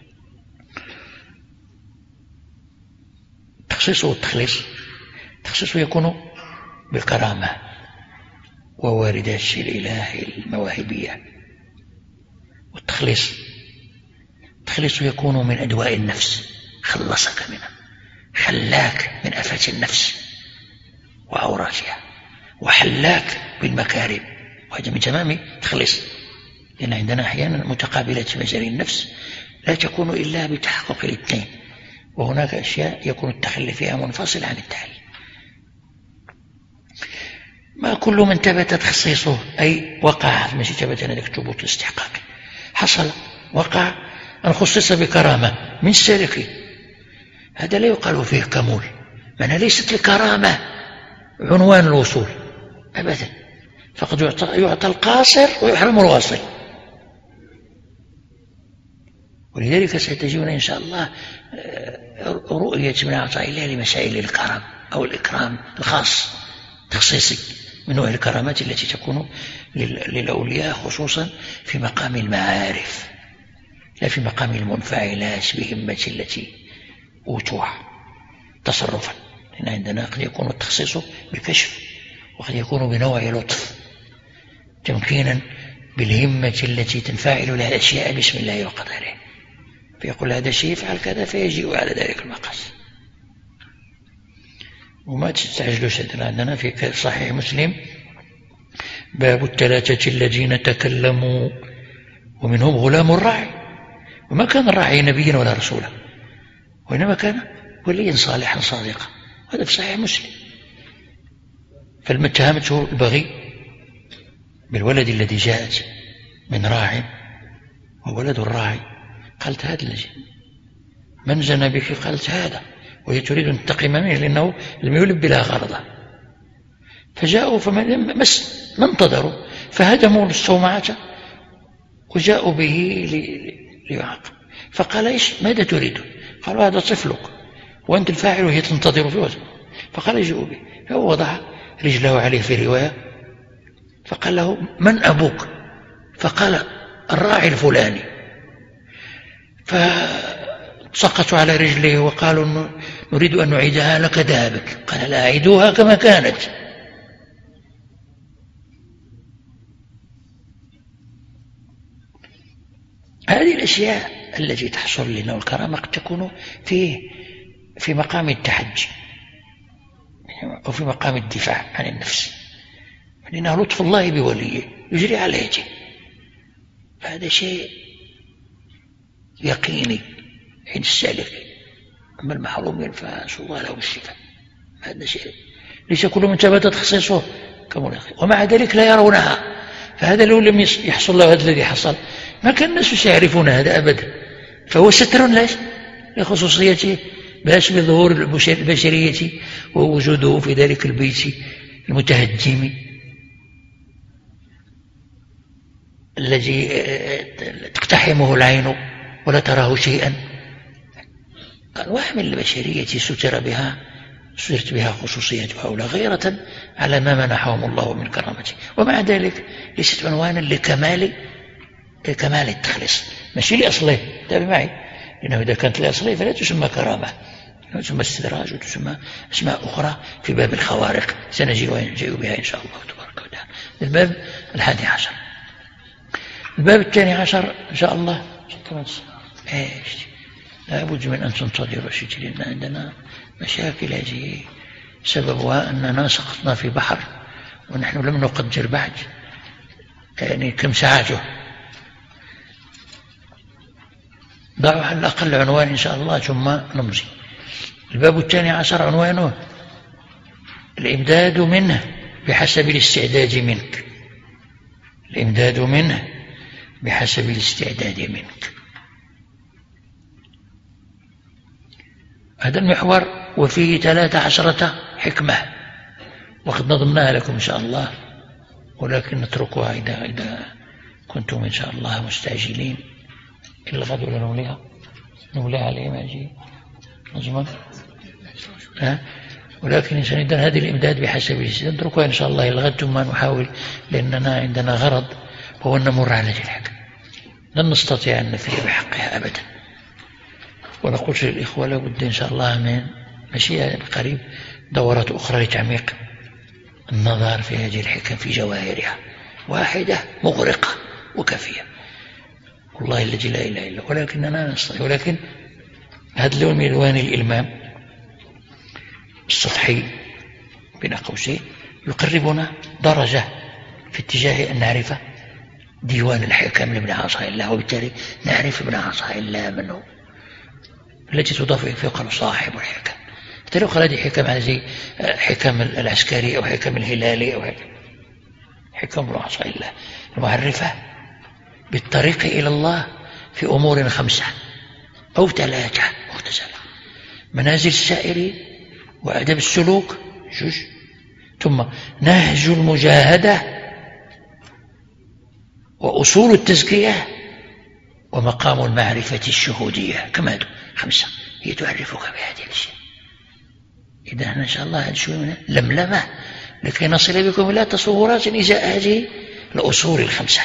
تخصيصه والتخليص، تخصيصه يكون بالكرامة وواردات الإله المواهبية، والتخليص التخليص يكون من أدواء النفس، خلصك منها، خلاك من آفات النفس وعوراتها، وحلاك بالمكارم، وهذا من تمام تخليص. لأن عندنا أحيانا متقابلة مجاري النفس لا تكون إلا بتحقق الاثنين، وهناك أشياء يكون التخلي فيها منفصل عن التحلي. ما كل من ثبت تخصيصه أي وقع، ماشي ثبت هذاك الثبوت الاستحقاقي، حصل وقع أن خصص بكرامة من السالكين، هذا لا يقال فيه كمول، معنى ليست الكرامة عنوان الوصول أبدا، فقد يعطى, يعطى القاصر ويحرم الواصل. ولذلك ستجدون إن شاء الله رؤية من عطاء الله لمسائل الكرم أو الإكرام الخاص تخصيصي من نوع الكرامات التي تكون للأولياء خصوصا في مقام المعارف، لا في مقام المنفعلات بهمة التي أوتوها تصرفا. لأن عندنا قد يكون التخصيص بكشف، وقد يكون بنوع لطف تمكينا بالهمة التي تنفعل لها الأشياء بسم الله وقدره، فيقول هذا الشيء يفعل كذا فيجيء على ذلك المقاس. وما تستعجلوا سيدنا، عندنا في صحيح مسلم باب الثلاثة الذين تكلموا ومنهم غلام الراعي، وما كان الراعي نبيا ولا رسولا، وإنما كان وليا صالحا صادقا، هذا في صحيح مسلم. فلما اتهمته البغي بالولد الذي جاءت من راع وولد الراعي قالت هذا الذي من زنى بك، قالت هذا، وهي تريد أن تنتقم منه لأنه لم يلب بلا غرضه. فجاءوا فما انتظروا فهدموا الصومعة وجاءوا به ليعاقب. فقال إيش ماذا تريد؟ قالوا هذا طفلك وأنت الفاعل وهي تنتظر في وزن. فقال اجئوا به، فهو وضع رجله عليه في رواية، فقال له من أبوك؟ فقال الراعي الفلاني. فسقطوا على رجله وقالوا نريد أن نعيدها لك ذهبك. قال لا، أعيدوها كما كانت. هذه الأشياء التي تحصل لنا والكرامة قد تكون في في مقام التحجي أو في مقام الدفاع عن النفس، لأنه لطف الله بوليه يجري على يده، فهذا شيء يقيني عند السالك. أما المحروم ينفع الله له الشفاء، هذا شيء ليس كل من ثبت تخصيصه كمناخ، ومع ذلك لا يرونها. فهذا لو لم يحصل له هذا الذي حصل ما كان الناس يعرفون هذا أبدا، فهو ستر له لخصوصيته باش بظهور البشرية ووجوده في ذلك البيت المتهجم الذي تقتحمه العين ولا تراه شيئا. أنواع من البشرية ستر بها سترت بها خصوصيتها ولا غيرة على ما منحهم الله من كرامته، ومع ذلك ليست عنوانا لكمال كمال التخليص، ماشي لأصله. تابع معي، لأنه إذا كانت لأصله فلا تسمى كرامة، تسمى استدراج وتسمى أسماء أخرى في باب الخوارق سنجي ونجي بها إن شاء الله تبارك وتعالى. الباب الحادي عشر. الباب الثاني عشر إن شاء الله إيش لا بد من أن تنتظروا شيء، لأن عندنا مشاكل هذه سببها أننا سقطنا في بحر ونحن لم نقدر بعد يعني كم ساعته. ضعوا على الأقل عنوان إن شاء الله ثم نمضي. الباب الثاني عشر عنوانه الإمداد منه بحسب الاستعداد منك. الإمداد منه بحسب الاستعداد منك، هذا المحور، وفيه ثلاثة عشرة حكمة وقد نظمناها لكم إن شاء الله، ولكن نتركها إذا, إذا كنتم إن شاء الله مستعجلين. إلا غد ولا نوليها نوليها عليه ما يجي نظما، ولكن إنسان إذا هذه الإمداد بحسب نتركها إن شاء الله إلى غد، ثم نحاول، لأننا عندنا غرض هو أن نمر على الحكم، لن نستطيع أن نفي بحقها أبدا. ونقول للإخوة لابد إن شاء الله من مشيئة قريب دورات أخرى لتعميق النظر في هذه الحكم في جواهرها، واحدة مغرقة وكافية والله الذي لا إله إلا، ولكننا نستطيع. ولكن هذا اللون من ألوان الإلمام السطحي بين قوسين يقربنا درجة في اتجاه أن نعرف ديوان الحكم لابن عطاء الله، وبالتالي نعرف ابن عطاء الله من هو التي تضاف في قال صاحب الحكم. لو قال هذه حكم على زي حكم العسكري أو حكم الهلالي أو حكم, حكم ابن عطاء الله المعرفة بالطريق إلى الله في أمور خمسة أو ثلاثة مختزلة: منازل السائرين، وأدب السلوك، جوج، ثم نهج المجاهدة، وأصول التزكية، ومقام المعرفة الشهودية. كما هذا خمسة هي تعرفك بهذه الأشياء. إذا إن شاء الله هذا لملمة لكي نصل بكم إلى تصورات إزاء هذه الأصول الخمسة.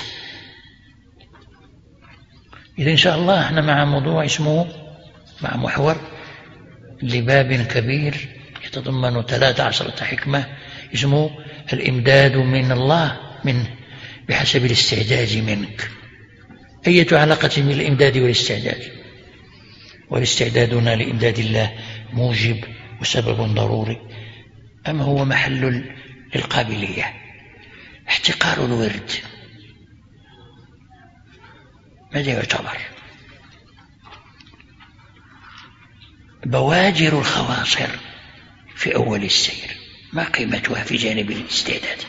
إذا إن شاء الله احنا مع موضوع اسمه مع محور لباب كبير يتضمن ثلاث عشرة حكمة اسمه الإمداد من الله من بحسب الاستعداد منك. أية علاقة بين الإمداد والاستعداد؟ والاستعدادنا لإمداد الله موجب وسبب ضروري، أم هو محل للقابلية؟ احتقار الورد ماذا يعتبر؟ بواجر الخواصر في أول السير ما قيمتها في جانب الاستعداد؟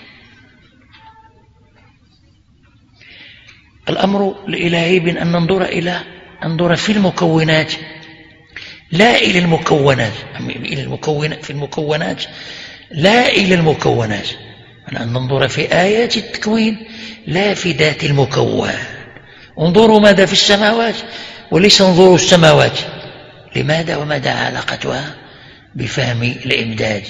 الأمر الإلهي بأن ننظر إلى ننظر في المكونات لا إلى المكونات، إلى المكونات في المكونات لا إلى المكونات، أن ننظر في آيات التكوين لا في ذات المكون. انظروا ماذا في السماوات وليس انظروا السماوات. لماذا وماذا علاقتها بفهم الإمداد؟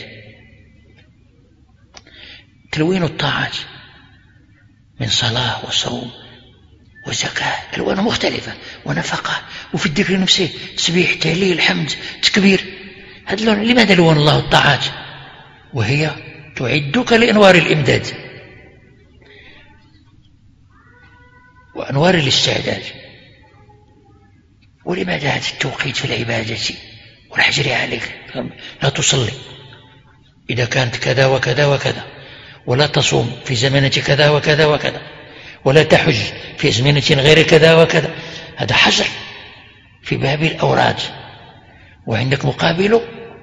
تلوين الطاعات من صلاة وصوم وزكاة ألوان مختلفة ونفقة، وفي الذكر نفسه تسبيح تهليل حمد تكبير. هذا اللون لماذا لون الله الطاعات وهي تعدك لأنوار الإمداد وأنوار الاستعداد؟ ولماذا هذا التوقيت في العبادة والحجر عليك؟ لا تصلي إذا كانت كذا وكذا وكذا، ولا تصوم في زمنة كذا وكذا وكذا، ولا تحج في أزمنة غير كذا وكذا. هذا حجر في باب الأوراد، وعندك مقابله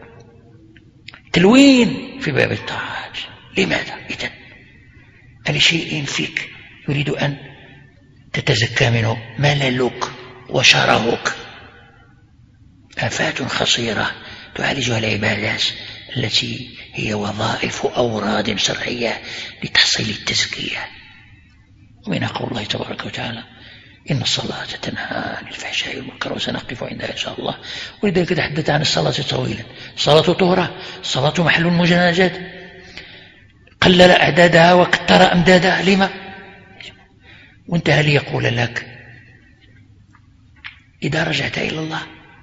تلوين في باب الطاعات. لماذا؟ إذن لشيء فيك يريد أن تتزكى منه مللك وشرهك، آفات خطيرة تعالجها العبادات التي هي وظائف أوراد شرعية لتحصيل التزكية. ومن قول الله تبارك وتعالى: إن الصلاة تنهى عن الفحشاء والمنكر، وسنقف عندها إن شاء الله. ولذلك تحدث عن الصلاة طويلا. الصلاة طهرة، الصلاة محل مجانجات، قلل أعدادها وكثر أمدادها. لما؟ وانتهى ليقول لك: إذا رجعت إلى الله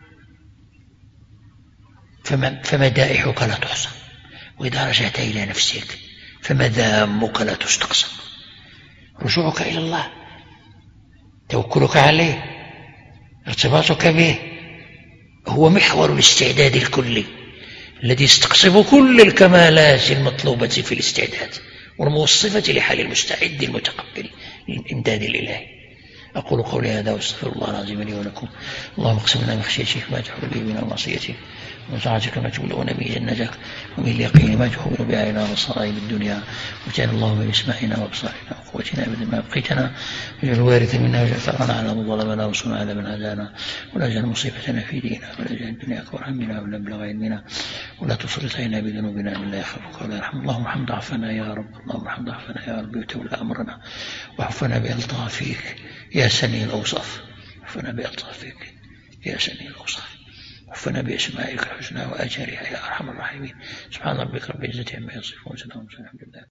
فمدائحك لا تحصى، وإذا رجعت إلى نفسك فمذامك لا تستقصى. رجوعك إلى الله، توكلك عليه، ارتباطك به هو محور الاستعداد الكلي الذي يستقصب كل الكمالات المطلوبة في الاستعداد والموصفة لحال المستعد المتقبل للإمداد الإلهي. أقول قولي هذا واستغفر الله العظيم لي ولكم. اللهم اقسم لنا من خشيتك ما تحول به بنا ومعصيتك، ومن طاعتك ما تبلغنا به جنتك، ومن اليقين ما تهون به علينا مصائب الدنيا، واجعل اللهم بأسماعنا وأبصارنا وقوتنا أبدا ما أبقيتنا، واجعل الوارث منا واجعل ثأرنا على من ظلمنا وانصرنا على من عادانا، ولا تجعل مصيبتنا في ديننا، ولا تجعل الدنيا أكبر همنا ولا مبلغ علمنا، ولا تسلط علينا بذنوبنا من لا يخافك ولا يرحمنا. اللهم ارحم ضعفنا يا رب، اللهم ارحم ضعفنا يا رب، وتولى أمرنا وحفنا بألطافك يا سني الأوصاف، حفنا بألطافك يا سني الأوصاف، حفنا بأسمائك الحسنى وأجرها يا أرحم الراحمين. سبحان ربك رب العزة عما يصفون، وسلام على المرسلين.